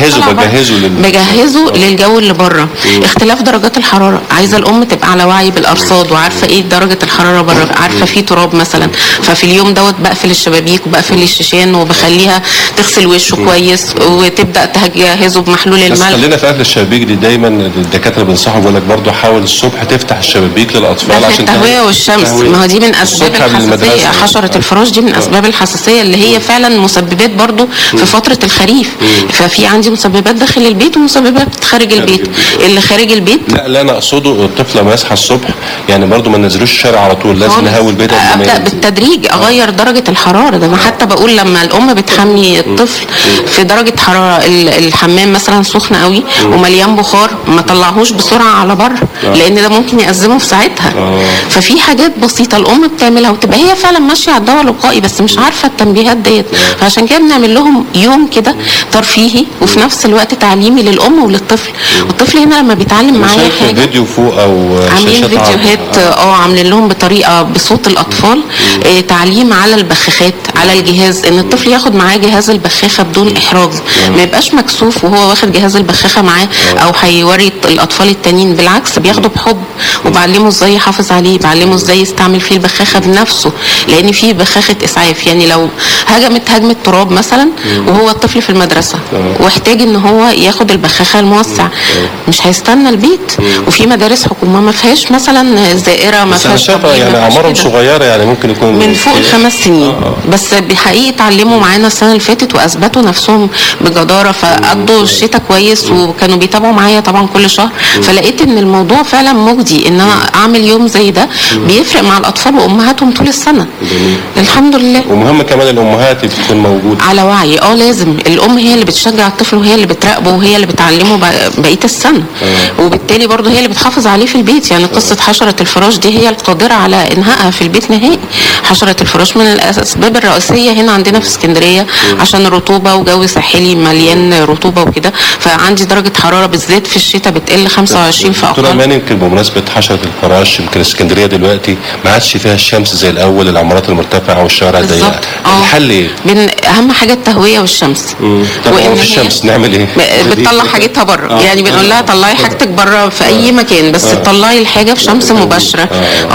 بجهزه للجو اللي بره. اختلاف درجات الحراره، عايزه الام تبقى على وعي بالارصاد وعارفه ايه درجه الحراره بره، عارفه في تراب مثلا. ففي اليوم دوت بقفل الشبابيك وبقفل الشيشان وبخليها تغسل وشه كويس وتبدا تجهزه بمحلول الملح. بس خلينا في قفل الشبابيك دي، دايما الدكاتره بينصحوا بيقول لك برضه حاول الصبح تفتح الشبابيك للاطفال عشان التهويه والشمس. ما هو دي من اسباب الحساسيه، حشره الفراش دي من اسباب الحساسيه اللي هي فعلا مسببات برضه في فتره الخريف. ففي عندي مسببات داخل البيت ومسببات خارج البيت. اللي خارج البيت لا انا اقصده الطفل لما يصحى الصبح يعني برضه ما ننزلوش الشارع على طول، لازم نهوي البيت. ابدا بالتدريج اغير درجه الحراره. ده انا حتى بقول لما الام بتحمي الطفل في درجه حراره الحمام مثلا سخن قوي ومليان بخار، ما طلعهوش بسرعه على بره، لان ده ممكن يأزمه في ساعتها. ففي حاجات بسيطه الام بتعملها وتبقى هي فعلا ماشيه على الدواء الوقائي بس مش عارفه التنبيهات ديت. فعشان كده بنعمل لهم يوم كده ترفيهي وفي نفس الوقت تعليمي للام وللطفل. والطفل هنا لما بيتعلم معايا حاجه، فيديو فوق او عاملين فيديوهات عاملين لهم بطريقه بصوت الاطفال، تعليم على البخاخات، على الجهاز، ان الطفل ياخد معاه جهاز البخاخه بدون احراج، ما يبقاش مكسوف وهو واخد جهاز البخاخه معاه او هيوري الاطفال التانيين. بالعكس بياخده بحب، وبعلمه ازاي يحافظ عليه، بعلمه ازاي يستعمل فيه البخاخه بنفسه، لان في بخاخه اسعاف. يعني لو هجمه تراب مثلا وهو الطفل في المدرسه واحتاج ان هو ياخد البخاخه الموسع، مش هيستنى البيت. وفي مدارس حكومه ما فيهاش مثلا زائره، ما فيهاش يعني اعمارهم صغيره، يعني ممكن يكون من فوق 5 سنين. بس بحقيقه اتعلموا معانا السنه اللي فاتت واثبتوا نفسهم بجداره، فقضوا الشتاء كويس وكانوا بيتابعوا معايا طبعا كل شهر. فلقيت ان الموضوع فعلا مجدي، ان انا اعمل يوم زي ده بيفرق مع الاطفال وامهاتهم طول السنه. الحمد لله. ومهم كمان الامهات تكون موجوده على وعي. لازم الام هي اللي بتشجع الطفل وهي اللي بتراقبه وهي اللي بتعلمه بقيه السنه. وبالتالي برضه هي اللي بتحافظ عليه في البيت. يعني قصه حشره الفراش دي هي القادره على انهائها في البيت نهائي. حشره الفراش من الاسباب الرئيسيه هنا عندنا في اسكندريه عشان الرطوبه وجو ساحلي مليان رطوبه وكده. فعندي درجه حراره بالذات في الشتاء بتقل 25 في اقل. دكتوره امان، يمكن بمناسبه حشره الفراش يمكن اسكندريه دلوقتي ما عادش فيها الشمس زي الاول، العمارات المرتفعه والشوارع ضيقه. الحل ايه؟ اهم حاجه التهويه والشمس. وان في الشمس نعمل ايه؟ بتطلع حاجتها بره. يعني بنقول لها طلعي حاجتك بره في اي مكان، بس تطلعي الحاجه في شمس مباشره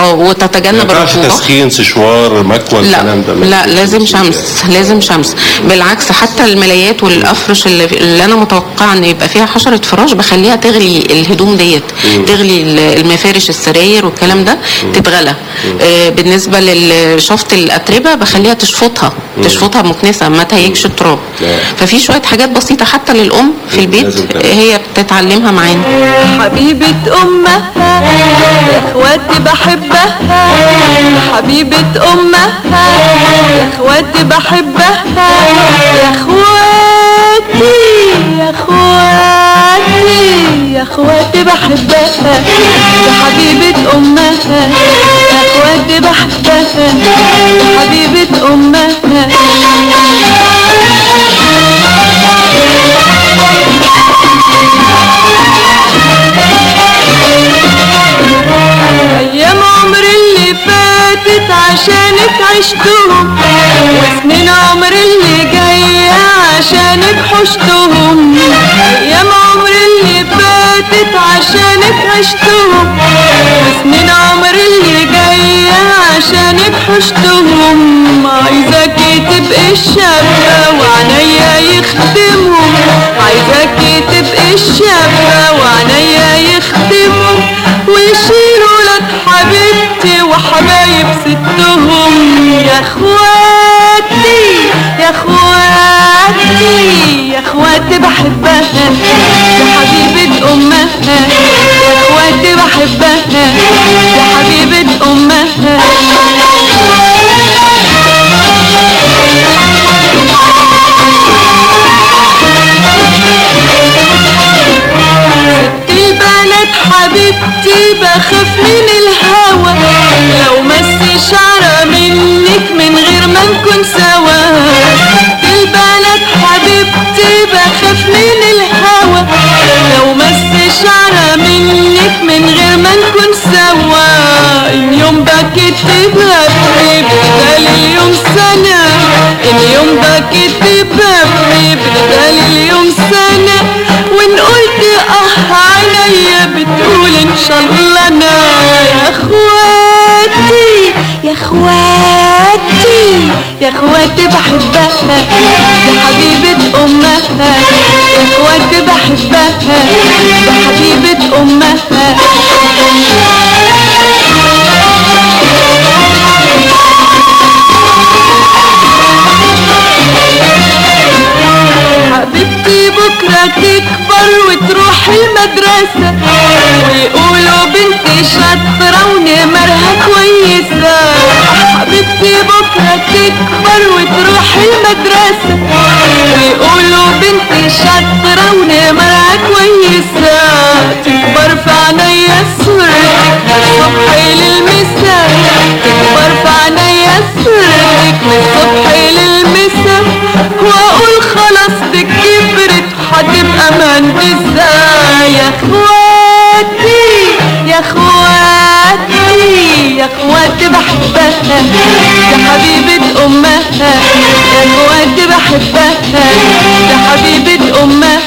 وتتجنب الرطوبه. تسخين، سشوار، مكوى، الكلام ده لا لازم شمس، لازم شمس. بالعكس حتى الملايات والافرش اللي انا متوقعه ان يبقى فيها حشره فراش بخليها تغلي الهدوم ديت، تغلي المفارش السراير والكلام ده تتغلى. بالنسبه للشفط الاتربه بخليها تشفطها مكنسه ما تهيجش التراب. ففي شويه حاجات بسيطه حتى للام في البيت هي بتتعلمها معانا. حبيبه امها يا اخواتي بحبها، حبيبه امها يا اخواتي بحبها، يا اخواتي يا اخواتي يا اخواتي بحبها يا حبيبة امها، يا اخواتي بحبها يا حبيبة امها. ايام عمري اللي فاتت عشانك عشتهم، وسنين عمري اللي جاية عشانك حشتهم. ايام عمري اللي فاتت عشانك عشتهم، وسنين عمري اللي جاية عشانك حشتهم. عايزاكي تبقي الشابة وعنيا يخدمهم، عايزاكي تبقي الشابة وعنيا يخدمهم، ويشيلوا لك حبيبتي وحبايب ستهم. يا اخواتي يا اخواتي يا اخواتي بحبها يا حبيبة امها، يا اخواتي بحبها يا حبيبة امها. البنات حبيبتي بخاف من الهوى، لو مس شعرة منك من غير ما نكون سوا. البنات حبيبتي بخاف من الهوى، لو مس شعرة منك من غير ما نكون سوا. اليوم بكيت ببكي بدل اليوم سنة، اليوم بكيت ببكي بدل اليوم سنة، وان قلت عينيا بتقول ان شاء الله انا. يا اخواتي يا اخواتي يا اخواتي بحبها يا حبيبة امها، يا اخواتي بحبها يا حبيبة امها. حبيبتي بكرة تكبر وتروح المدرسة، ويقولوا بنتي شاطرة ونمرها كويسة. حبيبتي بكرة تكبر وتروح المدرسة، ويقولوا بنتي شاطرة ونمرها كويسة. تكبر في عينيا صورتك من الصبح للمساء، تكبر في عينيا صورتك من الصبح للمساء، واقول خلاص دي كبرت وهتبقى مهندسة. يا اخواتي يا اخواتي يا اخواتي بحبها يا حبيبة امها، يا اخواتي بحبها يا حبيبة امها.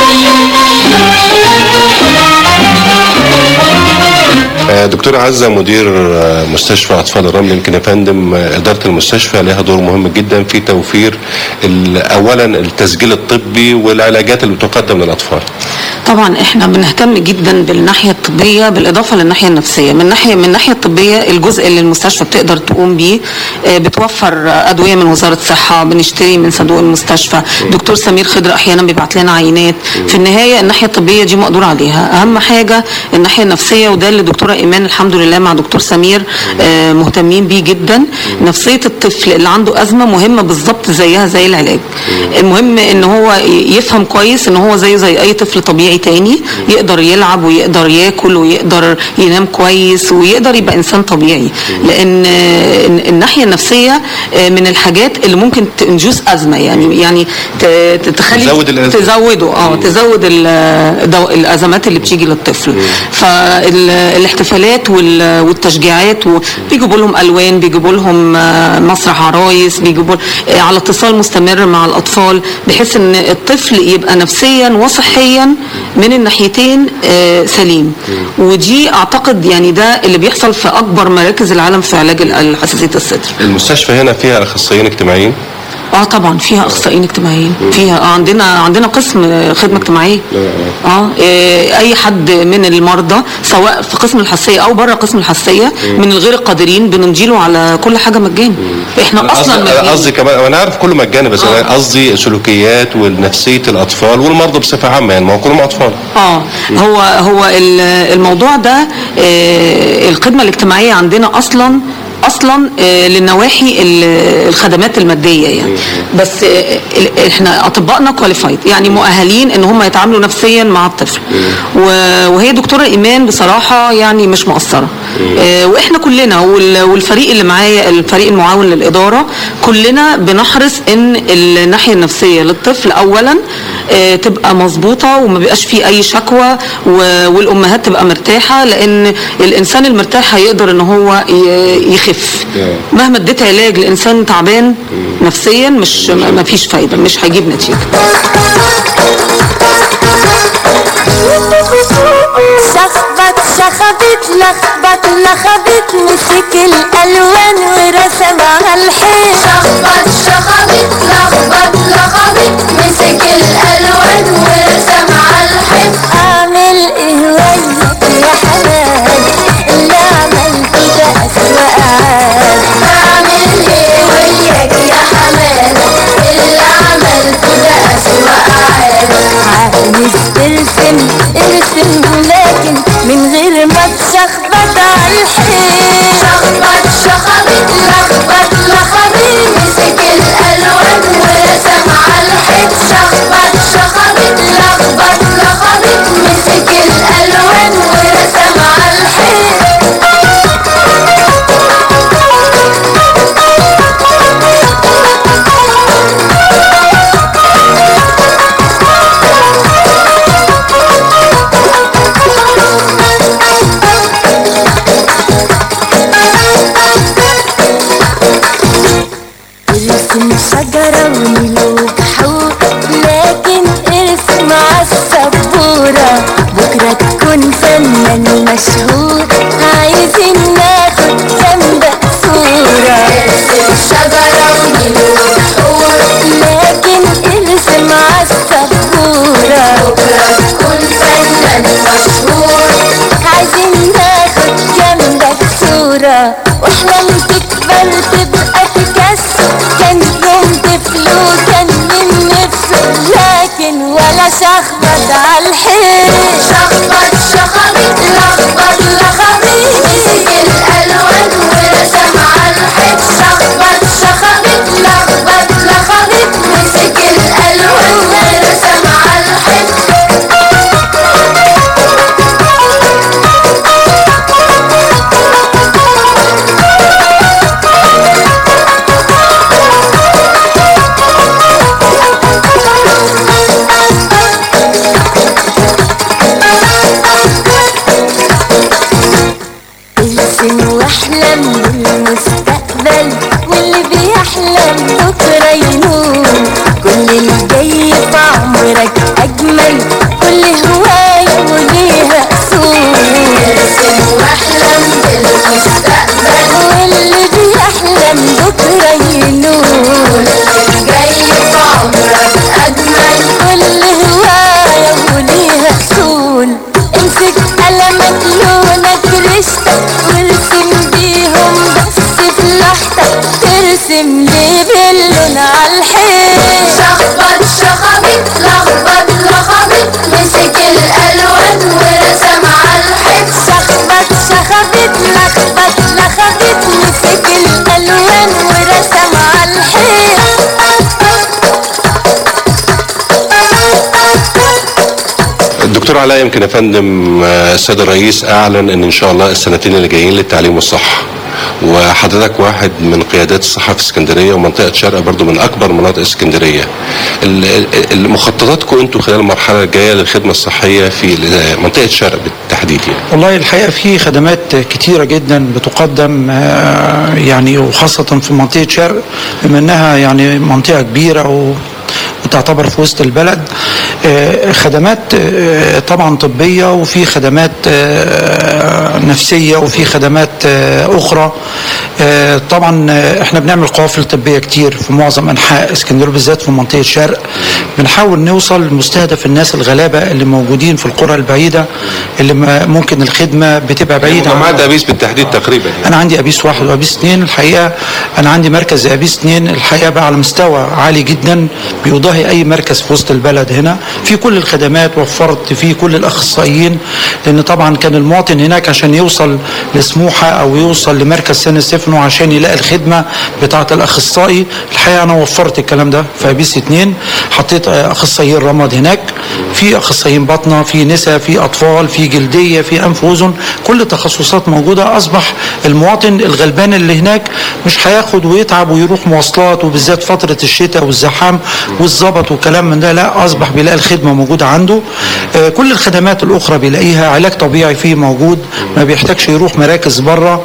دكتور عزة مدير مستشفى أطفال الرمل، يمكن يا فندم إدارة المستشفى لها دور مهم جدا في توفير أولا التسجيل الطبي والعلاجات اللي بتقدم للأطفال. طبعا احنا بنهتم جدا بالناحيه الطبيه بالاضافه للناحيه النفسيه. من الناحيه الطبيه الجزء اللي المستشفى بتقدر تقوم بيه بتوفر ادويه من وزاره الصحه، بنشتري من صندوق المستشفى. دكتور سمير خضر احيانا بيبعت لنا عينات. في النهايه الناحيه الطبيه دي مقدور عليها. اهم حاجه الناحيه النفسيه، وده اللي دكتوره ايمان الحمد لله مع دكتور سمير مهتمين بيه جدا. نفسيه الطفل اللي عنده ازمه مهمه بالظبط زيها زي العلاج. المهم ان هو يفهم كويس ان هو زيه زي اي طفل طبيعي تاني، يقدر يلعب ويقدر ياكل ويقدر ينام كويس ويقدر يبقى انسان طبيعي. لان الناحيه النفسيه من الحاجات اللي ممكن تنجوز ازمه، يعني تخلي تزود الازمات اللي بتيجي للطفل. فالاحتفالات والتشجيعات، بيجيبوا لهم الوان، بيجيبوا لهم مسرح عرايس، بيجيبوا على اتصال مستمر مع الاطفال، بحيث ان الطفل يبقى نفسيا وصحيا من الناحيتين سليم. ودي اعتقد يعني ده اللي بيحصل في اكبر مراكز العالم في علاج حساسيه الصدر. المستشفى هنا فيها اخصائيين اجتماعيين؟ طبعا فيها اخصائيين اجتماعيين، فيها عندنا قسم خدمه اجتماعيه. اي حد من المرضى سواء في قسم الحساسيه او بره قسم الحساسيه من الغير القادرين بنمجيله على كل حاجه مجاني. احنا اصلا قصدي كمان، وانا عارف كله مجاني، بس قصدي سلوكيات ونفسيه الاطفال والمرضى بصفه عامه، يعني ما هو كلهم اطفال. هو الموضوع ده الخدمه الاجتماعيه عندنا اصلا اصلا للنواحي الخدمات الماديه يعني. بس احنا اطبائنا كواليفايد يعني مؤهلين ان هم يتعاملوا نفسيا مع الطفل. وهي دكتوره ايمان بصراحه يعني مش مقصره. واحنا كلنا والفريق اللي معايا الفريق المعاون للاداره كلنا بنحرص ان الناحيه النفسيه للطفل اولا تبقى مظبوطه وما بيبقاش فيه اي شكوى والامهات تبقى مرتاحه، لان الانسان المرتاح هيقدر ان هو يخف. مهما اديت علاج لانسان تعبان نفسيا مش ما فيش فايده، مش هيجيب نتيجه. شخبط شخبت لخبط لخبت مسك الالوان ورسم على الحيط. شخبط شخبت لخبط لخبت مسك الالوان ورسم على الحيط. اعمل ايه وياك يا حماد اللي عملته ده اسوأ عاد. اعمل ايه وياك يا حماد اللي عملته ده اسوأ عاد. عايز ترسم ارسم لكن من غير ما تشخبط على الحيط. شخبط شخبت لخبط لخبت مسك الالوان ورسم على الحيط. شخبط شخبت لخبط لخبت مسك الالوان ورسم على الحيط. ارسم شجرة ونلوك حوق لكن ارسم عالسبورة بكرة تكون فنان مشهور. عايزين ناخد جنبك صورة. ارسم شجرة ونلوك حوق لكن ارسم عالسبورة بكرة تكون فنان مشهور. عايزين ناخد جنبك صورة واحلم تكبر تبقى تكسر. كان يوم طفل وكان من نفسه لكن ولا شخبط على الحيط. شخبط شخبت لخبط لخبت مسك الالوان ورسم على الحيط. شخبط شخبت لخبط لخبت مسك الالوان ورسم على الحيط. ارسم واحلم بالمستقبل واللي بيحلم بكره ينور. كل اللي جاي في عمرك اجمل كل هوايه وليها اصول. ارسم واحلم بالمستقبل واللي بيحلم بكره ينور. كل اللي جاي في عمرك اجمل كل هوايه وليها اصول. امسك قلمك لونك رشتك وارسم بيهم بس في لوحتك. ترسم ليه باللون على الحيط. شخبط شخبت لخبط لخبت مسك الالوان ورسم على الحيط. شخبط شخبت لخبط لخبت مسك الالوان ورسم على الحيط. الدكتور علاء، يمكن يا فندم السيد الرئيس اعلن ان شاء الله السنتين اللي جايين للتعليم والصحه، وحضرتك واحد من قيادات الصحه في اسكندريه ومنطقه شرق برضو من اكبر مناطق اسكندريه. مخططاتكم انتم خلال المرحله الجايه للخدمه الصحيه في منطقه شرق بالتحديد يعني؟ والله الحقيقه في خدمات كتيره جدا بتقدم يعني، وخاصه في منطقه شرق بما انها يعني منطقه كبيره وتعتبر في وسط البلد. خدمات طبعا طبية، وفي خدمات نفسية، وفي خدمات أخرى. طبعا احنا بنعمل قوافل طبية كتير في معظم أنحاء اسكندرية بالذات في منطقة شرق. بنحاول نوصل لمستهدف الناس الغلابه اللي موجودين في القرى البعيده اللي ممكن الخدمه بتبقى بعيده. مجموعات ابيس بالتحديد تقريبا يعني. انا عندي ابيس 1 وابيس 2 الحقيقه. انا عندي مركز ابيس 2 الحقيقه بقى على مستوى عالي جدا بيضاهي اي مركز في وسط البلد هنا، في كل الخدمات وفرت فيه كل الاخصائيين، لان طبعا كان المواطن هناك عشان يوصل لسموحه او يوصل لمركز سان ستيفانو عشان يلاقي الخدمه بتاعه الاخصائي. الحقيقه انا وفرت الكلام ده في ابيس 2، حطيت اخصائيين رمد هناك، في اخصائيين باطنه، في نساء، في اطفال، في جلديه، في انف واذن، كل التخصصات موجوده. اصبح المواطن الغلبان اللي هناك مش هياخد ويتعب ويروح مواصلات، وبالذات فتره الشتاء والزحام والظبط والكلام من ده، لا اصبح بيلاقي الخدمه موجوده عنده. كل الخدمات الاخرى بيلاقيها، علاج طبيعي فيه موجود، ما بيحتاجش يروح مراكز بره.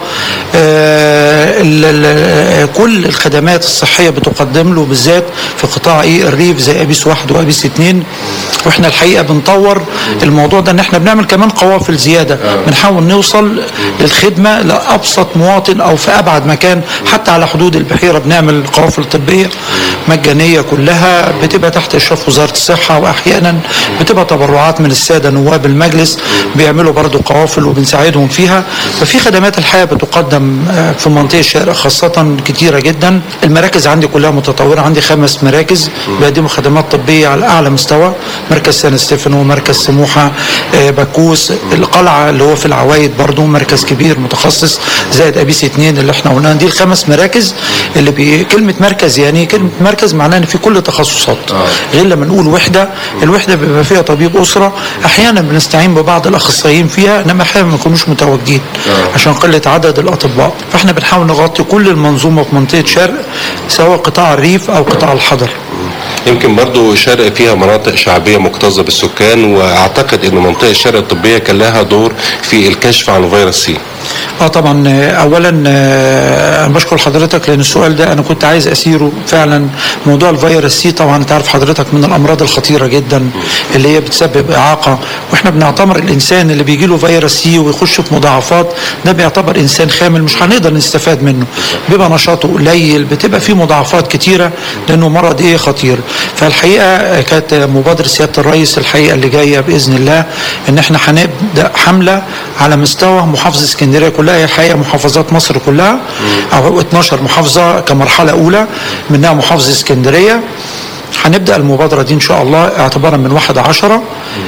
كل الخدمات الصحيه بتقدم له بالذات في قطاع الريف زي ابيس 1 وابيس 2. واحنا الحقيقه بنطور الموضوع ده، ان احنا بنعمل كمان قوافل زياده، بنحاول نوصل للخدمه لابسط مواطن او في ابعد مكان، حتى على حدود البحيره بنعمل قوافل طبيه مجانيه كلها بتبقى تحت اشراف وزاره الصحه، واحيانا بتبقى تبرعات من الساده نواب المجلس بيعملوا برضو قوافل وبنساعدهم فيها. ففي خدمات الحياه بتقدم في منطقه الشرق خاصه كتيره جدا. المراكز عندي كلها متطوره، عندي 5 مراكز بيقدموا خدمات طبيه على اعلى مستوى، مركز سان ستيفانو، مركز سموحه، بكوس، القلعه اللي هو في العوايد برضو مركز كبير متخصص، زائد ابيس 2 اللي احنا قلنا. دي ال5 مراكز اللي كلمه مركز يعني كلمه مركز معناها ان في كل التخصصات، غير لما نقول وحده، الوحده بيبقى فيها طبيب اسره، احيانا بنستعين ببعض الاخصائيين فيها، انما احيانا ما يكونوش متواجدين عشان قله عدد الاطباء. فاحنا بنحاول نغطي كل المنظومه في منطقه شرق، سواء قطاع الريف او قطاع الحضر. يمكن برضو شرق فيها مناطق شعبية مكتظة بالسكان، واعتقد ان منطقة الشرق الطبية كان لها دور في الكشف عن فيروس سي. طبعا. اولا انا بشكر حضرتك لان السؤال ده انا كنت عايز اسيره فعلا. موضوع الفيروس سي طبعا انت عارف حضرتك من الامراض الخطيره جدا اللي هي بتسبب اعاقه، واحنا بنعتبر الانسان اللي بيجي له فيروس سي ويخش في مضاعفات ده بيعتبر انسان خامل، مش هنقدر نستفاد منه، بيبقى نشاطه قليل، بتبقى فيه مضاعفات كتيره لانه مرض خطير. فالحقيقه كانت مبادره سياده الرئيس الحقيقه اللي جايه باذن الله ان احنا هنبدا حمله على مستوى محافظه اسكندريه كلها، هي الحقيقه محافظات مصر كلها، او 12 محافظه كمرحله اولى، منها محافظه اسكندريه. هنبدا المبادره دي ان شاء الله اعتبارا من 1/10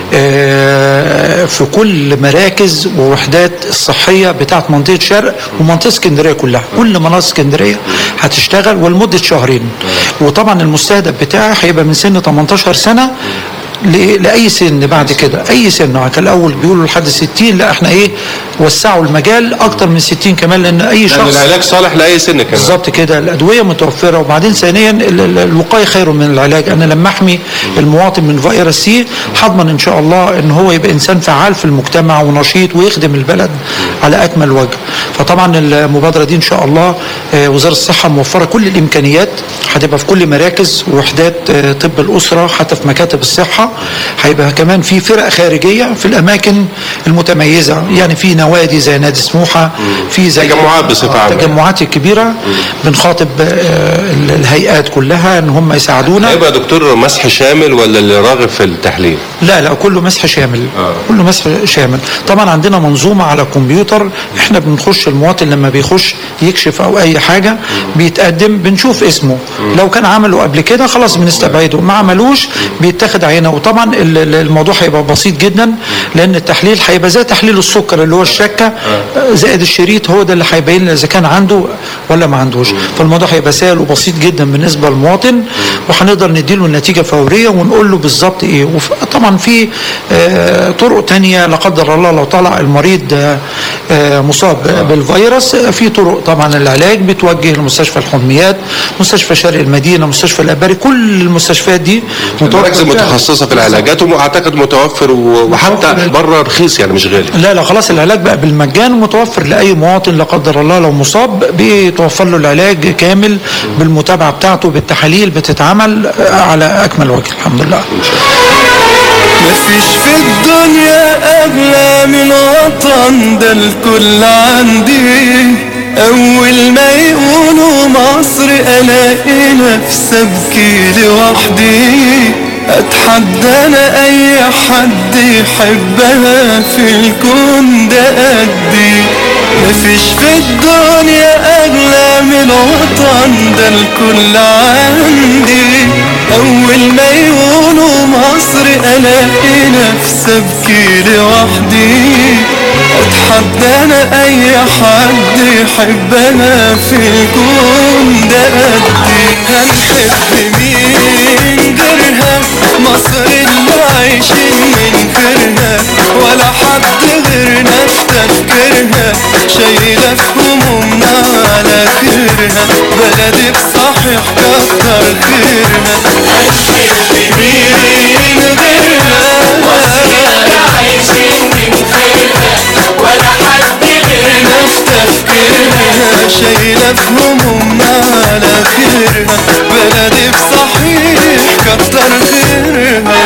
في كل مراكز ووحدات الصحيه بتاعت منطقه شرق ومنطقه اسكندريه كلها، كل مناطق اسكندريه هتشتغل ولمده شهرين. وطبعا المستهدف بتاعي هيبقى من سن 18 سنه لاي سن بعد كده، اي سن. كان الاول بيقولوا لحد 60، لا احنا وسعوا المجال اكتر من 60 كمان، لان اي شخص العلاج صالح لاي سن كمان. بالظبط كده، الادويه متوفره. وبعدين ثانيا الوقايه خير من العلاج. انا لما احمي المواطن من فيروس سي هضمن ان شاء الله ان هو يبقى انسان فعال في المجتمع ونشيط ويخدم البلد على اكمل وجه. فطبعا المبادره دي ان شاء الله وزاره الصحه موفره كل الامكانيات، هتبقى في كل مراكز ووحدات طب الاسره، حتى في مكاتب الصحه. هيبقى كمان في فرق خارجيه في الاماكن المتميزه، يعني في نوادي زي نادي سموحه، في زي تجمعات بصفه عامه، التجمعات الكبيره بنخاطب الهيئات كلها ان هم يساعدونا. هيبقى دكتور مسح شامل ولا اللي راغب في التحليل؟ لا كله مسح شامل. كله مسح شامل. طبعا عندنا منظومه على الكمبيوتر، احنا بنخش المواطن لما بيخش يكشف او اي حاجه بيتقدم، بنشوف اسمه، لو كان عمله قبل كده خلاص بنستبعده، ما عملوش بيتاخد عينه. وطبعا الموضوع هيبقى بسيط جدا، لان التحليل هيبقى زي تحليل السكر اللي هو الشكه زائد الشريط، هو ده اللي هيبين اذا كان عنده ولا ما عندوش. فالموضوع هيبقى سهل وبسيط جدا بالنسبه للمواطن، وهنقدر نديله النتيجه فوريه ونقول له بالظبط ايه. وطبعا في طرق تانية لا قدر الله لو طلع المريض مصاب بالفيروس، في طرق طبعا العلاج بتوجه لمستشفى الحميات، مستشفى شرق المدينه، مستشفى الاباري، كل المستشفيات دي متخصصه في العلاجات، واعتقد متوفر وحتى بره رخيص يعني مش غالي. لا خلاص العلاج بقى بالمجان ومتوفر لاي مواطن لا قدر الله لو مصاب، بيتوفر له العلاج كامل بالمتابعه بتاعته، بالتحاليل بتتعمل على اكمل وجه الحمد لله. مفيش في الدنيا اغلى من وطن، ده الكل عندي. اول ما يقولوا مصر الاقي نفسي ابكي لوحدي، اتحدانا اي حد يحبها في الكون ده قدي. مفيش في الدنيا اغلى من الوطن ده الكل عندي. اول ما يقولوا مصر الاقي نفسي ابكي لوحدي. اتحدانا اي حد يحبنا في الكون ده قدي. هنحب مين غيرها؟ مصر اللي عايشين من غيرها ولا حد غيرنا في تفكيرها. شايلة في همومنا على خيرها بلدي بصحيح كتر خيرها. هنحب مين غيرها؟ مصر اللي عايشين من غيرها ولا حد غيرنا في تفكيرها. شايلة في همومنا على خيرها بلدي بصحيح كتر خيرها.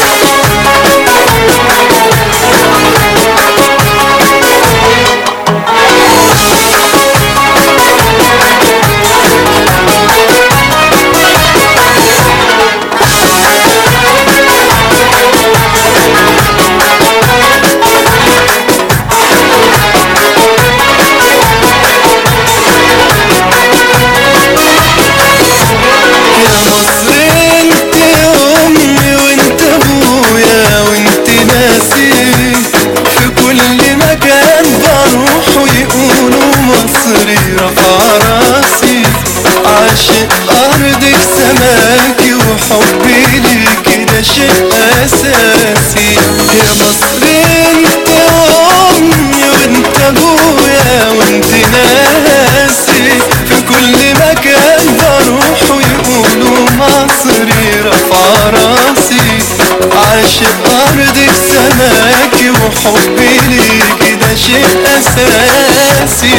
عاشق أرضك سماكي وحبي ليكي ده شيء أساسي. يا مصر انت أمي وانت أبويا وانت ناسي. في كل مكان بروح ويقولوا مصري رفع راسي. عاشق أرضك سماكي وحبي ليكي ده شيء أساسي.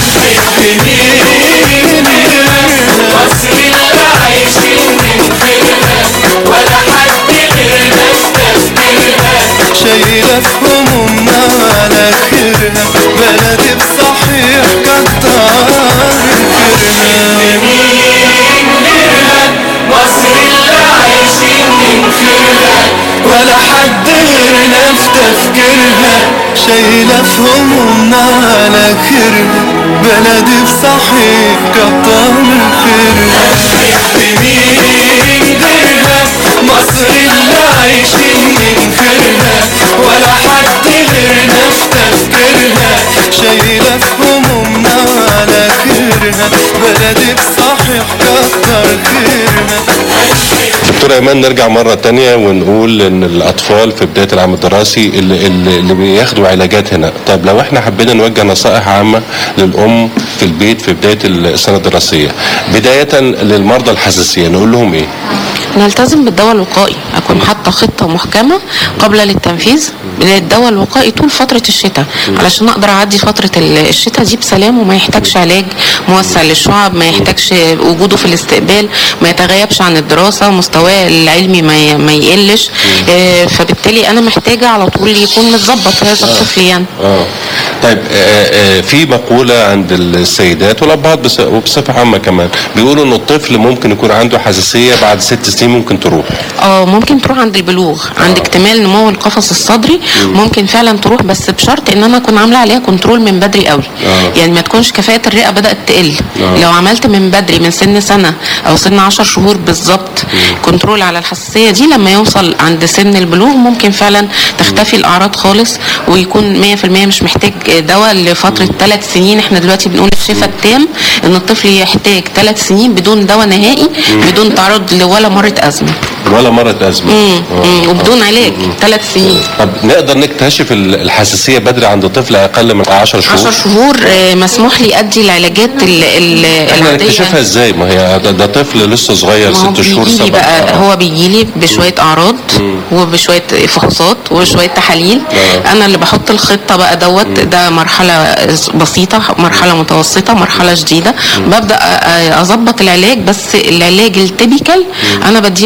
مصر اللي عايشين من غيرها ولا حد غيرنا في تفكيرها. شايلة في همومنا على خيرها بلدي بصحيح كتر خيرها. مين غيرها؟ مصر اللي عايشين من خيرها ولا حد غيرنا في تفكيرها. شايلة في همومنا على خيرها بلدي بصحيح كتر خيرها. مين غيرها؟ مصر اللي عايشين من خيرها ولا حد غيرنا في تفكيرها. شايلة في همومنا على خيرها بلدي بصحيح كتر خيرها. دكتور ايمان، نرجع مرة تانية ونقول ان الاطفال في بداية العام الدراسي اللي بياخدوا علاجات هنا. طب لو احنا حبينا نوجه نصائح عامة للام في البيت في بداية السنة الدراسية بداية للمرضى الحساسية نقول لهم ايه؟ نلتزم بالدواء الوقائي، اكون حاطه خطه محكمه قبل للتنفيذ للدواء ما يطول فتره الشتاء علشان اقدر اعدي فتره الشتاء دي بسلام وما يحتاجش علاج موسع للشعب، ما يحتاجش وجوده في الاستقبال، ما يتغيبش عن الدراسه، مستواه العلمي ما يقلش. فبالتالي انا محتاجه على طول يكون متظبط هذا الطفل يعني. طيب في مقوله عند السيدات والابهات وبصفه عامه كمان بيقولوا ان الطفل ممكن يكون عنده حساسيه بعد 6 سنين ممكن تروح. ممكن تروح عند البلوغ، عند اكتمال نمو القفص الصدري ممكن فعلا تروح، بس بشرط ان انا اكون عامله عليها كنترول من بدري قوي. يعني ما تكونش كفاءه الرئه بدات تقل. لو عملت من بدري من سن سنه او سن 10 شهور بالظبط كنترول على الحساسيه دي، لما يوصل عند سن البلوغ ممكن فعلا تختفي الاعراض خالص ويكون 100% مش محتاج دواء لفتره 3 سنين. احنا دلوقتي بنقول الشفاء التام ان الطفل يحتاج 3 سنين بدون دواء نهائي، بدون تعرض لولا مره ازمه. ولا مرة أزمة. وبدون علاج 3 سنين. طب نقدر نكتشف الحساسية بدري عند طفل أقل من 10 شهور؟ 10 شهور مسموح لي أدي العلاجات العادية. احنا نكتشفها ازاي؟ ما هي ده طفل لسه صغير 6 شهور 7 بقى. هو بيجي لي بشوية أعراض وبشوية فحوصات وشوية تحاليل. أنا اللي بحط الخطة بقى ده مرحلة بسيطة، مرحلة متوسطة، مرحلة شديدة. ببدأ أظبط العلاج، بس العلاج التيبيكال أنا بديه من سن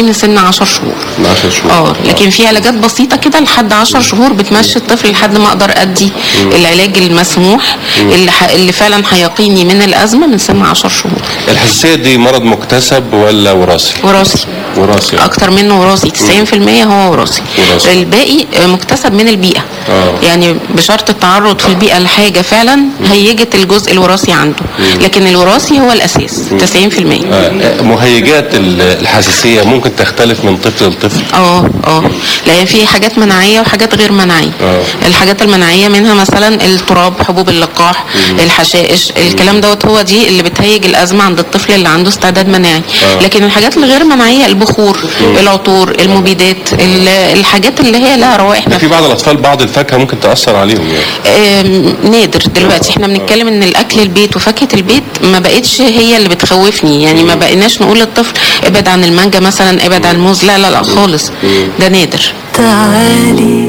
10 شهور. لكن في علاجات بسيطه كده لحد 10 شهور بتمشي الطفل لحد ما اقدر ادي العلاج المسموح اللي فعلا هيقيني من الازمه من سن 10 شهور. الحساسيه دي مرض مكتسب ولا وراثي؟ وراثي اكتر منه وراثي، 90% هو وراثي. الباقي مكتسب من البيئه. يعني بشرط التعرض في البيئه لحاجه فعلا هيجت الجزء الوراثي عنده، لكن الوراثي هو الاساس 90%. مهيجات الحساسيه ممكن تختلف من طفل لطفل؟ لان في حاجات مناعيه وحاجات غير مناعيه. الحاجات المناعيه منها مثلا التراب، حبوب اللقاح، الحشائش، الكلام دوت هو دي اللي بتهيج الازمه عند الطفل اللي عنده استعداد مناعي. لكن الحاجات الغير مناعيه البخور، العطور، المبيدات، الحاجات اللي هي لها روائح. في بعض الاطفال بعض الفاكهه ممكن تاثر عليهم يعني. نادر دلوقتي. احنا بنتكلم ان الاكل البيت وفاكهه البيت ما بقتش هي اللي بتخوفني، يعني ما بقيناش نقول للطفل ابعد عن المانجا مثلا، ابعد عن الموز، لا لا لا خالص، ده نادر. تعالي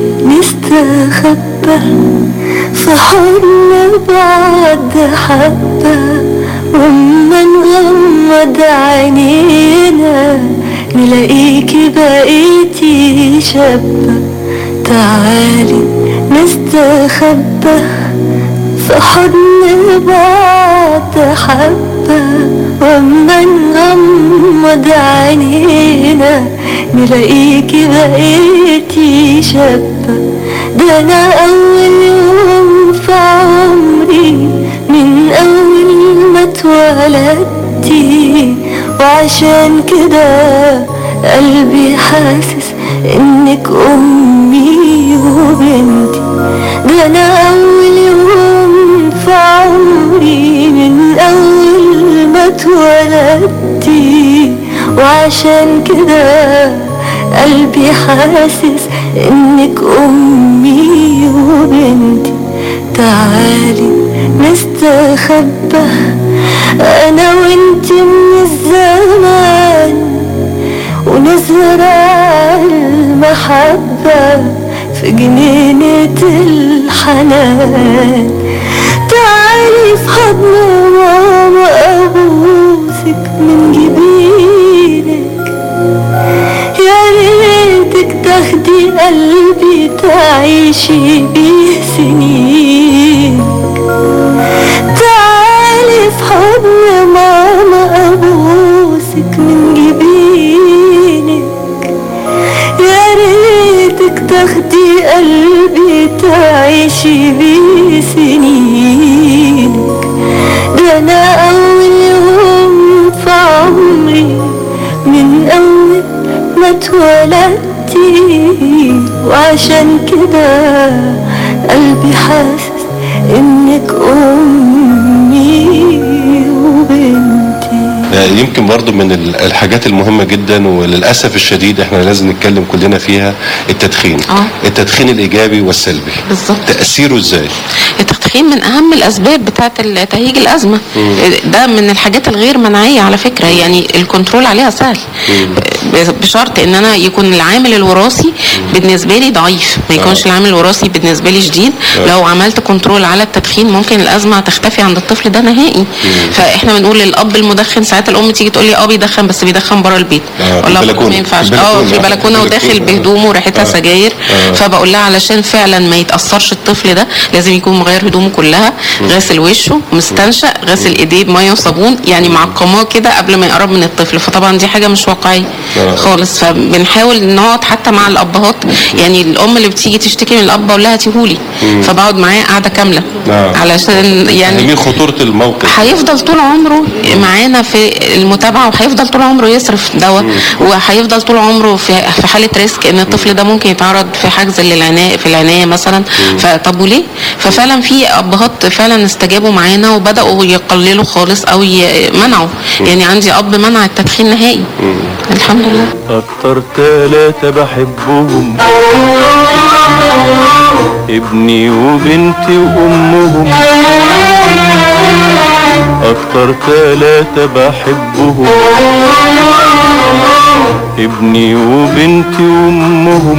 نستخبى في حضن بعض حبة، وما نغمض عينينا نلاقيكي بقيتي شابة. تعالي نستخبى في حضن بعض حبة، وما نغمض عينينا نلاقيكي بقيتي شابة. ده أنا أول يوم في عمري من أول ما اتولدتي، وعشان كده قلبي حاسس إنك أمي وبنتي. ده أنا أول يوم في عمري من أول ما اتولدتي، وعشان كده قلبي حاسس إنك أمي وبنتي. تعالي نستخبى أنا وإنتي من الزمان، ونزرع المحبة في جنينة الحنان. تعالي في حضن ماما أبوسك من جبينك، يا ريتك تاخدي قلبي تعيشي بيه سنين. تعالي في حضن ماما أبوسك من جبينك، يا ريتك تاخدي قلبي تعيشي بيه سنينك. ده أنا أول يوم في عمري من أول ما اتولدتي، وعشان كده قلبي حاسس إنك أمي وبنتي. يمكن برضو من الحاجات المهمة جدا وللأسف الشديد احنا لازم نتكلم كلنا فيها التدخين. التدخين الإيجابي والسلبي بالظبط. تأثيره ازاي؟ التدخين من أهم الأسباب بتاعة تهيج الأزمة. ده من الحاجات الغير مناعية على فكرة، يعني الكنترول عليها سهل بشرط ان انا يكون العامل الوراثي بالنسبة لي ضعيف، ما يكونش العامل الوراثي بالنسبة لي شديد. لو عملت كنترول على التدخين ممكن الأزمة تختفي عند الطفل ده نهائي. فاحنا بنقول للأب المدخن، ساعات الأم تيجي تقول لي بيدخن بس بيدخن بره البيت، ولا ما ينفعش في البلكونة وداخل بهدومه وريحتها سجاير. فبقول لها علشان فعلا ما يتأثرش الطفل ده لازم يكون مغير هدومه كلها، غاسل وشه، مستنشق، غاسل ايديه بميه وصابون، يعني معقماه كده قبل ما يقرب من الطفل. فطبعا دي حاجه مش واقعيه خالص. فبنحاول نقعد حتى مع الابهات، يعني الام اللي بتيجي تشتكي من الاب بقول لها هاتيهولي، فبقعد معاه قاعده كامله علشان يعني من خطوره الموقف. هيفضل طول عمره معانا في المتابعه، وهيفضل طول عمره يصرف دواء، وهيفضل طول عمره في حاله ريسك ان الطفل ده ممكن يتعرض في حجز للعنايه في العنايه مثلا. فطب وليه؟ ففعلا في ابهات فعلا استجابوا معانا وبداوا يقللوا خالص او منعوا. يعني عندي اب منع التدخين نهائي الحمد لله. اكتر 3 بحبهم ابني وبنتي وامهم، اكتر 3 بحبهم ابني وبنتي وامهم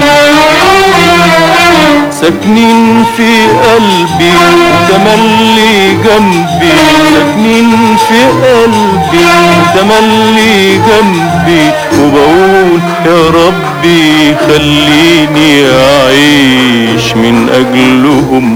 ساكنين في قلبي وتملي جنبي، ساكنين في قلبي وتملي جنبي، وبقول يا ربي خليني أعيش من أجلهم.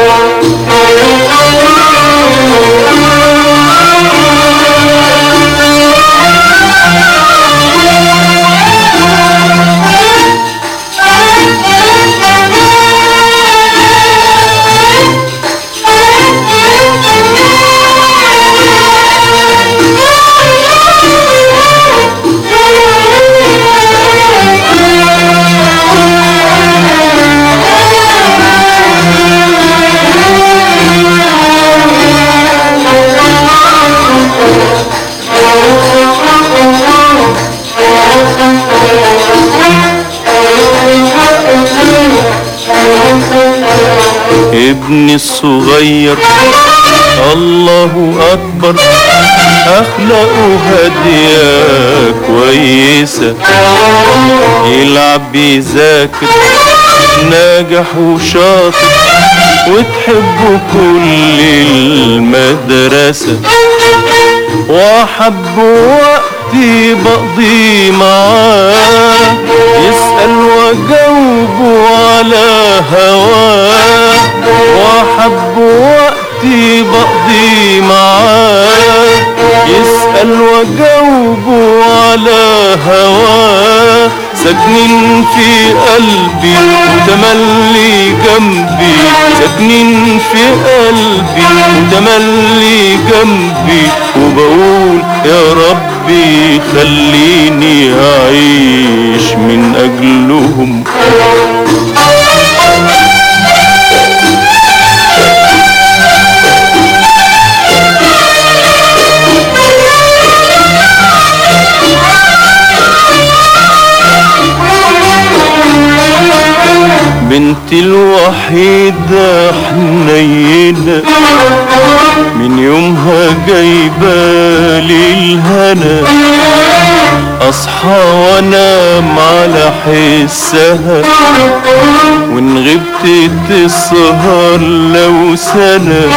ابني الصغير الله أكبر أخلاقه هادية كويسة، يلعب بيذاكر ناجح وشاطر وتحبه كل المدرسة، وأحب وقتي بقضي معاه، يسأل وأجاوبه على هواه، وأحب وقتي بقضي معاه، يسأل وأجاوبه على هواه، ساكنين في قلبي وتملي جنبي، ساكنين في قلبي وتملي جنبي، وبقول يا ربي خليني أعيش من أجلهم. بنتي الوحيدة حنينة من يومها جايبالي الهنا، اصحى وانام على حسها، وان غبت تسهر لو سنة،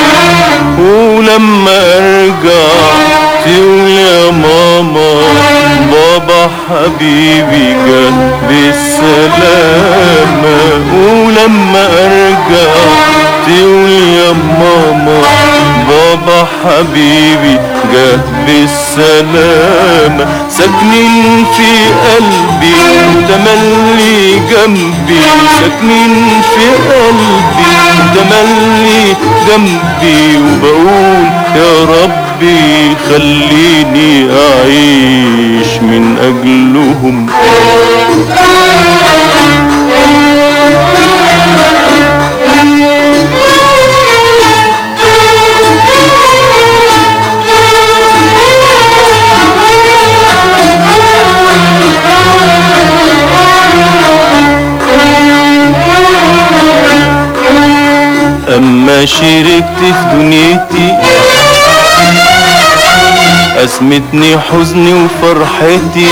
ولما ارجع تقول يا ماما بابا حبيبي جه بالسلامة، ولما ارجع تقول يا ماما بابا حبيبي جه بالسلامة، ساكنين في قلبي وتملي جنبي، ساكنين في قلبي وتملي جنبي، وبقول يا ربي خليني أعيش من أجلهم. أما شاركت في دنيتي أسمتني حزني وفرحتي،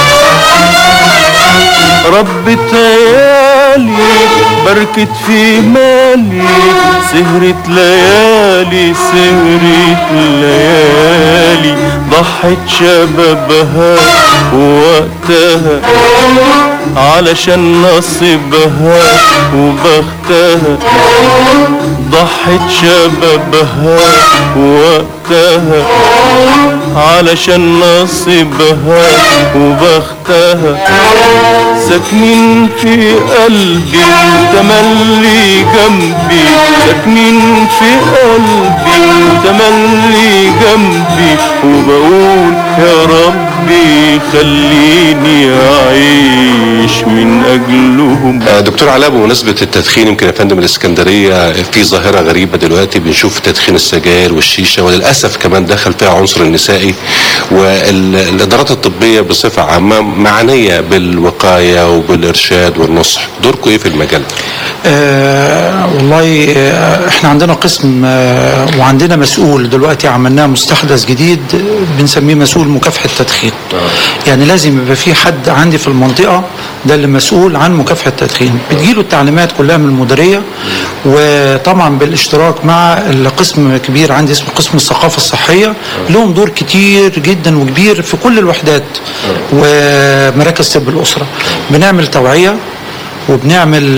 ربت عيالي بركت في مالي، سهرت ليالي سهرت ليالي، ضحت شبابها ووقتها علشان نصيبها وبختها، ضحت شبابها ووقتها علشان نصيبها وبختها، ساكنين في قلبي وتملي جنبي، ساكنين في قلبي وتملي جنبي، وبقول يا ربي خليني أعيش من أجلهم. دكتور علاء، بمناسبة التدخين يمكن يا فندم الإسكندرية في ظاهرة غريبة دلوقتي، بنشوف تدخين السجاير والشيشة، وللأسف كمان دخل فيها عنصر النسائي، والإدارات الطبية بصفة عامة معنية بالوقاية وبالإرشاد والنصح، دوركم إيه في المجال؟ والله احنا عندنا قسم وعندنا مسؤول دلوقتي عملناه مستحدث جديد بنسميه مسؤول مكافحه التدخين. يعني لازم يبقى في حد عندي في المنطقه ده اللي مسؤول عن مكافحه التدخين، بتجيله التعليمات كلها من المديريه، وطبعا بالاشتراك مع القسم كبير عندي اسمه قسم الثقافه الصحيه، لهم دور كتير جدا وكبير في كل الوحدات ومراكز طب الاسره. بنعمل توعيه وبنعمل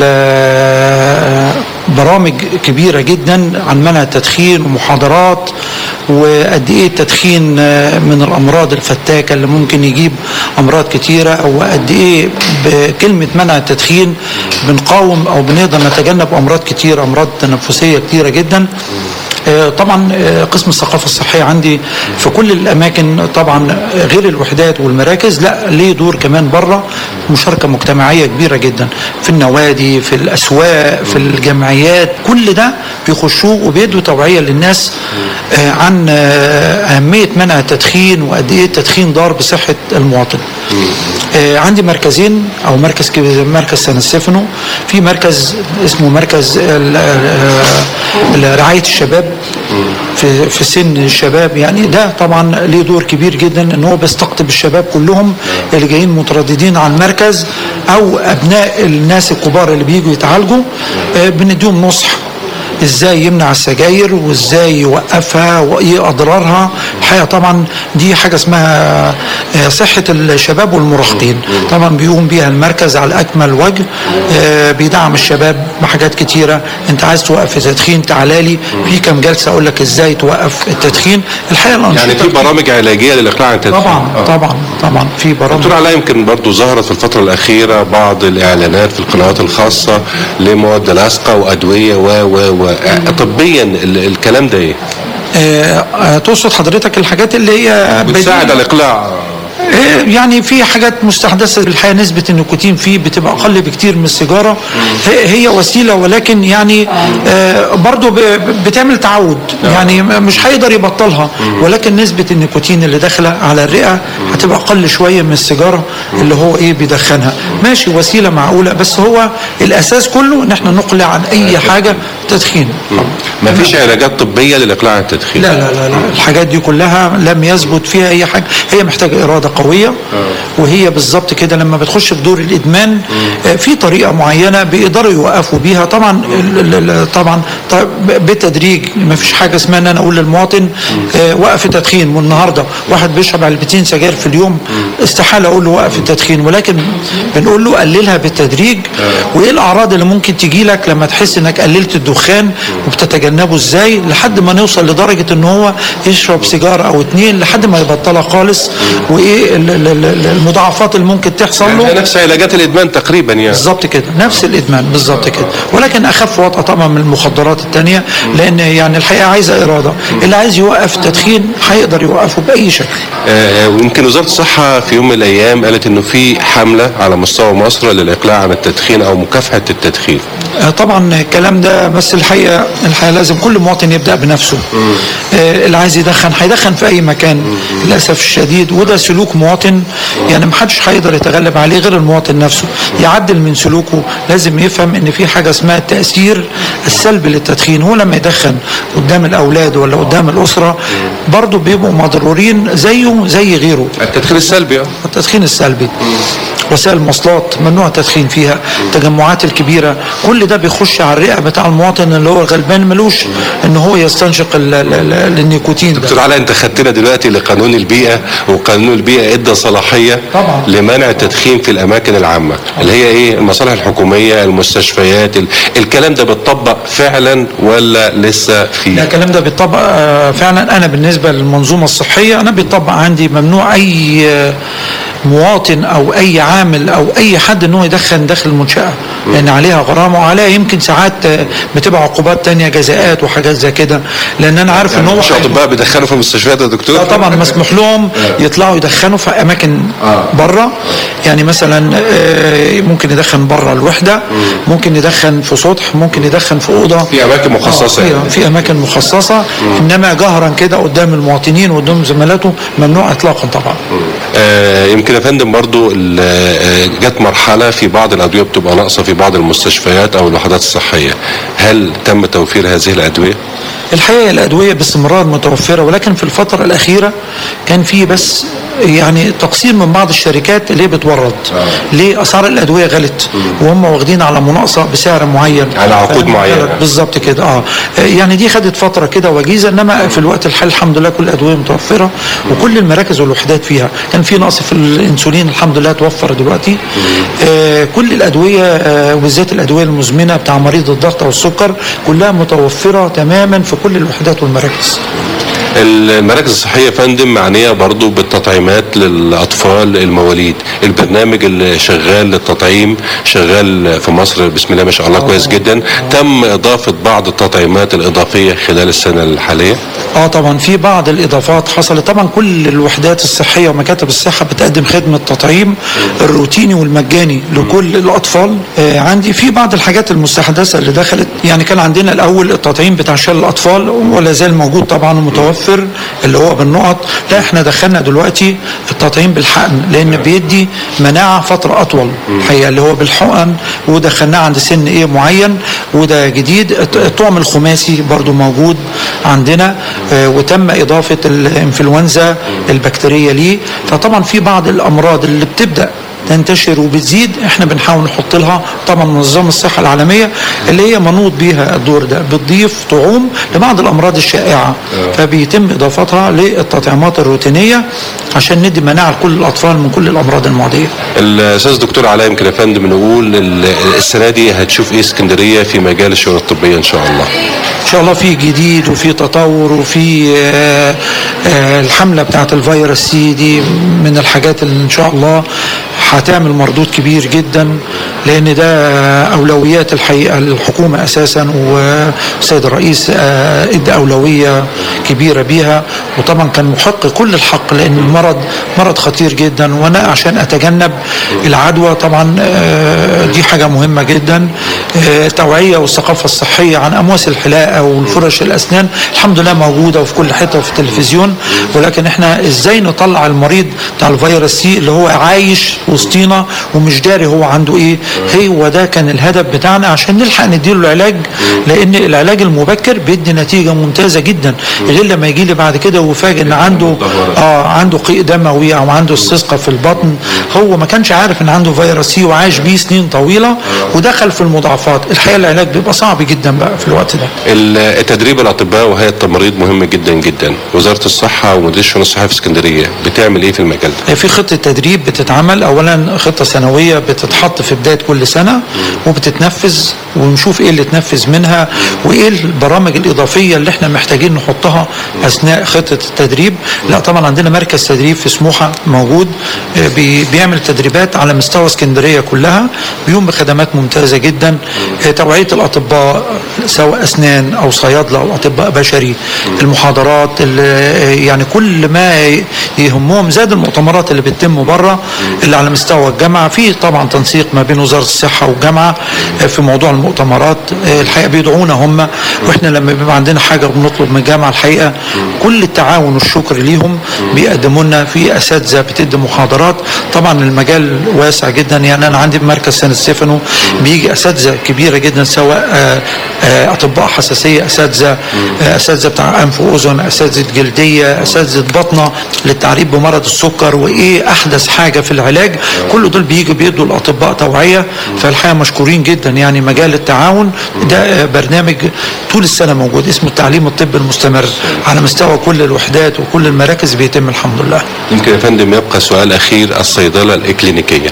برامج كبيرة جدا عن منع التدخين ومحاضرات، وقد ايه التدخين من الامراض الفتاكة اللي ممكن يجيب امراض كتيرة، او قد ايه بكلمة منع التدخين بنقاوم او بنقدر نتجنب امراض كتيرة، امراض تنفسية كتيرة جدا. طبعا قسم الثقافة الصحية عندي في كل الأماكن طبعا غير الوحدات والمراكز، لا ليه دور كمان بره، مشاركة مجتمعية كبيرة جدا في النوادي، في الأسواق، في الجمعيات، كل ده بيخشوه وبيدوا توعية للناس عن أهمية منع التدخين وقد إيه التدخين ضار بصحة المواطن. عندي مركزين أو مركز كبير، مركز سان ستيفانو، في مركز اسمه مركز رعاية الشباب في سن الشباب، يعني ده طبعا ليه دور كبير جدا ان هو بيستقطب الشباب كلهم اللي جايين مترددين على المركز او ابناء الناس الكبار اللي بييجوا يتعالجوا، بنديهم نصح ازاي يمنع السجاير وازاي يوقفها وايه اضرارها. الحقيقه طبعا دي حاجه اسمها صحه الشباب والمراهقين، طبعا بيقوم بيها المركز على اكمل وجه، بيدعم الشباب بحاجات كتيره. انت عايز توقف التدخين تعالى لي في كام جلسه اقول لك ازاي توقف التدخين. الحقيقه يعني في برامج علاجيه للاقلاع عن التدخين. طبعا في برامج. دكتور علاء، يمكن برضو ظهرت في الفتره الاخيره بعض الاعلانات في القنوات الخاصه لمواد لاصقه وادويه و طبيا الكلام ده ايه؟ تقصد حضرتك الحاجات اللي هي بتساعد على الاقلاع؟ يعني في حاجات مستحدثه الحقيقه نسبه النيكوتين فيه بتبقى اقل بكتير من السيجاره، هي وسيله، ولكن يعني برضو بتعمل تعود، يعني مش هيقدر يبطلها، ولكن نسبه النيكوتين اللي داخله على الرئه هتبقى اقل شويه من السيجاره اللي هو ايه بيدخنها. ماشي، وسيله معقوله، بس هو الاساس كله ان احنا نقلع عن اي حاجه تدخين. ما فيش علاجات طبيه للاقلاع عن التدخين؟ لا، الحاجات دي كلها لم يثبت فيها اي حاجه، هي محتاجه اراده قويه، وهي بالظبط كده لما بتخش في دور الادمان في طريقه معينه بيقدروا يوقفوا بيها. طبعا بالتدريج، ما فيش حاجه اسمها ان انا اقول للمواطن وقف التدخين، والنهارده واحد بيشرب علبتين سجاير في اليوم استحاله اقول له وقف التدخين، ولكن بنقول له قللها بالتدريج، وايه الاعراض اللي ممكن تجي لك لما تحس انك قللت الدخان وبتتجنبه ازاي، لحد ما نوصل لدرجه ان هو يشرب سيجاره او اتنين لحد ما يبطلها خالص، وايه المضاعفات اللي ممكن تحصل له. نفس علاجات الادمان تقريبا يعني. بالظبط كده، نفس الادمان بالظبط كده، ولكن اخف وطأة طبعا من المخدرات الثانيه، لان يعني الحقيقه عايزه اراده. اللي عايز يوقف التدخين هيقدر يوقفه باي شكل. ويمكن وزاره الصحه في يوم من الايام قالت انه في حمله على مستوى مصر للاقلاع عن التدخين او مكافحه التدخين. طبعا الكلام ده، بس الحقيقه لازم كل مواطن يبدا بنفسه. اللي عايز يدخن هيدخن في اي مكان للاسف الشديد، وده سلوك مواطن، يعني محدش هيقدر يتغلب عليه غير المواطن نفسه. يعدل من سلوكه، لازم يفهم ان في حاجه اسمها التاثير السلبي للتدخين. هو لما يدخن قدام الاولاد ولا قدام الاسره برضه بيبقوا مضرورين زيه زي غيره. التدخين السلبي التدخين السلبي، وسائل المواصلات ممنوع التدخين فيها، التجمعات الكبيره، كل ده بيخش على الرئه بتاع المواطن اللي هو الغلبان ملوش ان هو يستنشق النيكوتين ده. دكتور علاء، انت خدتنا دلوقتي لقانون البيئه، وقانون البيئه ادى صلاحيه طبعا لمنع التدخين في الاماكن العامه اللي هي ايه، المصالح الحكوميه، المستشفيات، الكلام ده بيتطبق فعلا ولا لسه في؟ لا، الكلام ده بيتطبق فعلا. انا بالنسبه للمنظومه الصحيه انا بيتطبق عندي، ممنوع اي مواطن او اي عامل او اي حد ان هو يدخن داخل المنشاه، لان عليها غرامه وعليها يمكن ساعات بتبقى عقوبات تانية، جزاءات وحاجات زي كده، لان انا عارف ان هو مش اطباء بيدخنوا في المستشفيات يا دكتور؟ طبعا مسموح لهم يطلعوا يدخنوا في اماكن بره، يعني مثلا ممكن يدخن بره الوحده، ممكن يدخن في سطح، ممكن يدخن في اوضه، في اماكن مخصصه في اماكن مخصصه، انما جهرا كده قدام المواطنين وقدام زملاته ممنوع اطلاقا طبعا. يمكن يا فندم برضو جت مرحله في بعض الادويه بتبقى ناقصه في بعض المستشفيات او الوحدات الصحيه، هل تم توفير هذه الادويه؟ الحقيقة الأدوية باستمرار متوفرة، ولكن في الفترة الأخيرة كان في بس يعني تقصير من بعض الشركات اللي بتورد. ليه؟ أسعار الأدوية غلت وهم واخدين على مناقصة بسعر معين على عقود معينة بالظبط كده. يعني دي خدت فترة كده وجيزة، إنما في الوقت الحالي الحمد لله كل الأدوية متوفرة وكل المراكز والوحدات فيها. كان في نقص في الأنسولين الحمد لله توفر دلوقتي. كل الأدوية وبالذات الأدوية المزمنة بتاع مريض الضغط أو السكر كلها متوفرة تماما في كل الوحدات والمراكز. المراكز الصحية فندم معنية برضو بالتطعيمات للأطفال المواليد. البرنامج اللي شغال للتطعيم شغال في مصر بسم الله ما شاء الله كويس جدا. تم إضافة بعض التطعيمات الإضافية خلال السنة الحالية؟ طبعا في بعض الإضافات حصلت. طبعا كل الوحدات الصحية ومكاتب الصحة بتقدم خدمة تطعيم الروتيني والمجاني لكل الأطفال. عندي في بعض الحاجات المستحدثة اللي دخلت. يعني كان عندنا الأول التطعيم بتاع شلل الأطفال ولا زال موجود طبعا ومتوفر اللي هو بالنقط. لا احنا دخلنا دلوقتي التطعيم بالحقن لان بيدي مناعه فتره اطول الحقيقه اللي هو بالحقن، ودخلناه عند سن معين وده جديد. الطعم الخماسي برضو موجود عندنا وتم اضافه الانفلونزا البكتيريه ليه. فطبعا في بعض الامراض اللي بتبدا تنتشر وبتزيد احنا بنحاول نحط لها. طبعا منظمه الصحه العالميه اللي هي منوط بيها الدور ده بتضيف طعوم لبعض الامراض الشائعه، فبيتم اضافتها للتطعيمات الروتينيه عشان ندي مناعه لكل الاطفال من كل الامراض المعديه. الاستاذ دكتور علاء يمكن يا فندم نقول السنه دي هتشوف ايه اسكندريه في مجال الشؤون الطبيه ان شاء الله؟ ان شاء الله في جديد وفي تطور وفي الحمله بتاعت الفيروس سي دي من الحاجات اللي ان شاء الله هتعمل مردود كبير جدا، لان ده اولويات الحقيقه للحكومه اساسا، والسيد الرئيس ادى اولويه كبيره بيها، وطبعا كان محق كل الحق لان المرض مرض خطير جدا. وانا عشان اتجنب العدوى طبعا دي حاجه مهمه جدا. التوعيه والثقافه الصحيه عن امواس الحلاقه والفرش الاسنان الحمد لله موجوده وفي كل حته وفي التلفزيون، ولكن احنا ازاي نطلع المريض بتاع الفيروس سي اللي هو عايش وسطينا ومش داري هو عنده ايه. هو ده كان الهدف بتاعنا عشان نلحق نديله العلاج، لان العلاج المبكر بيدي نتيجه ممتازه جدا، غير لما يجي لي بعد كده وفاجئ ان عنده قيء دموي او عنده استسقاء في البطن. هو ما كانش عارف ان عنده فيروس سي وعايش بيه سنين طويله ودخل في المضاعفات. الحقيقه العلاج بيبقى صعب جدا بقى في الوقت ده. التدريب الاطباء وهيئه التمريض مهم جدا جدا. وزاره الصحه ومديريه الشؤون الصحيه في اسكندريه بتعمل ايه في المجال ده؟ في خطه تدريب بتتعمل. اولا خطه سنويه بتتحط في بدايه كل سنه وبتتنفذ، ونشوف ايه اللي تنفذ منها وايه البرامج الاضافيه اللي احنا محتاجين نحطها اثناء خطه التدريب. لا طبعا عندنا مركز تدريب في سموحه موجود بيعمل تدريبات على مستوى اسكندريه كلها، بيقوم بخدمات ممتازه جدا. توعيه الاطباء سواء اسنان او صيادله او اطباء بشري، المحاضرات يعني كل ما يهمهم، زاد المؤتمرات اللي بتتم بره اللي على مستوى الجامعه. في طبعا تنسيق ما بين وزاره الصحه والجامعه في موضوع المؤتمرات. الحقيقه بيدعونا هم، واحنا لما بيبقى عندنا حاجه بنطلب من الجامعه الحقيقه كل التعاون والشكر ليهم. بيقدموا لنا في اساتذه بتدي محاضرات. طبعا المجال واسع جدا. يعني انا عندي بمركز سان ستيفانو بيجي اساتذه كبيره جدا، سواء اطباء حساسيه، اساتذه بتاع انف واذن، اساتذه جلديه، اساتذه بطنه للتعريف بمرض السكر وايه احدث حاجه في العلاج. كل دول بيدوا الاطباء توعيه. فالحقيقه مشكورين جدا. يعني مجال التعاون ده برنامج طول السنه موجود اسمه التعليم الطبي المستمر على مستوى كل الوحدات وكل المراكز بيتم الحمد لله. يمكن يا فندم يبقى سؤال اخير، الصيدله الاكلينيكيه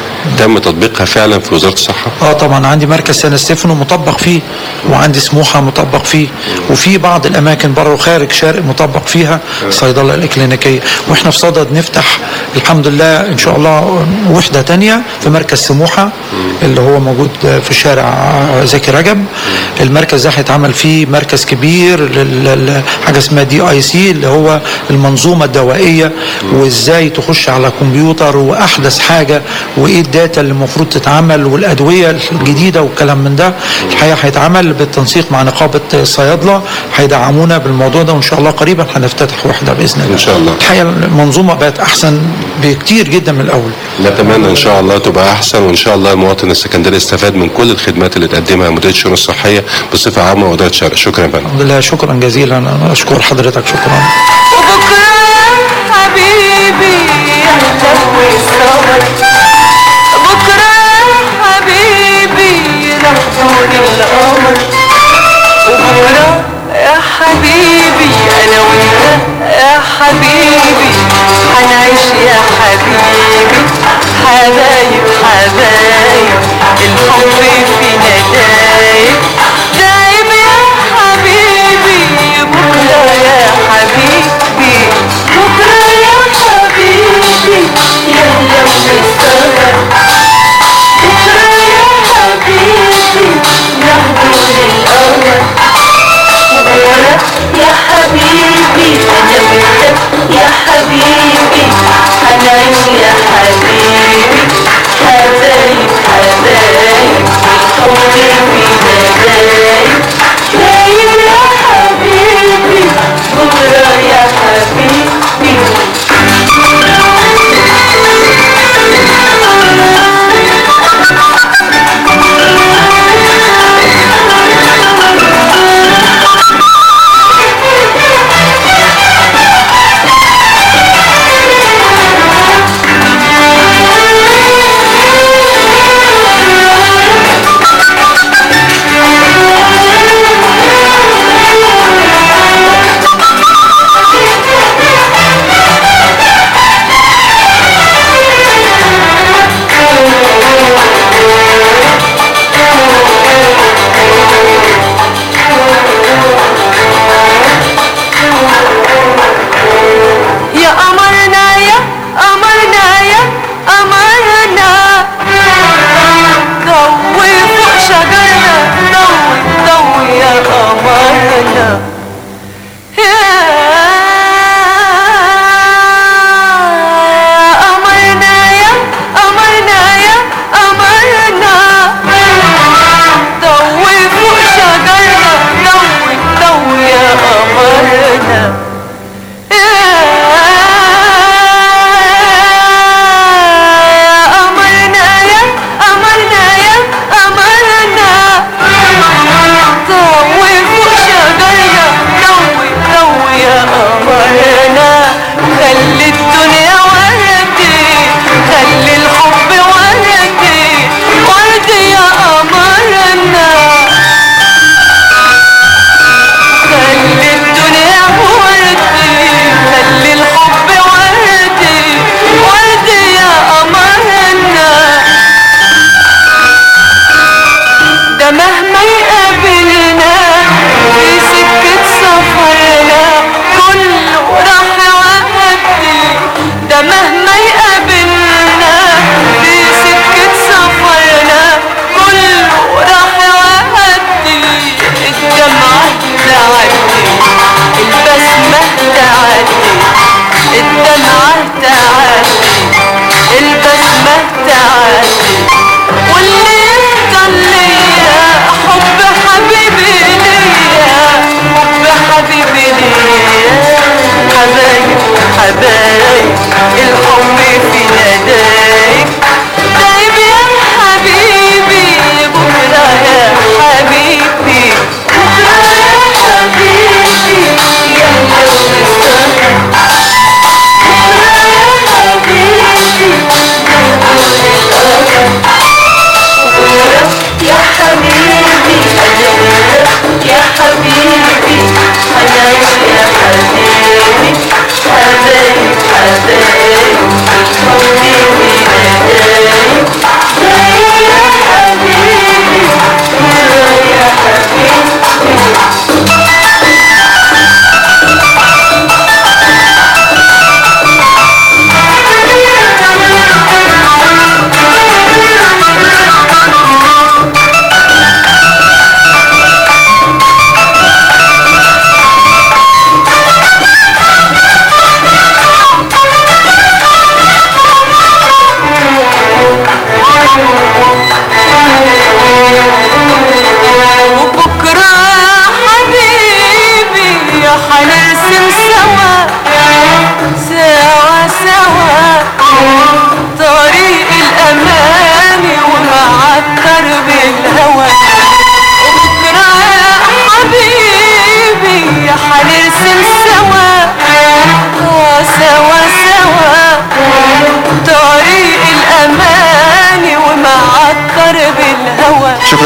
تم تطبيقها فعلا في وزاره الصحه؟ طبعا عندي مركز سان ستيفانو مطبق فيه، وعندي سموحه مطبق فيه، وفي بعض الاماكن بره وخارج شرق مطبق فيها الصيدله الاكلينيكيه. واحنا في صدد نفتح الحمد لله ان شاء الله وحده تانية في مركز سموحه اللي هو موجود في شارع زكي رجب. المركز ده هيتعمل فيه مركز كبير حاجه اسمها DIC اللي هو المنظومه الدوائيه، وازاي تخش على كمبيوتر واحدث حاجه وايه والداتا اللي المفروض تتعمل والادويه الجديده والكلام من ده الحقيقه هيتعمل بالتنسيق مع نقابه الصيادله، هيدعمونا بالموضوع ده، وان شاء الله قريبا هنفتتح وحده باذن الله. ان شاء الله. الحقيقه المنظومه بقت احسن بكتير جدا من الاول. نتمنى ان شاء الله تبقى احسن، وان شاء الله المواطن السكندري استفاد من كل الخدمات اللي تقدمها مديريه الشؤون الصحيه بصفه عامه واداره شرق. شكرا يا فندم. الحمد لله، شكرا جزيلا، انا اشكر حضرتك، شكرا. حبيبي يحلو السهر، بكرة حبيبي نحضن القمر، وبكرة يا حبيبي أنا وأنت يا حبيبي هنعيش يا حبيبي حبايب حبايب، الحب فينا دايب دايب يا حبيبي، بكرة يا حبيبي بكرة يا حبيبي يا لو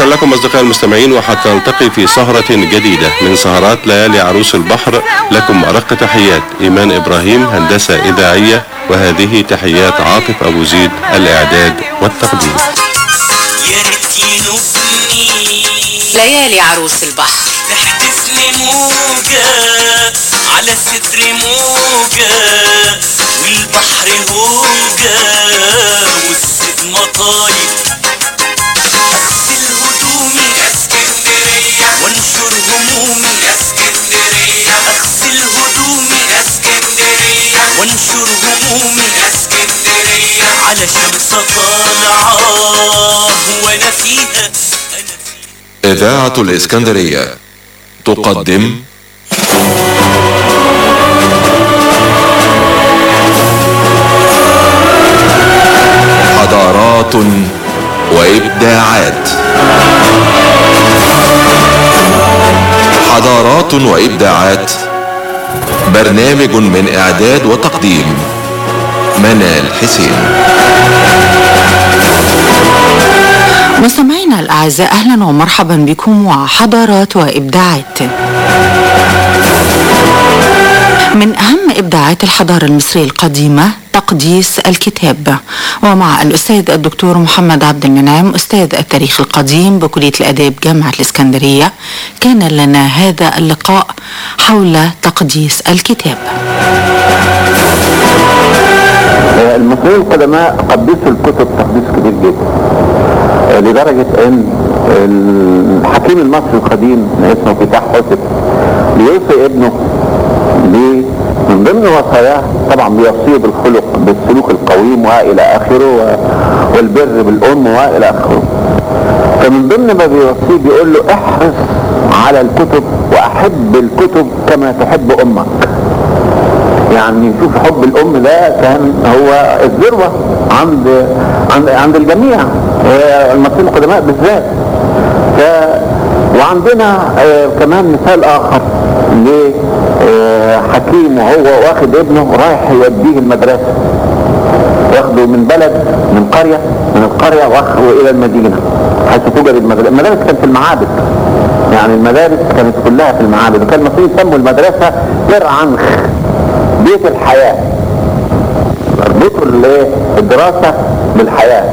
شكرا لكم أصدقائي المستمعين، وحتى نلتقي في سهرة جديدة من سهرات ليالي عروس البحر. لكم أرق تحيات إيمان إبراهيم، هندسة إذاعية، وهذه تحيات عاطف أبو زيد، الإعداد والتقديم. ليالي عروس البحر تحدثني موجة على صدر موجة، والبحر هوجة والصيد مطايب. أغسل هدومي يا اسكندرية وانشر همومي يا اسكندرية، أغسل هدومي يا اسكندرية وانشر همومي يا اسكندرية، على شمس طالعة وانا فيها. إذاعة الإسكندرية تقدم حضارات وإبداعات. حضارات وإبداعات، برنامج من إعداد وتقديم منال حسين. مستمعينا الأعزاء، أهلا ومرحبا بكم وحضارات وإبداعات. من أهم إبداعات الحضارة المصرية القديمة تقديس الكتاب، ومع الأستاذ الدكتور محمد عبد المنعم أستاذ التاريخ القديم بكلية الآداب جامعة الإسكندرية كان لنا هذا اللقاء حول تقديس الكتاب. المصريين القدماء قدسوا الكتب تقديس كبير جدا، لدرجة ان الحكيم المصري القديم اسمه فتاح حسن بيوصي ابنه من ضمن وصاياه، طبعا بيوصيه بالخلق بالسلوك القويم والى اخره، والبر بالام والى اخره. فمن ضمن ما بيوصيه بيقول له احرص على الكتب واحب الكتب كما تحب امك. يعني شوف حب الام ده كان هو الذروه عند الجميع، المصريين القدماء بالذات. وعندنا كمان مثال اخر لحكيم وهو واخد ابنه رايح يوديه المدرسه، واخده من بلد من القريه واخده الى المدينه حيث توجد المدارس. المدارس كانت في المعابد، يعني المدارس كانت كلها في المعابد، وكان المصريين يسموا المدرسه بير عنخ، بيت الحياه، يربطوا الدراسه بالحياه.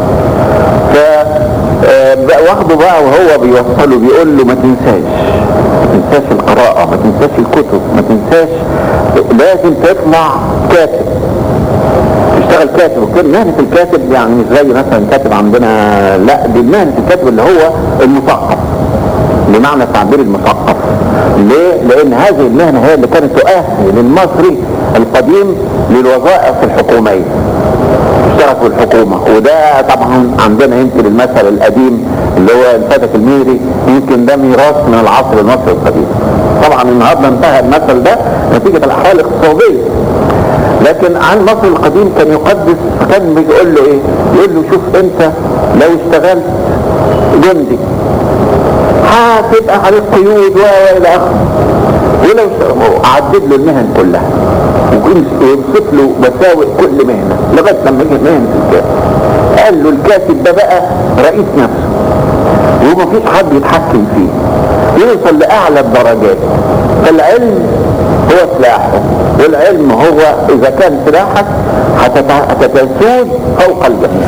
واخده بقى وهو بيوصله بيقول له ما تنساش القراءة، ما تنساش الكتب، ما تنساش، لازم تطلع كاتب، تشتغل كاتب. وكان مهنة الكاتب يعني مش زي مثلا كاتب عندنا، لا دي مهنة الكاتب اللي هو المثقف، بمعنى تعبير المثقف. ليه؟ لأن هذه المهنة هي اللي كانت تؤهل المصري القديم للوظائف الحكومية، اشتغل في الحكومة. وده طبعا عندنا يمكن المثل القديم اللي هو الفتك الميري، يمكن ده ميراث من العصر المصري القديم. طبعا النهارده انتهى المثل ده نتيجة الأحوال الاقتصادية، لكن عن المصري القديم كان يقدس. فكان بيقول له ايه؟ يقول له شوف انت لو اشتغلت جندي هتبقى عليك قيود والى اخره، ولو عدد له المهن كلها ويوصف له مساوئ كل مهنه لغايه لما يجي مهنه الكاتب. قال له الكاتب ده بقى رئيس نفسه ومفيش حد يتحكم فيه، يوصل لاعلى الدرجات. فالعلم هو سلاحه، والعلم هو اذا كان سلاحك هتتسود فوق الجميع.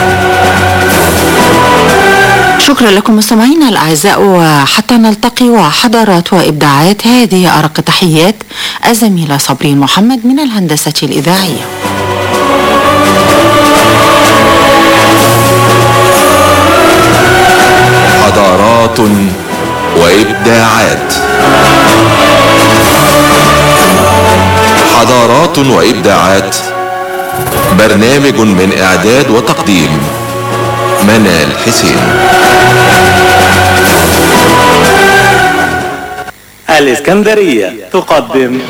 شكرا لكم مستمعينا الأعزاء، وحتى نلتقي وحضارات وإبداعات، هذه أرق تحيات الزميلة صابرين محمد من الهندسة الإذاعية. حضارات وإبداعات. حضارات وإبداعات، برنامج من إعداد وتقديم منال حسين. الإسكندرية تقدم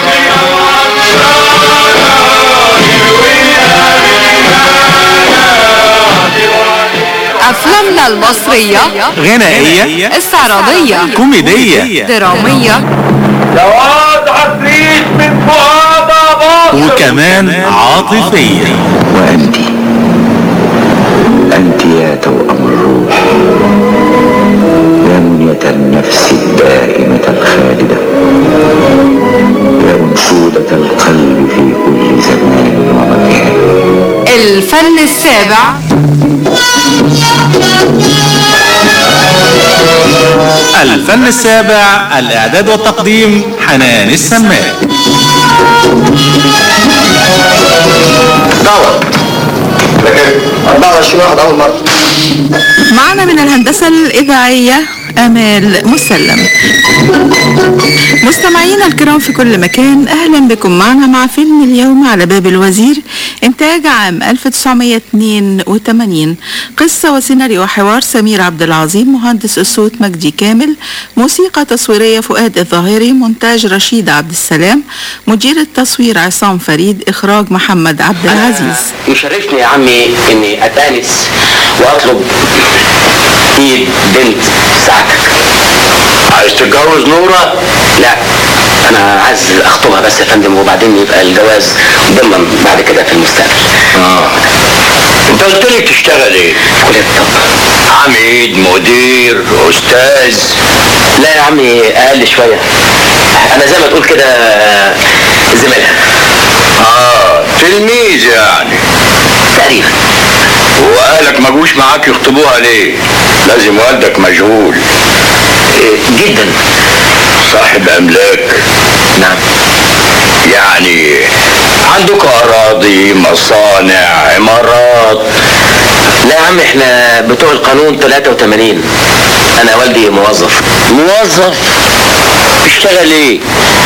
أفلامنا المصرية غنائية، استعراضية، كوميدية، درامية، جواد عفريت من فؤاد أباظة، وكمان عاطفية. وأنت يا توأم الروح السابع. الفن السابع، الإعداد والتقديم حنان السماك. دور لكن 24 واحد أول مرة. معنا من الهندسة الإذاعية آمال مسلم. مستمعينا الكرام في كل مكان، أهلا بكم معنا مع فيلم اليوم على باب الوزير، إنتاج عام 1982. قصة وسيناريو وحوار سمير عبد العظيم، مهندس الصوت مجدي كامل، موسيقى تصويرية فؤاد الظاهري، مونتاج رشيد عبد السلام، مدير التصوير عصام فريد، إخراج محمد عبد العزيز. يشرفني يا عمي إني أتانس وأطلب إيد بنت ساعتك. عايز تتجوز نورة؟ لا، أنا عايز أخطبها بس يا فندم، وبعدين يبقى الجواز ضمن بعد كده في المستقبل. أنت قلت لي بتشتغل إيه؟ في كلية الطب. عميد، مدير، أستاذ؟ لا يا عمي، أقل شوية. أنا زي ما تقول كده زميلها. تلميذ يعني؟ تقريبا. وأهلك ما جوش معاك يخطبوها ليه؟ لازم والدك مشغول. جدا. صاحب أملاك؟ نعم. يعني عندك أراضي، مصانع، عمارات؟ لا يا عم، احنا بتوع القانون 83. أنا والدي موظف. موظف؟ بيشتغل ايه؟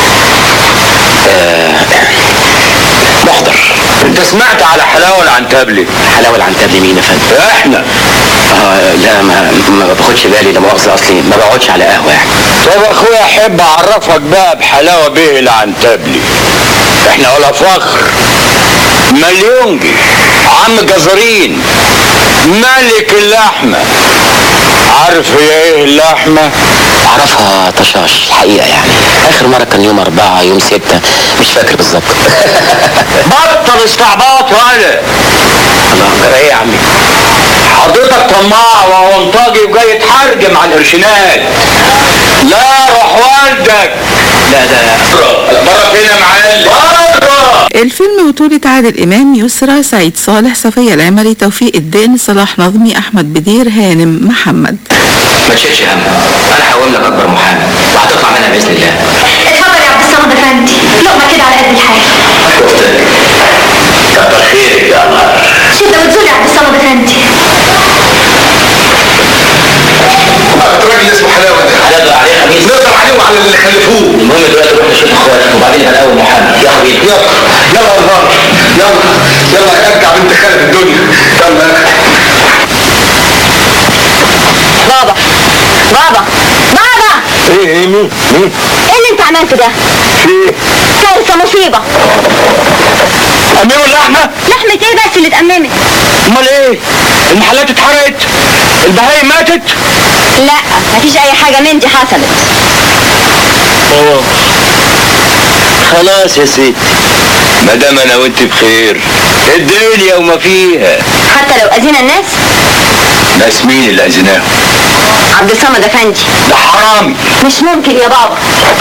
محضر. انت سمعت على حلاوة العنتبلي؟ حلاوة العنتبلي مين يا فندم؟ احنا. لا ما باخدش بالي، لا مؤاخذة، اصلي ما بقعدش على قهوة يعني. طب اخويا، احب اعرفك بقى بحلاوة بيه العنتبلي. احنا ولا فخر، مليونجي، عم جزرين، ملك اللحمة. عارف هي ايه اللحمة؟ اعرفها طشاش الحقيقة يعني. اخر مرة كان يوم 4 يوم 6، مش فاكر بالظبط. بطل استعباط ولا الله. ايه يا عمي؟ حضرتك طماع وونطاجي وجاي تحرجم على القرشينات. لا، روح والدك. لا ده بره فين يا معلم؟ بره. الفيلم بطولة عادل إمام، يسرى، سعيد صالح، صفية العمري، توفيق الدين، صلاح نظمي، أحمد بدير، هانم محمد. ما تشيلش هم، أنا هقوم لك أكبر محامي وهتطلع منها بإذن الله. اتفضل يا عبد الصمد افندي، لقمة كده على قد الحال. شفتك، كتر خيرك يا قمر. شدة وتزول يا عبد الصمد افندي. الراجل اسمه حلاوة ده هنقدر عليه خميس، نقدر عليه وعلى اللي خلفوه. المهم دلوقتي نروح نشوف اخواتك وبعدين هنقوم محامي. يا حبيبي يلا يلا يا نهار، يلا ارجع بنت خالد الدنيا. يلا. بابا بابا بابا. ايه مين؟ ايه اللي انت عملته ده؟ ايه؟ كارثة، مصيبة. أمموا اللحمة؟ لحمة ايه بس اللي اتأممت؟ امال ايه؟ المحلات اتحرقت؟ البهايم ماتت؟ لا، مفيش اي حاجة من دي حصلت. خلاص يا ستي، ما دام انا وانت بخير، الدنيا وما فيها. حتى لو اذينا الناس؟ ناس مين اللي اذيناهم؟ عبد الصمد افندي. ده حرامي. مش ممكن يا بابا.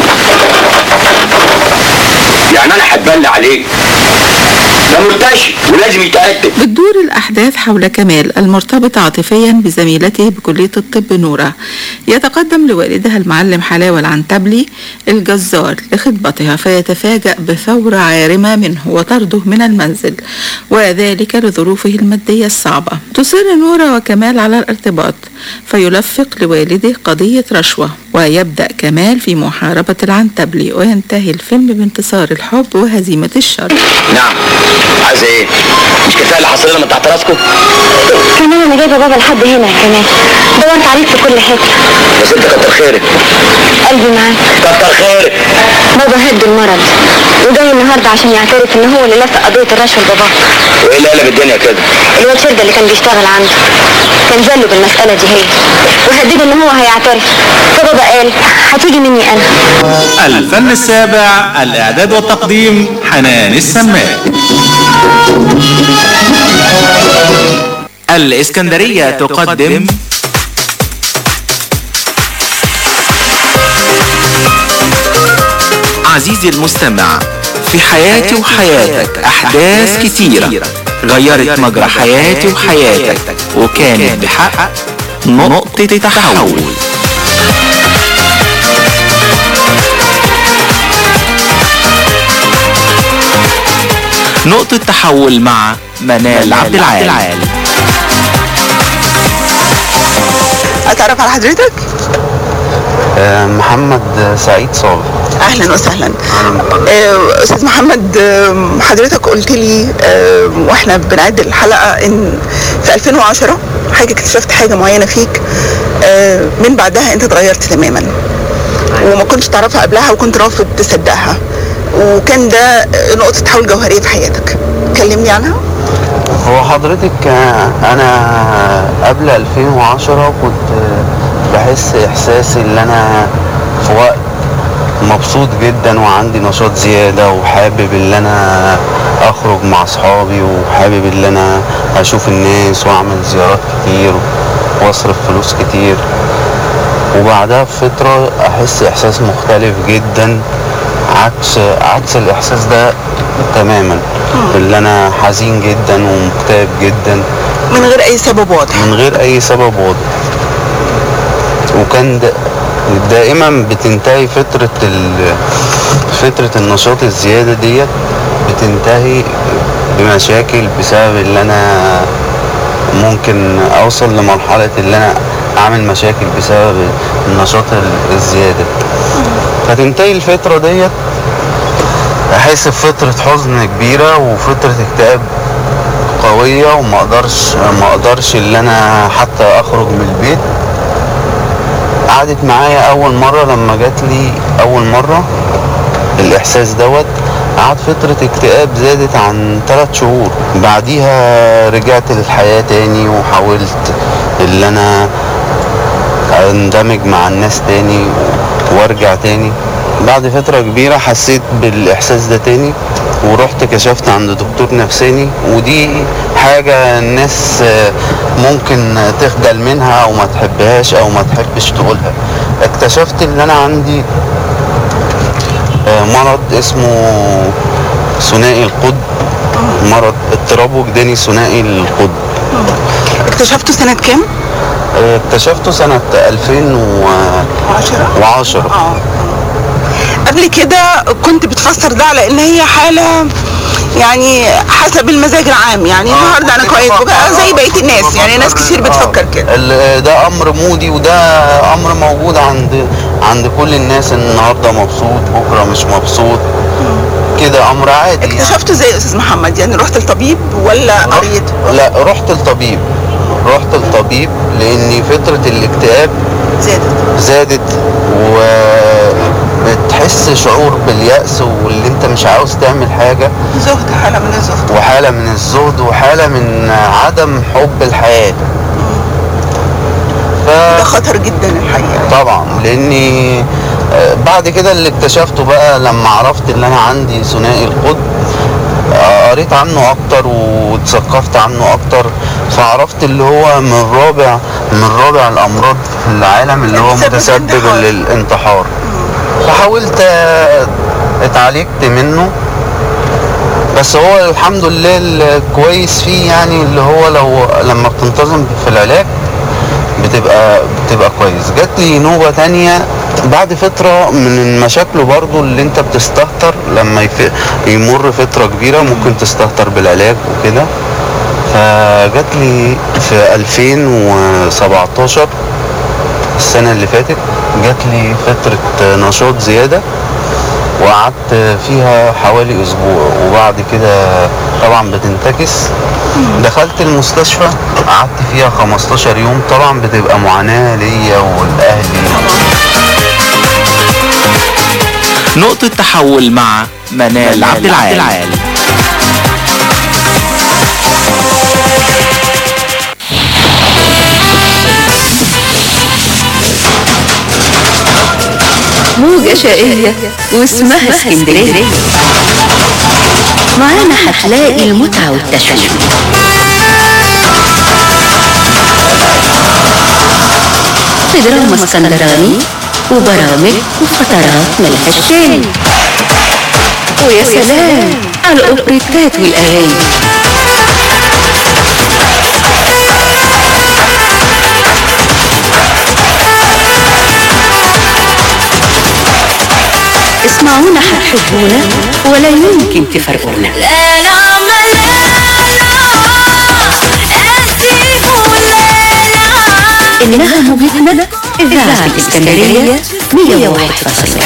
يعني انا هتبلى عليه؟ ده مرتشي ولازم يتأدب. بتدور الأحداث حول كمال المرتبط عاطفيا بزميلته بكلية الطب نورة، يتقدم لوالدها المعلم حلاوة العنتبلي الجزار لخطبتها، فيتفاجأ بثورة عارمة منه وطرده من المنزل، وذلك لظروفه المادية الصعبة. تصر نورة وكمال على الارتباط، فيلفق لوالده قضية رشوة، ويبدأ كمال في محاربة العنتبلي، وينتهي الفيلم بانتصار الحب وهزيمة الشر. نعم، عايز ايه؟ مش كفايه اللي حصل لنا من تحت راسكم؟ كمان انا جايبه بابا لحد هنا يا كمال، دورت عليك في كل حته. بس انت كتر خيرك. قلبي معاك. كتر خيرك. بابا هد المرض وجاي النهارده عشان يعترف ان هو اللي لفق قضيه الرشوه لبابا. وايه اللي قلب الدنيا كده؟ الواد شده اللي كان بيشتغل عنده كان زله بالمساله دي هي، وهدده ان هو هيعترف، فبابا قال هتيجي مني انا. الفن السابع، الإعداد والتقديم حنان السماك. الإسكندرية تقدم عزيزي المستمع، في حياتي وحياتك أحداث كتيرة غيرت مجرى حياتي وحياتك وكانت بحق نقطة تحول. نقطة تحول مع منال عبد العال. أتعرف على حضرتك؟ محمد سعيد صالح. أهلا وسهلا. أستاذ محمد، حضرتك قلت لي وإحنا بنعد الحلقة إن في 2010 حاجة اكتشفت حاجة معينة فيك، من بعدها أنت اتغيرت تماما وما كنتش تعرفها قبلها وكنت رافض تصدقها، وكان ده نقطة تحول جوهرية في حياتك. كلمني عنها. هو حضرتك أنا قبل 2010 كنت بحس إحساسي اللي أنا في وقت مبسوط جدا وعندي نشاط زيادة وحابب اللي أنا أخرج مع أصحابي وحابب اللي أنا أشوف الناس وأعمل زيارات كتير وأصرف فلوس كتير، وبعدها بفترة أحس إحساس مختلف جدا عكس الإحساس ده تماما، اللي أنا حزين جدا ومكتئب جدا من غير أي سبب واضح. من غير أي سبب واضح. وكان دائما بتنتهي فترة النشاط الزيادة ديت بتنتهي بمشاكل بسبب اللي أنا ممكن أوصل لمرحلة اللي أنا أعمل مشاكل بسبب النشاط الزيادة، فتنتهي الفترة ديت أحس بفترة حزن كبيرة وفترة اكتئاب قوية وما أقدرش اللي أنا حتى أخرج من البيت. قعدت معايا أول مرة لما جات لي أول مرة الإحساس دوت، قعد فترة اكتئاب زادت عن 3 شهور. بعديها رجعت للحياة تاني وحاولت اللي أنا اندمج مع الناس تاني وارجع تاني. بعد فترة كبيرة حسيت بالإحساس ده تاني ورحت كشفت عند دكتور نفساني، ودي حاجة الناس ممكن تخجل منها أو ما تحبهاش أو ما تحبش تقولها. اكتشفت إن أنا عندي مرض اسمه ثنائي القطب، مرض اضطراب وجداني ثنائي القطب. اكتشفته سنة كام؟ اكتشفته سنة 2010. قبل كده كنت بتفسر ده على ان هي حالة يعني حسب المزاج العام، يعني النهارده انا كويس بقى زي بقية الناس، يعني ناس كتير بتفكر كده. ده امر مودي وده امر موجود عند كل الناس، النهارده مبسوط بكره مش مبسوط كده، امر عادي. اكتشفته زي استاذ محمد؟ يعني رحت لطبيب ولا قريت؟ لا، رحت لطبيب لان فترة الاكتئاب زادت وبتحس شعور باليأس واللي انت مش عاوز تعمل حاجة، حالة من الزهد وحالة من عدم حب الحياة. ده خطر جدا الحقيقة طبعا، لاني بعد كده اللي اكتشفته بقى لما عرفت ان انا عندي ثنائي القطب، قريت عنه اكتر واتثقفت عنه اكتر، فعرفت اللي هو من رابع الامراض في العالم اللي هو متسبب للانتحار. فحاولت اتعالجت منه، بس هو الحمد لله الكويس فيه يعني اللي هو لما بتنتظم في العلاج بتبقى كويس. جات لي نوبة تانية بعد فترة من مشاكله برضو اللي انت بتستهتر لما يمر فترة كبيرة ممكن تستهتر بالعلاج وكده. فجات لي في 2017 السنة اللي فاتت جات لي فترة نشاط زيادة وقعدت فيها حوالي اسبوع، وبعد كده طبعا بتنتكس. دخلت المستشفى قعدت فيها 15 يوم، طبعا بتبقى معاناة ليا والاهلي. نقطة تحول مع منال عبد العال. موجة شقية واسمها اسكندرية، معانا هتلاقي المتعة والتشويق. في دراما اسكندراني وبرامج وفترات ملهاش تاني، ويا سلام على الأوبريتات والأغاني. اسمعونا هتحبونا ولا يمكن تفرقونا. إنها موجتنا إذاعة الإسكندرية 101.1.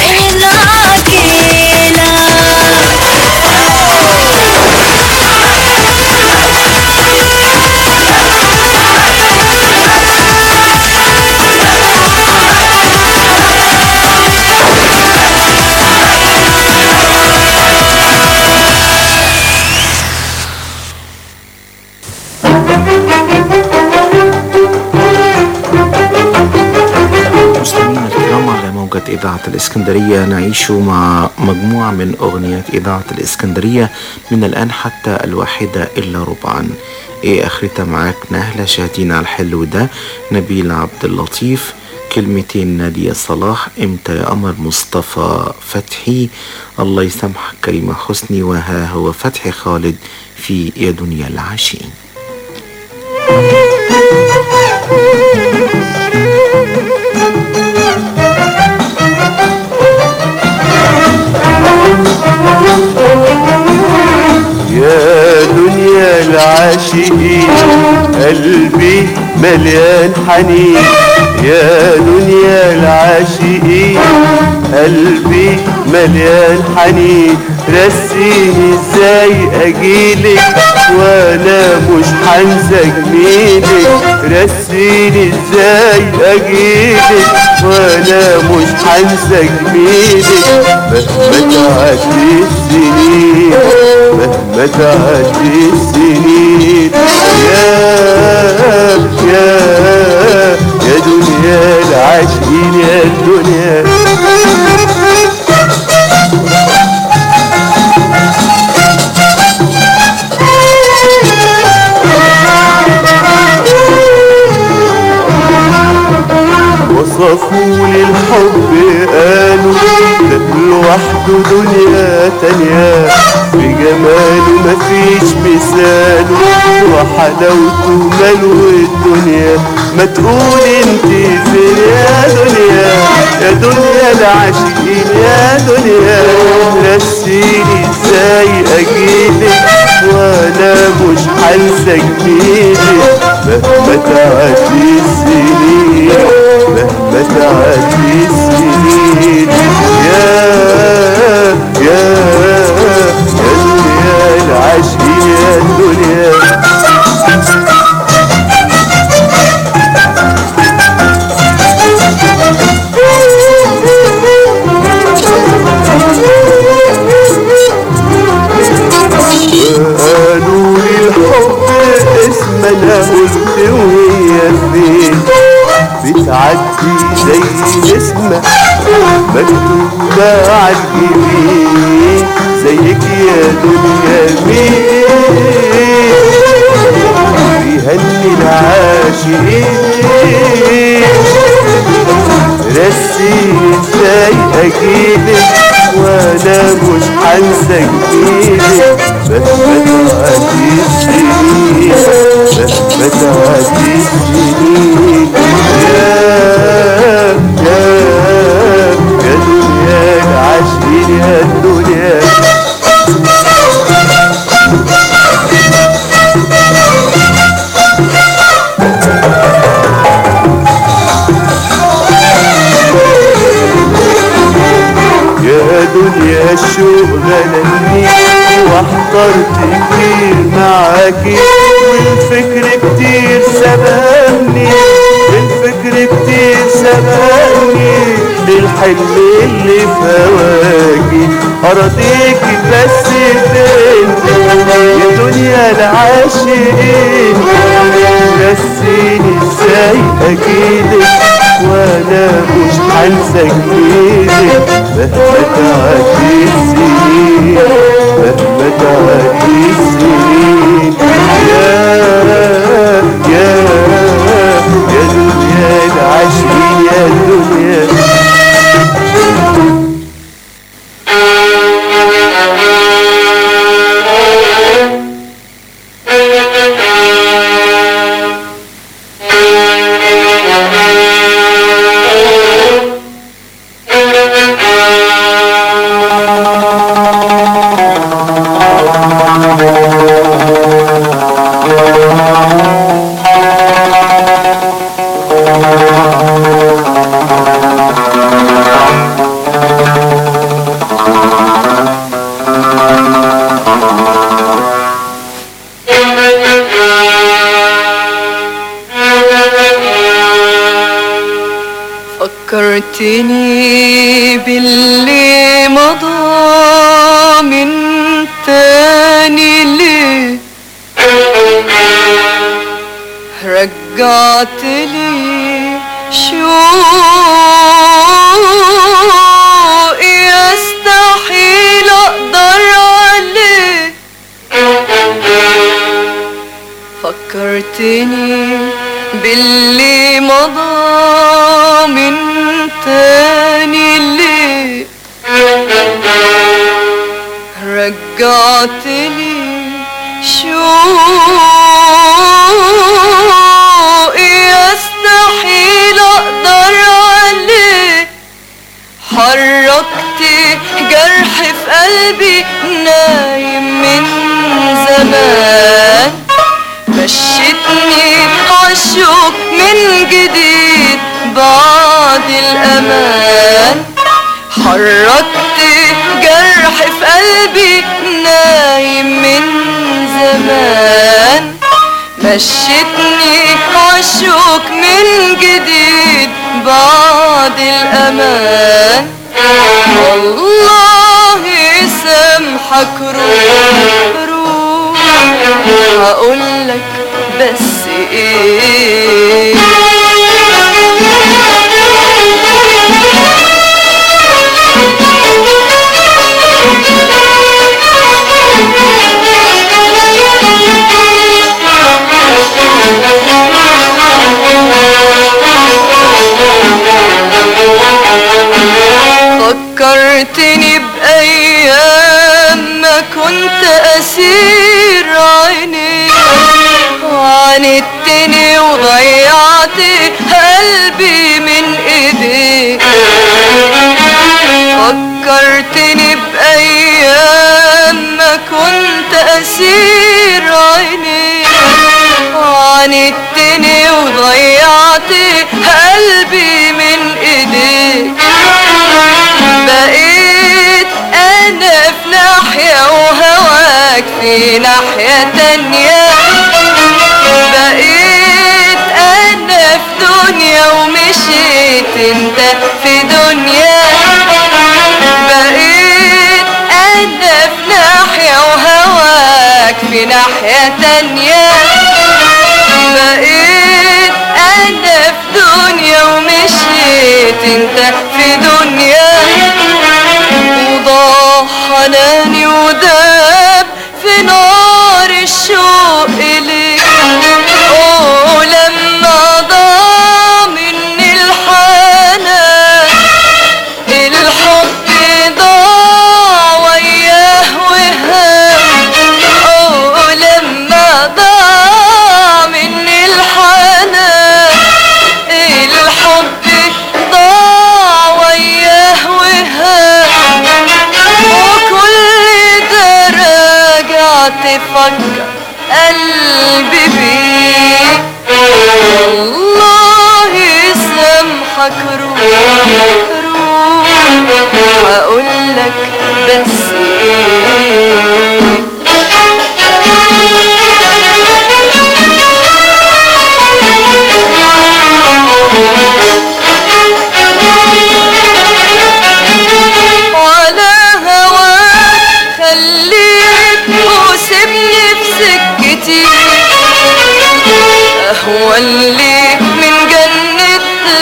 إذاعة الإسكندرية نعيش مع مجموعة من أغنيات إذاعة الإسكندرية من الآن حتى 1:45. إيه آخرتها معاك نهلة شاهدين على الحلو ده، نبيل عبد اللطيف، كلمتين نادية صلاح، امتى يا قمر مصطفى فتحي، الله يسامحك كريمة حسني، وها هو فتحي خالد في يا دنيا العاشقين. يا دنيا العاشقين قلبي مليان حنين، يا دنيا العاشقين قلبي مليان حنين، رسيني ازاي اجيلك وانا مش هنسى جميلك، رسيني ازاي اجيلك وانا مش هنسى جميلك، مهما تعدي السنين مهما تعدي السنين. يا دنيا العاشقين يا دنيا. وصفوا لي الحب قالوا ده لوحده دنيا تانية، في جماله مفيش مثاله وحلاوته ملو الدنيا، ما تقول انت فين يا دنيا يا دنيا العاشقين يا دنيا، رسيني ازاي اجيلك وانا مش هنسى جميلك، مهما تعدي السنين مهما تعدي السنين. يا دنيا العاشقين يا دنيا. قالوا لي الحب اسم انا قلت وهي فين، بتعدي زي نسمة مكتوبة عالجبين، زيك يا دنيا مين بيهني العاشقين، رسيني ازاي اجيلك وانا مش هنسى جميلك، مهما تعدي السنين مهما تعدي السنين. يا دنيا العاشقين يا دنيا. يا دنيا الشوق غلبني واحترت كتير معاكي، والفكر كتير سبقني الفكر كتير سبقني، للحلم اللي في هواكي أراضيكي بس فين يا دنيا العاشقين، رسيني ازاي اجيلك وانا مش هنسى جميلك، مهما تعدي السنين مهما تعدي السنين. يا دنيا العاشقين يا دنيا. فكرتني باللي مضى من تاني ليه رجعت لي شوق يستحيل اقدر عليه فكرتني باللي مضى من تاني ليه رجعت لي شوق يستحيل اقدر عليه حركت جرح في قلبي نايم من زمان مشيتني عالشوق من جديد بعد الأمان حركت جرح في قلبي نايم من زمان مشيتني عالشوق من جديد بعد الأمان والله يسامحك روح هقولك بس ايه فكرتني بأيام ما كنت أسير عينيك وعاندتني وضيعت قلبي من ايديك فكرتني بأيام ما كنت أسير عينيك وعاندتني وضيعت قلبي من ايديك بقيت انا في ناحية وهواك في ناحية تانية بقيت انا في دنيا ومشيت انت في دنيا بقيت انا في ناحية وهواك في ناحية تانية بقيت انا في دنيا ومشيت انت في دنيا وضاع حناني وداب في نار الشوق إليك ولما ضاع مني الحنان الحب ضاع وياه وهاب ولما ضاع مني الحنان الحب ضاع وياه وهاب وكل ده راجع تفكر قلبي بيك الله يسامحك روح هقولك بس ايه على هواك خليك وسيبني في سكتي هو اللي من جنة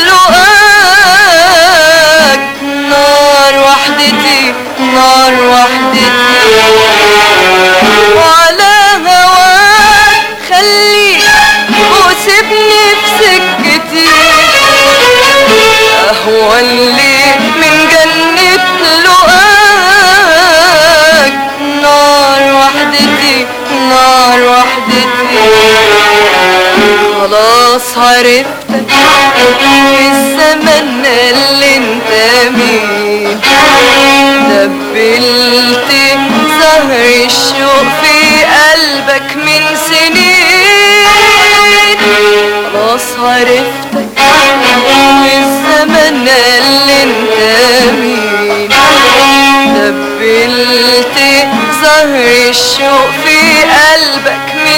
لقاك نار وحدتي نار وحدتي وعلى هواك خليك وسيبني في سكتي هو اللي من جنة لقاك نار وحدتي نار وحدتي خلاص عرفتك الزمن اللي انت مين دبلت زهر الشوق في قلبك من سنين خلاص عرفتك الزمن اللي انت مين دبلت زهر الشوق في قلبك من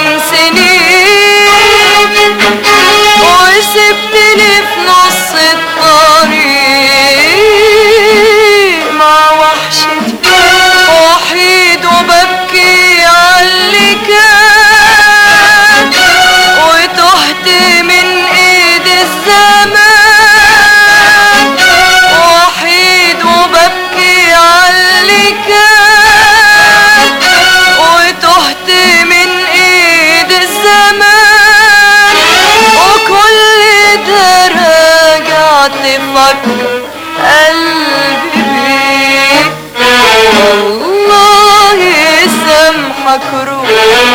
سنين وسبتني في نص الطريق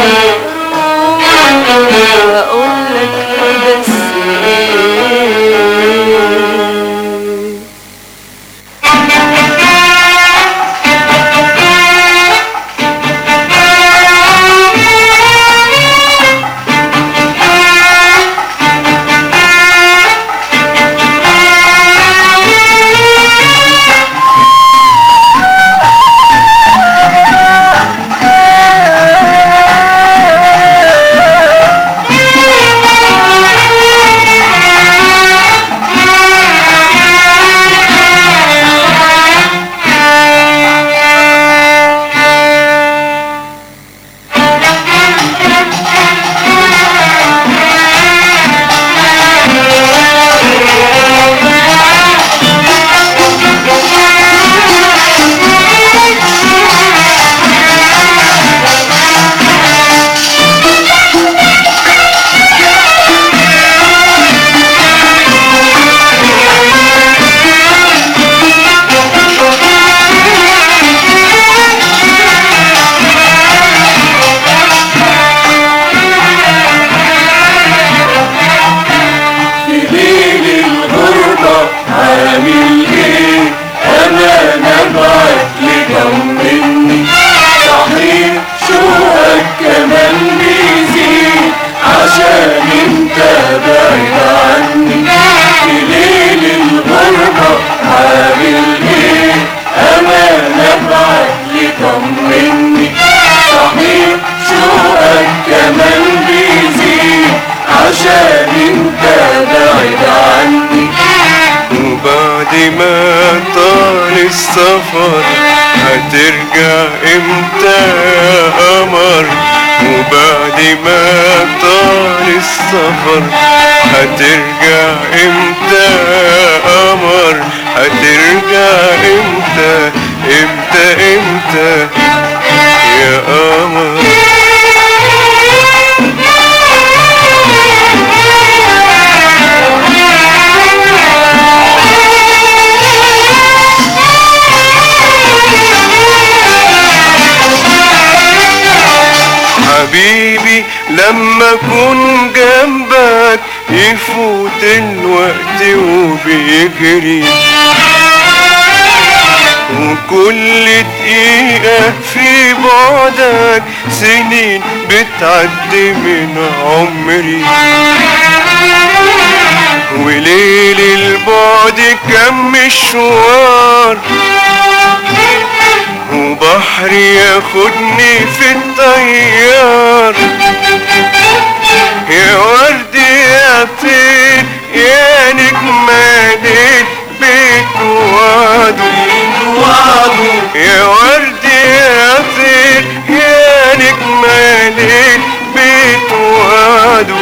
اقولك بس السفر هترجع امتى يا قمر؟ وبعد ما طال السفر هترجع امتى يا قمر؟ هترجع امتى امتى امتى يا قمر؟ حبيبي لما اكون جنبك يفوت الوقت وبيجري، وكل دقيقة في بعدك سنين بتعدي من عمري، وليل البعد كم مشوار وبحر ياخدني في الطيار. يا ورد يا طير يا نجمة بيت وعده، يا ورد يا طير يا نجمة بيت وعده.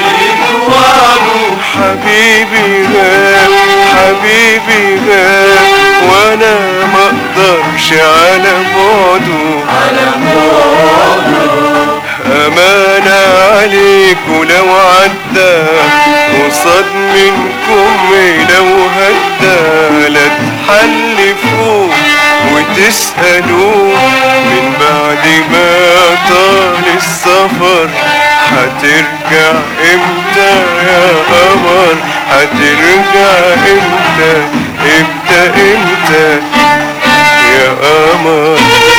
حبيبي غاب حبيبي غاب وانا مقدرش على بعده، أمانة عليك ولو عدى قصاد منكم لو هدى لا تحلفوه وتسألوه من بعد ما طال السفر هترجع امتى يا قمر؟ هترجع امتى امتى امتى يا قمر؟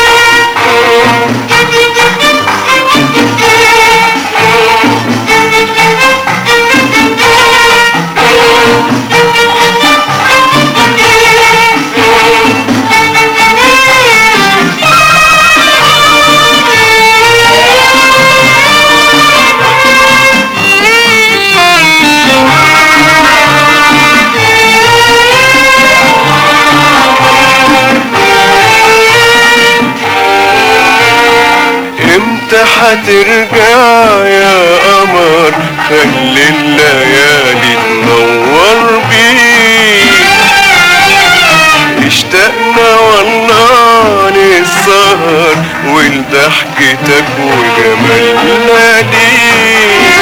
هترجع يا قمر؟ خلي الليالي تنور بيك، اشتقنا والله للسهر ولضحكتك وجمالنا ليك.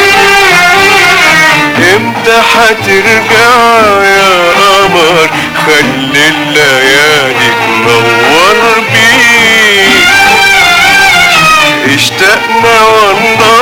امتى هترجع يا قمر؟ خلي الليالي تنور بيك، اشتقنا والله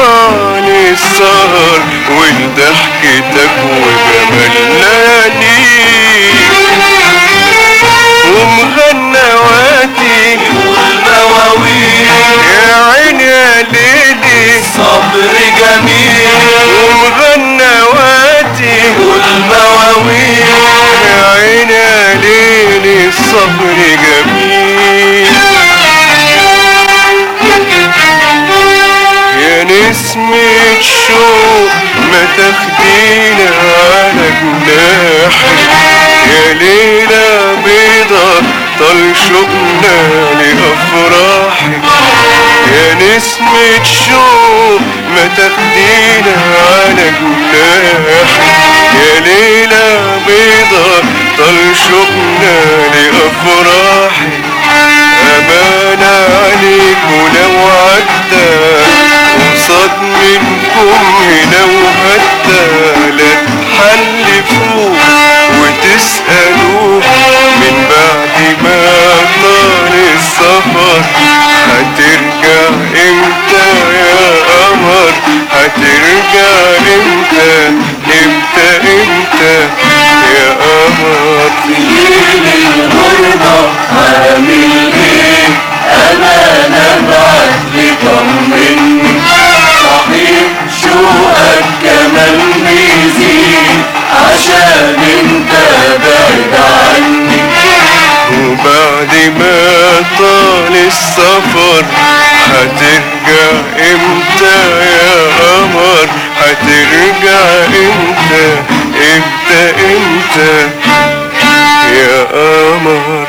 شوقنا لأفراحي يا نسمة شوق ما تاخدينا على جناحي يا ليلة بيضة طال شوقنا لأفراحي أمانة عليك ولو عدى قصاد منكم هنا وهدى لا تحلفوه وتسألوه من بعد ما طال السفر هترجع امتى يا قمر هترجع امتى امتى امتى يا قمر في ليل الغربة هعمل ايه أمانة بعدلي طمني صحيح شوقك كمان بيزيد عشان انت بعيد عني وبعد ما طال السفر هترجع امتى يا قمر هترجع امتى امتى امتى يا قمر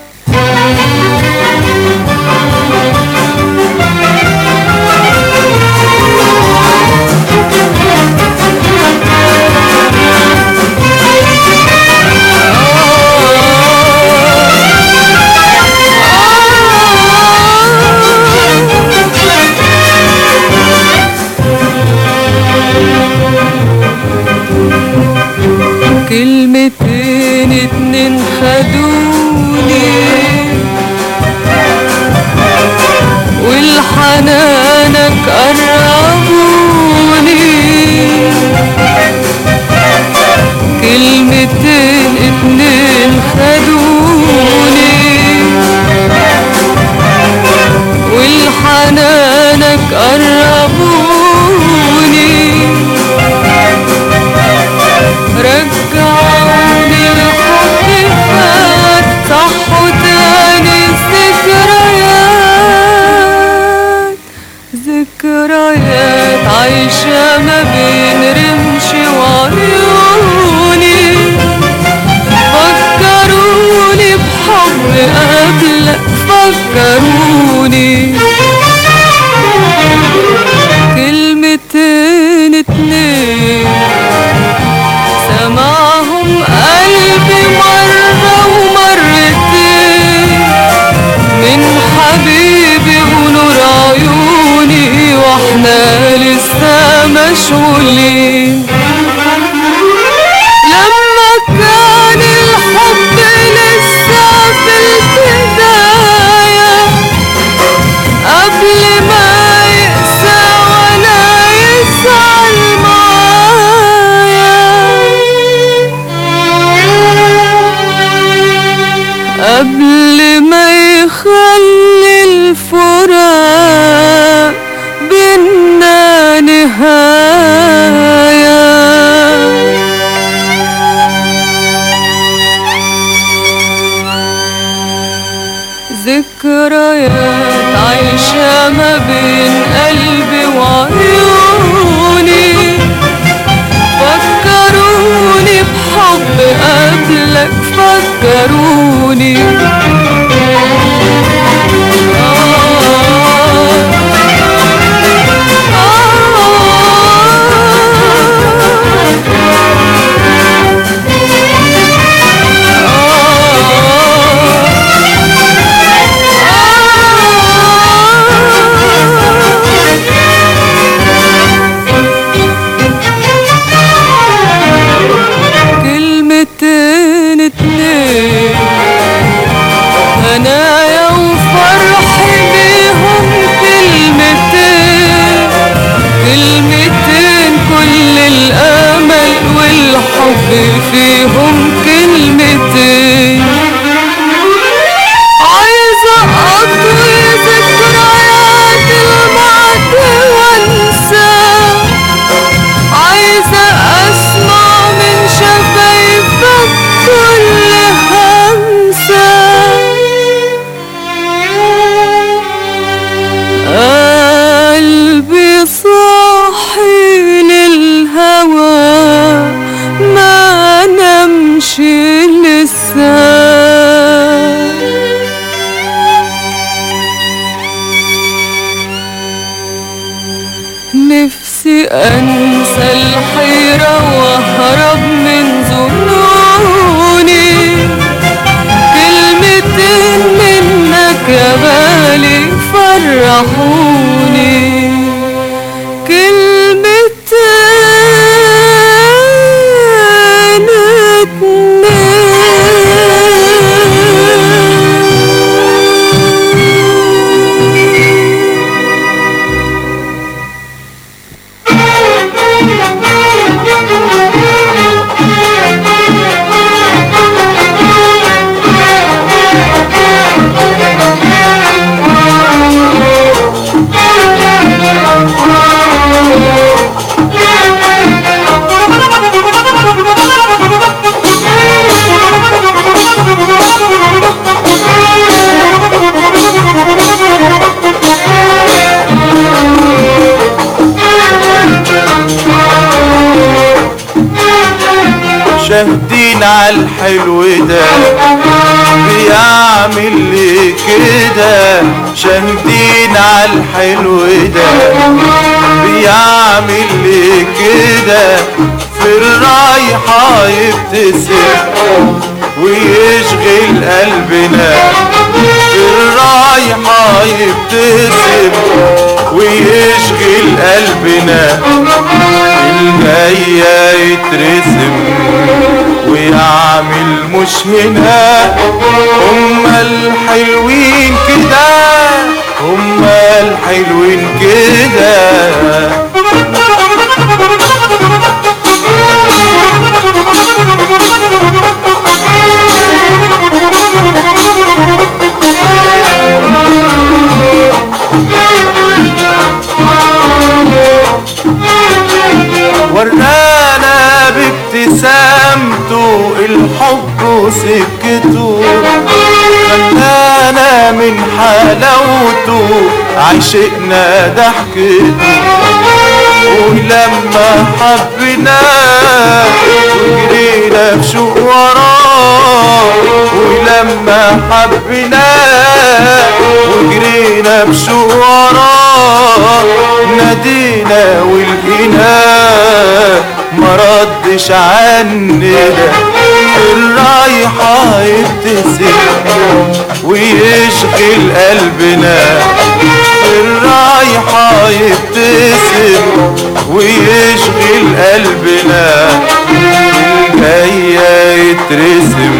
كلمتين اتنين خدوني والحنانك قربوني كلمتين اتنين خدوني والحنانك قربوني رجعوني الحب فات صحوا تاني الذكريات ذكريات عايشة ما بين رمشي وعيوني فكروني بحب قبلك فكروني كلمتين اتنين سمعهم قلبي مرة ومرتين من حبيبي ونور عيوني واحنا لسه مشغولين لما كان الحب لسه في البداية قبل ما يقسى ولا يزعل قبل ما يخلي الفراق بينا نهاية ذكريات عايشة ما بين قلبي وعيوني فكروني بحب قبلك فكروني كلمتين اتنين هنايا وفرحي بيهم كلمتين كلمتين كل الامل والحب فيهم كلمتين عايزة اطوي ذكريات الماضي وانسى عايزة اسمع من شفايفك كل همسة قلبي صاحي للهوى ما نمش انسى الحيرة واهرب من ظنوني، كلمتين منك يا غالي فرحوني، كلمتين شاهدين عالحلو ده بيعمل لي كده، شاهدين عالحلو ده بيعمل لي كده، في الرايحة يبتسم ويشغل قلبنا، في الرايحة يبتسم ويشغل قلبنا، الجاية يترسم ويعمل مش هنا، هما الحلوين كده، هما الحلوين كده. ورانا بابتسامته الحب وسكته، خلانا من حلاوته عشقنا ضحكته، ولما حبيناه وجرينا بشوق وراه، ولما حبيناه وجرينا بشوق وراه، نادينا ولقيناه ما ردش عننا، الرايحة يبتسم ويشغل قلبنا، الرايحة يبتسم ويشغل قلبنا، الجاية يترسم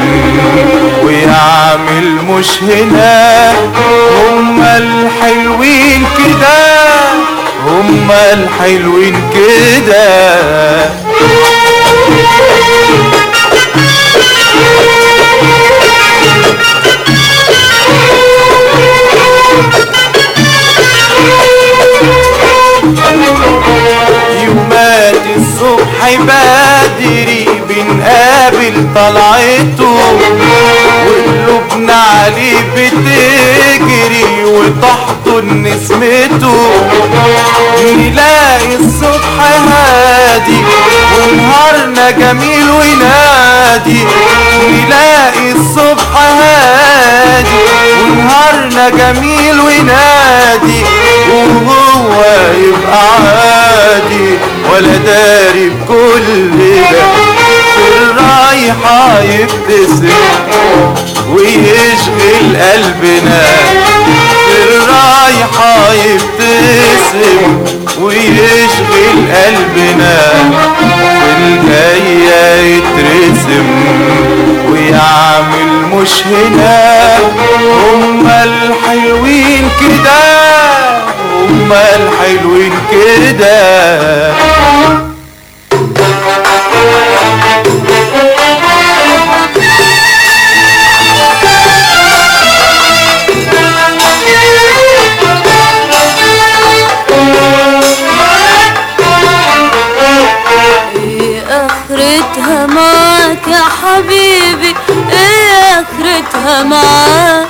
ويعمل مش هنا، هما الحلوين كده، هما الحلوين كده. يومات الصبح بدري بنقابل طلعته، وقلوبنا عليه بتجري وتحضن نسمته، نلاقي الصبح هادي ونهارنا جميل وينادي، نلاقي الصبح هادي ونهارنا جميل وينادي، وهو يبقى عادي ولا داري بكل ده، في الرايحة يبتسم ويشغل قلبنا، في الرايحة يبتسم ويشغل قلبنا، في الجاية يترسم ويعمل مش هنا، هما الحلوين كده، هما الحلوين كده. اخرتها معاك يا حبيبي، ايه اخرتها معاك،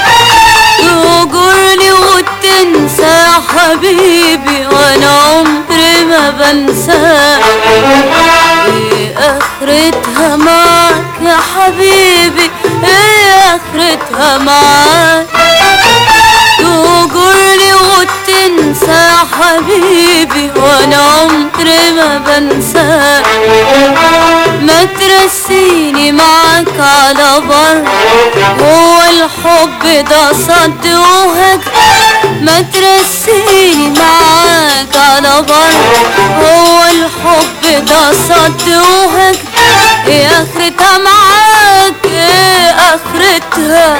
تهجرني وتنسى يا حبيبي وانا عمري ما بنساك، ايه اخرتها معاك يا حبيبي، ايه اخرتها معاك، تهجرني وتنسى بنسى يا حبيبي وانا عمري ما بنساك، ما ترسيني معاك على بر، هو الحب ده صد وهجر، ما ترسيني معاك على بر، هو الحب ده صد وهجر، ايه اخرتها معاك ايه اخرتها؟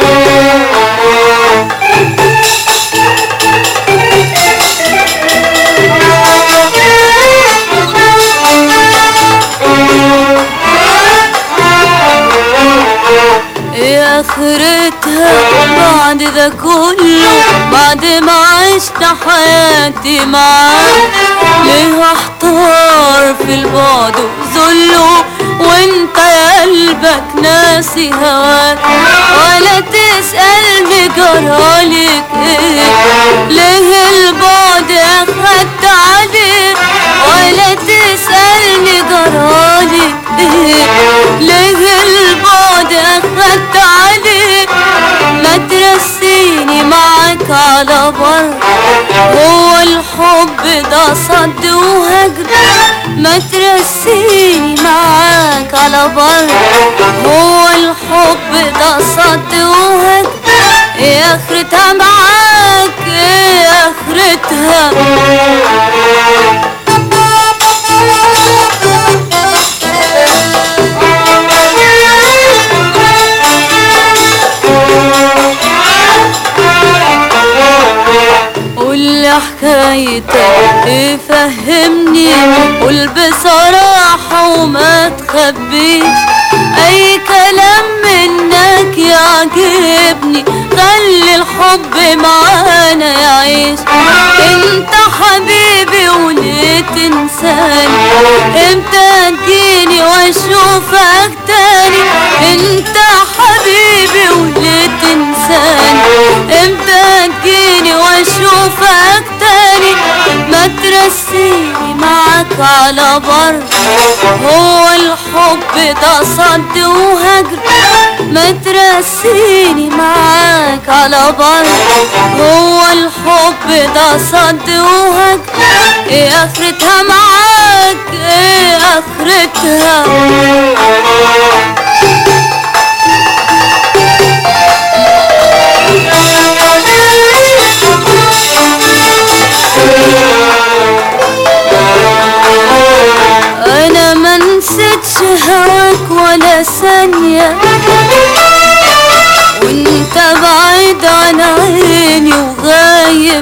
ايه اخرتها بعد ده كله، بعد ما عشت حياتي معاك، ليه احتار في البعد وذله وانت يا قلبك ناسي هواك، ولا تسألني جرالك ايه، ليه البعد اخدت عليك، ولا تسألني جرالك ايه، ليه البعد اخدت عليك، ما ترسيني معاك على بر، هو الحب ده صد وهجر، ما ترسيني معاك على بر، هو الحب ده صد وهجر، ايه اخرتها معاك ايه اخرتها؟ قولي حكايتك ايه فهمني، قول بصراحة وما تخبيش، اي كلام منك يعجبني، خلي الحب معانا يعيش، انت حبيبي وليه تنساني، امتى تجيني واشوفك تاني، انت حبيبي وليه تنساني، امتى تجيني واشوفك تاني، ما ترسيني معاك على بر، هو الحب ده صد وهجر، ما ترسيني معاك على بر، هو الحب ده صد وهجر، ايه اخرتها معاك ايه اخرتها؟ انا ما نسيتش هواك ولا ثانية، وانت بعيد عن عيني وغايب،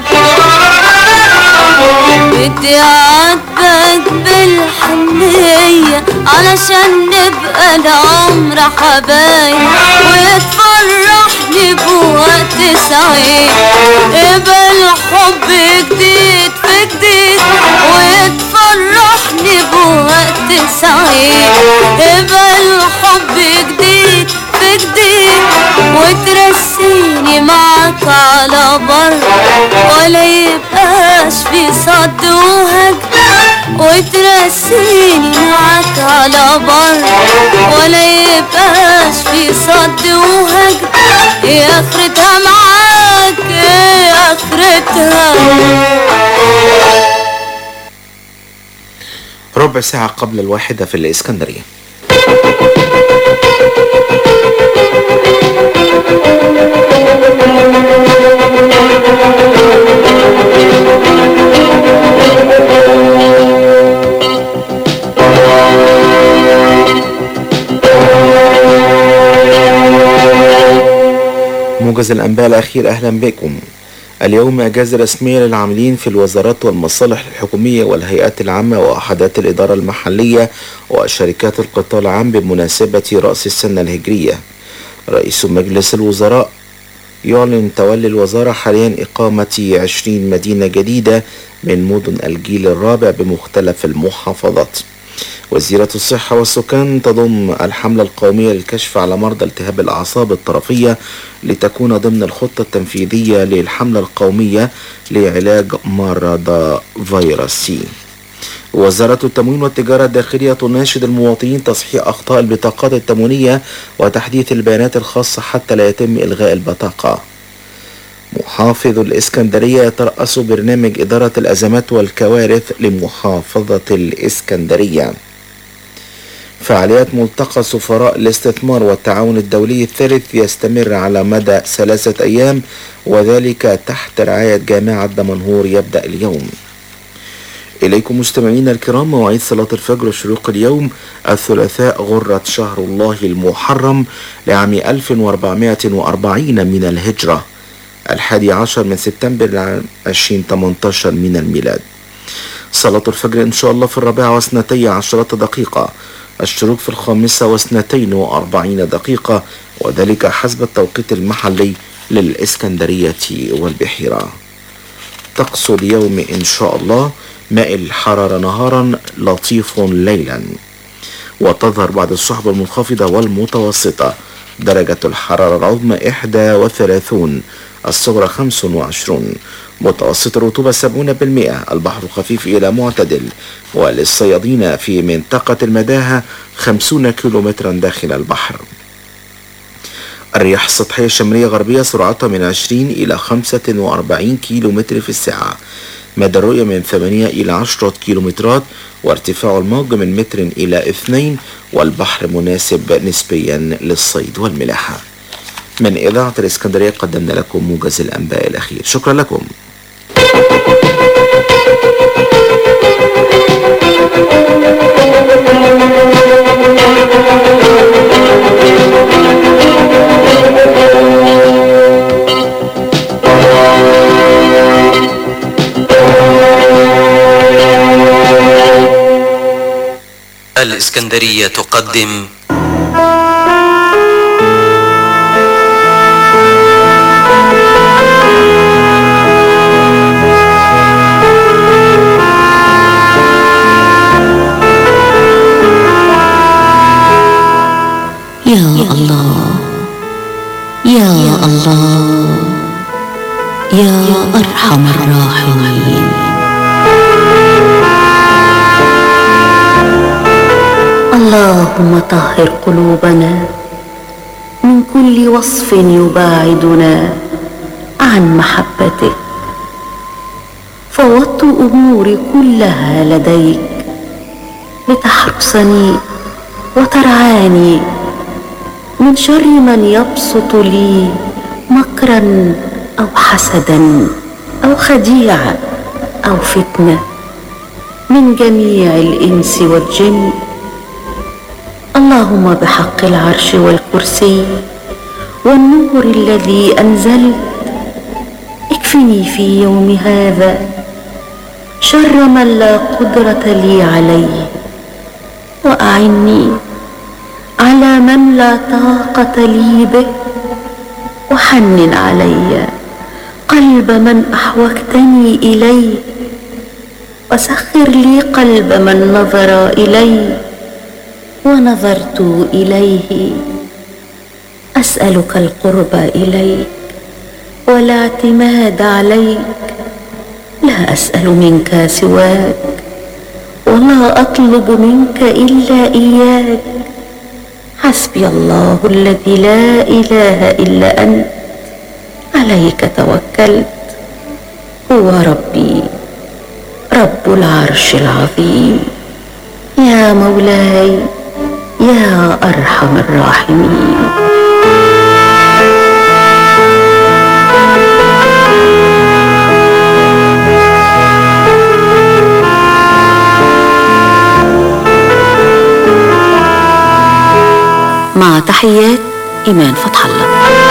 بدي اعاتبك بالحنية علشان نبقى العمر حبايب، وتفرحني بوقت سعيد، يبقى الحب جديد في جديد، وتفرحني بوقت سعيد، يبقى الحب جديد في جديد، وترسيني معاك على بر، ولا يبقاش في صد وهجر، وترسيني معاك على بر، ولا يبقاش في صد وهجر، ايه اخرتها معاك ايه اخرتها؟ ربع ساعة قبل 1 في الإسكندرية. موجز الأنباء الأخير، أهلا بكم. اليوم أجازة رسمية للعاملين في الوزارات والمصالح الحكومية والهيئات العامة ووحدات الإدارة المحلية وشركات القطاع العام بمناسبة رأس السنة الهجرية. رئيس مجلس الوزراء يعلن تولي الوزارة حاليا إقامة 20 مدينة جديدة من مدن الجيل الرابع بمختلف المحافظات. وزيرة الصحة والسكان تضم الحملة القومية للكشف على مرضى التهاب الأعصاب الطرفية لتكون ضمن الخطة التنفيذية للحملة القومية لعلاج مرض فيروس سي. وزارة التموين والتجارة الداخلية تناشد المواطنين تصحيح أخطاء البطاقات التموينية وتحديث البيانات الخاصة حتى لا يتم إلغاء البطاقة. محافظ الإسكندرية يترأس برنامج إدارة الأزمات والكوارث لمحافظة الإسكندرية. فعاليات ملتقى سفراء الاستثمار والتعاون الدولي الثالث يستمر على مدى 3 أيام، وذلك تحت رعاية جامعة دمنهور، يبدأ اليوم. إليكم مستمعينا الكرام مواعيد صلاة الفجر وشروق اليوم الثلاثاء غرة شهر الله المحرم لعام 1440 من الهجرة، 11 من سبتمبر لعام 2018 من الميلاد. صلاة الفجر إن شاء الله في 14:12 دقيقة، الشروق في 5:42 دقيقة، وذلك حسب التوقيت المحلي للإسكندرية والبحيرة. طقس اليوم إن شاء الله مائل الحرارة نهارا لطيف ليلا، وتظهر بعض السحب المنخفضة والمتوسطة. درجة الحرارة العظمى 31، الصغرى 25، متوسط الرطوبة 70%، البحر خفيف إلى معتدل، وللصيادين في منطقة المداهة 50 كيلومترا داخل البحر. الرياح السطحية الشمالية غربية سرعتها من 20 إلى 45 كيلومتر في الساعة، مدى الرؤية من 8 إلى 10 كيلومترات، وارتفاع الموج من متر إلى 2، والبحر مناسب نسبيا للصيد والملاحة. من إذاعة الإسكندرية قدمنا لكم موجز الأنباء الأخير، شكرا لكم. الإسكندرية تقدم يا الله يا الله يا أرحم الراحمين. اللهم طهر قلوبنا من كل وصف يباعدنا عن محبتك، فوضت أموري كلها لديك لتحرسني وترعاني من شر من يبسط لي مكرا أو حسدا أو خديعة أو فتنة من جميع الإنس والجن. اللهم بحق العرش والكرسي والنور الذي أنزلت، اكفني في يوم هذا شر من لا قدرة لي عليه، وأعني على من لا طاقة لي به، وحنن علي قلب من أحوجتني إليه، وسخر لي قلب من نظر إلي ونظرت إليه. أسألك القرب إليك والاعتماد عليك، لا أسأل منك سواك ولا أطلب منك إلا إياك. حسبي الله الذي لا إله إلا أنت، عليك توكلت، هو ربي رب العرش العظيم. يا مولاي يا أرحم الراحمين. مع تحيات إيمان فتح الله.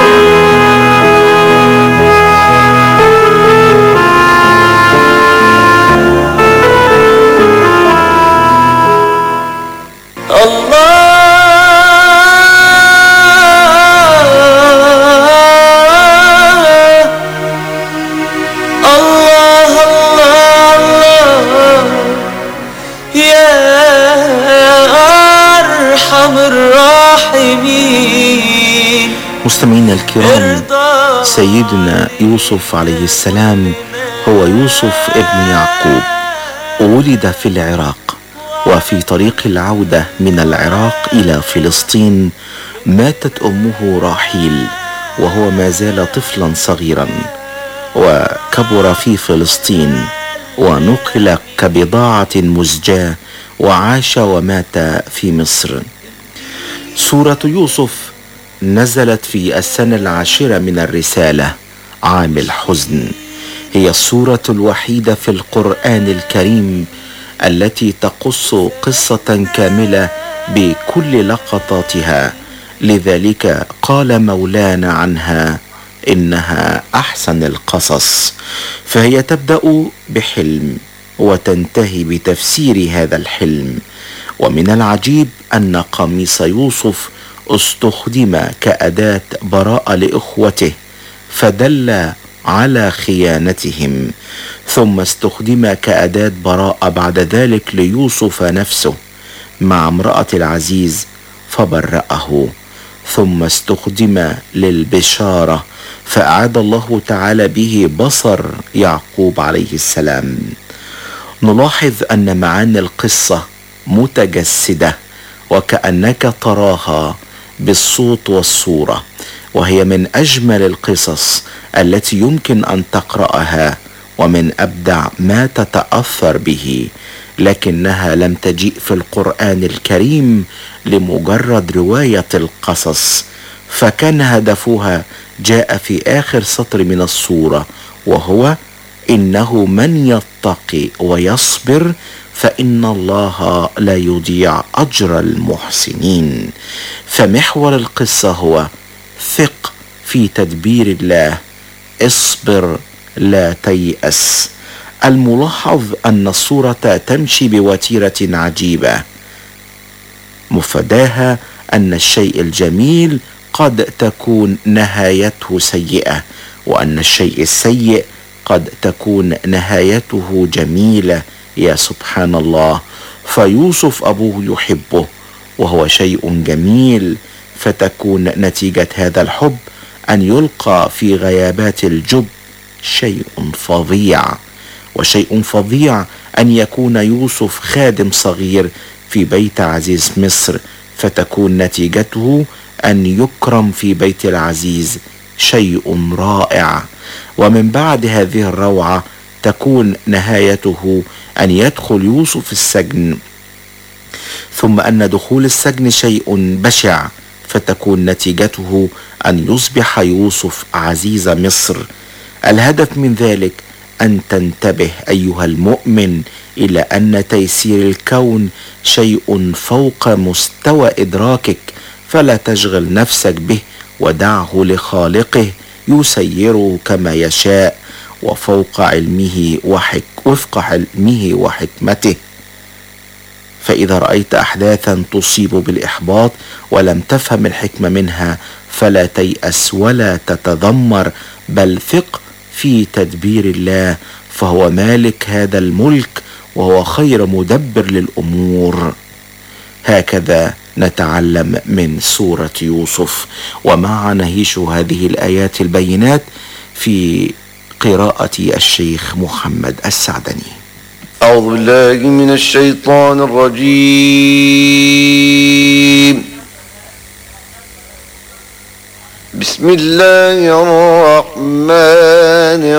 مستمعينا الكرام، سيدنا يوسف عليه السلام هو يوسف ابن يعقوب، ولد في العراق، وفي طريق العودة من العراق إلى فلسطين ماتت أمه راحيل وهو ما زال طفلا صغيرا، وكبر في فلسطين ونقل كبضاعة مزجاة وعاش ومات في مصر. سورة يوسف نزلت في السنة 10 من الرسالة عام الحزن. هي السورة الوحيدة في القرآن الكريم التي تقص قصة كاملة بكل لقطاتها، لذلك قال مولانا عنها إنها أحسن القصص. فهي تبدأ بحلم وتنتهي بتفسير هذا الحلم. ومن العجيب أن قميص يوسف استخدم كأداة براءة لإخوته فدل على خيانتهم، ثم استخدم كأداة براءة بعد ذلك ليوسف نفسه مع امرأة العزيز فبرأه، ثم استخدم للبشارة فأعاد الله تعالى به بصر يعقوب عليه السلام. نلاحظ أن معاني القصة متجسدة وكأنك تراها بالصوت والصورة، وهي من أجمل القصص التي يمكن أن تقرأها ومن أبدع ما تتأثر به، لكنها لم تجيء في القرآن الكريم لمجرد رواية القصص، فكان هدفها جاء في آخر سطر من السورة، وهو إنه من يتقي ويصبر فإن الله لا يضيع أجر المحسنين. فمحور القصة هو ثق في تدبير الله، اصبر لا تيأس. الملاحظ أن السورة تمشي بوتيرة عجيبة، مفداها أن الشيء الجميل قد تكون نهايته سيئة، وأن الشيء السيء قد تكون نهايته جميلة. يا سبحان الله، فيوسف أبوه يحبه وهو شيء جميل، فتكون نتيجة هذا الحب أن يلقى في غيابات الجب شيء فظيع، وشيء فظيع أن يكون يوسف خادم صغير في بيت عزيز مصر، فتكون نتيجته أن يكرم في بيت العزيز شيء رائع. ومن بعد هذه الروعة تكون نهايته أن يدخل يوسف السجن، ثم أن دخول السجن شيء بشع، فتكون نتيجته أن يصبح يوسف عزيز مصر. الهدف من ذلك أن تنتبه أيها المؤمن إلى أن تيسير الكون شيء فوق مستوى إدراكك، فلا تشغل نفسك به ودعه لخالقه يسيره كما يشاء وفوق علمه وفق علمه وحكمته. فإذا رأيت أحداثا تصيب بالإحباط ولم تفهم الحكمة منها فلا تيأس ولا تتذمر، بل ثق في تدبير الله، فهو مالك هذا الملك وهو خير مدبر للأمور. هكذا نتعلم من سورة يوسف. ومع نهيش هذه الآيات البينات في قراءة الشيخ محمد السعدني. أعوذ بالله من الشيطان الرجيم. بسم الله الرحمن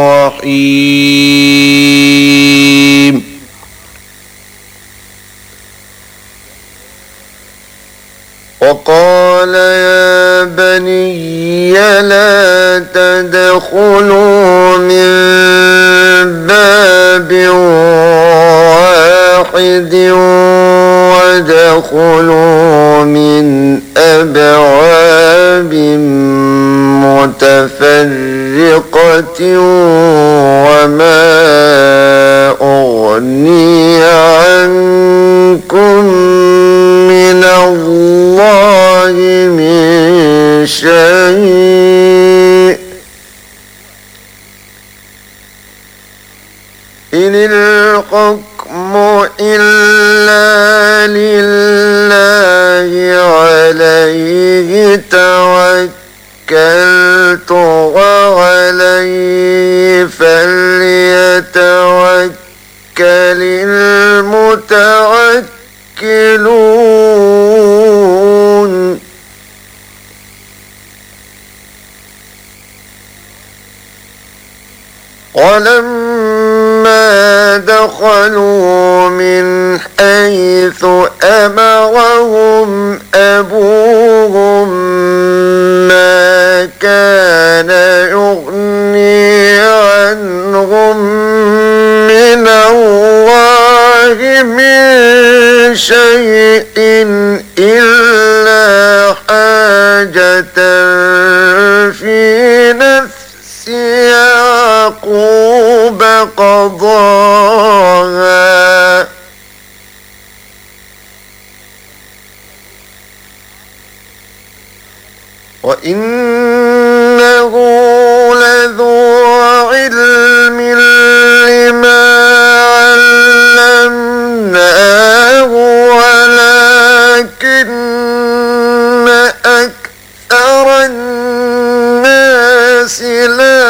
الرحيم. وقال يا بني لا تدخلوا من باب واحد وادخلوا من أبواب متفرقة وما أغني عنكم من الله من شيء إن الحكم إلا لله عليه توكلت وعليه فليتوكل المتوكلون. ولما دخلوا من حيث أمرهم أبوهم ما كان يغني عنهم من الله من شيء إلا حاجة في نفس يعقوب قضاها وإنه لذو علم لما علمناه ولكن أكثر الناس لا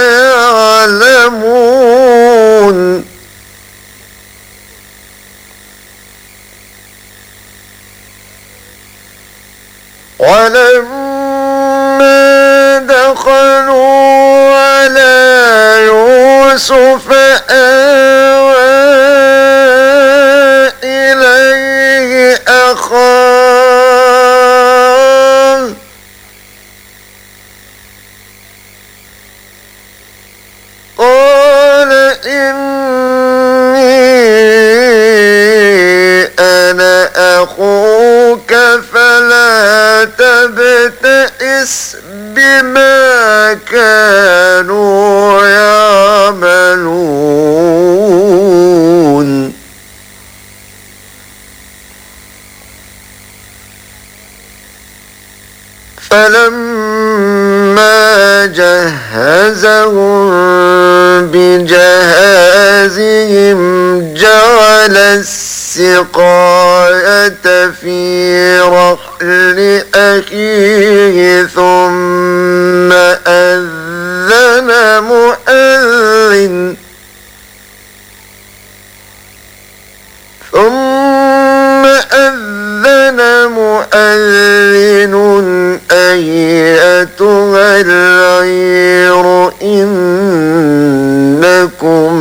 يعلمون ولما دخلوا على يوسف آوى إليه أخاه قال إني أنا أخوك فلا تبتئس بما كانوا يعملون فلما جهزهم بجهازهم جعل السقاية في رحل أخيه ثم أذن مؤذن أيتها العير إنكم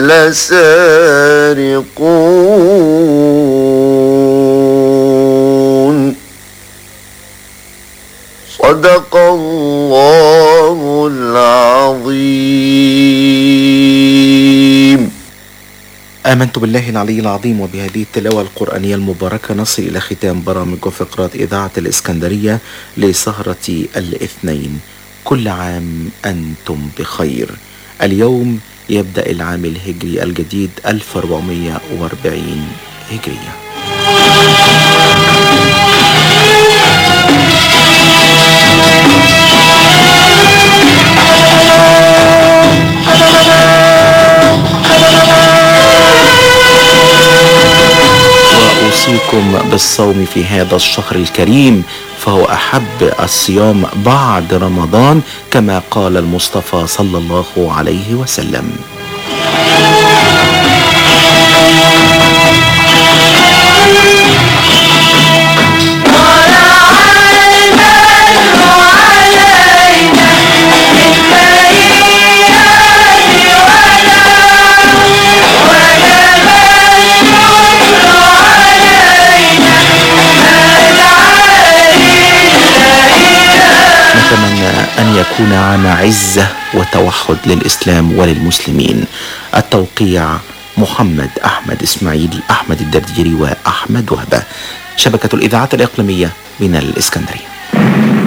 لسارقون صدق الله العظيم. آمنت بالله العلي العظيم. وبهذه التلاوة القرآنية المباركة نصل إلى ختام برامج وفقرات إذاعة الإسكندرية لسهرة الاثنين. كل عام أنتم بخير. اليوم يبدأ العام الهجري الجديد 1440 هجرية. وأوصيكم بالصوم في هذا الشهر الكريم فهو أحب الصيام بعد رمضان كما قال المصطفى صلى الله عليه وسلم. نتمنى أن يكون عام عزة وتوحد للإسلام وللمسلمين. التوقيع محمد أحمد إسماعيل، أحمد الدرديري وأحمد وهبة. شبكة الإذاعات الإقليمية من الإسكندرية.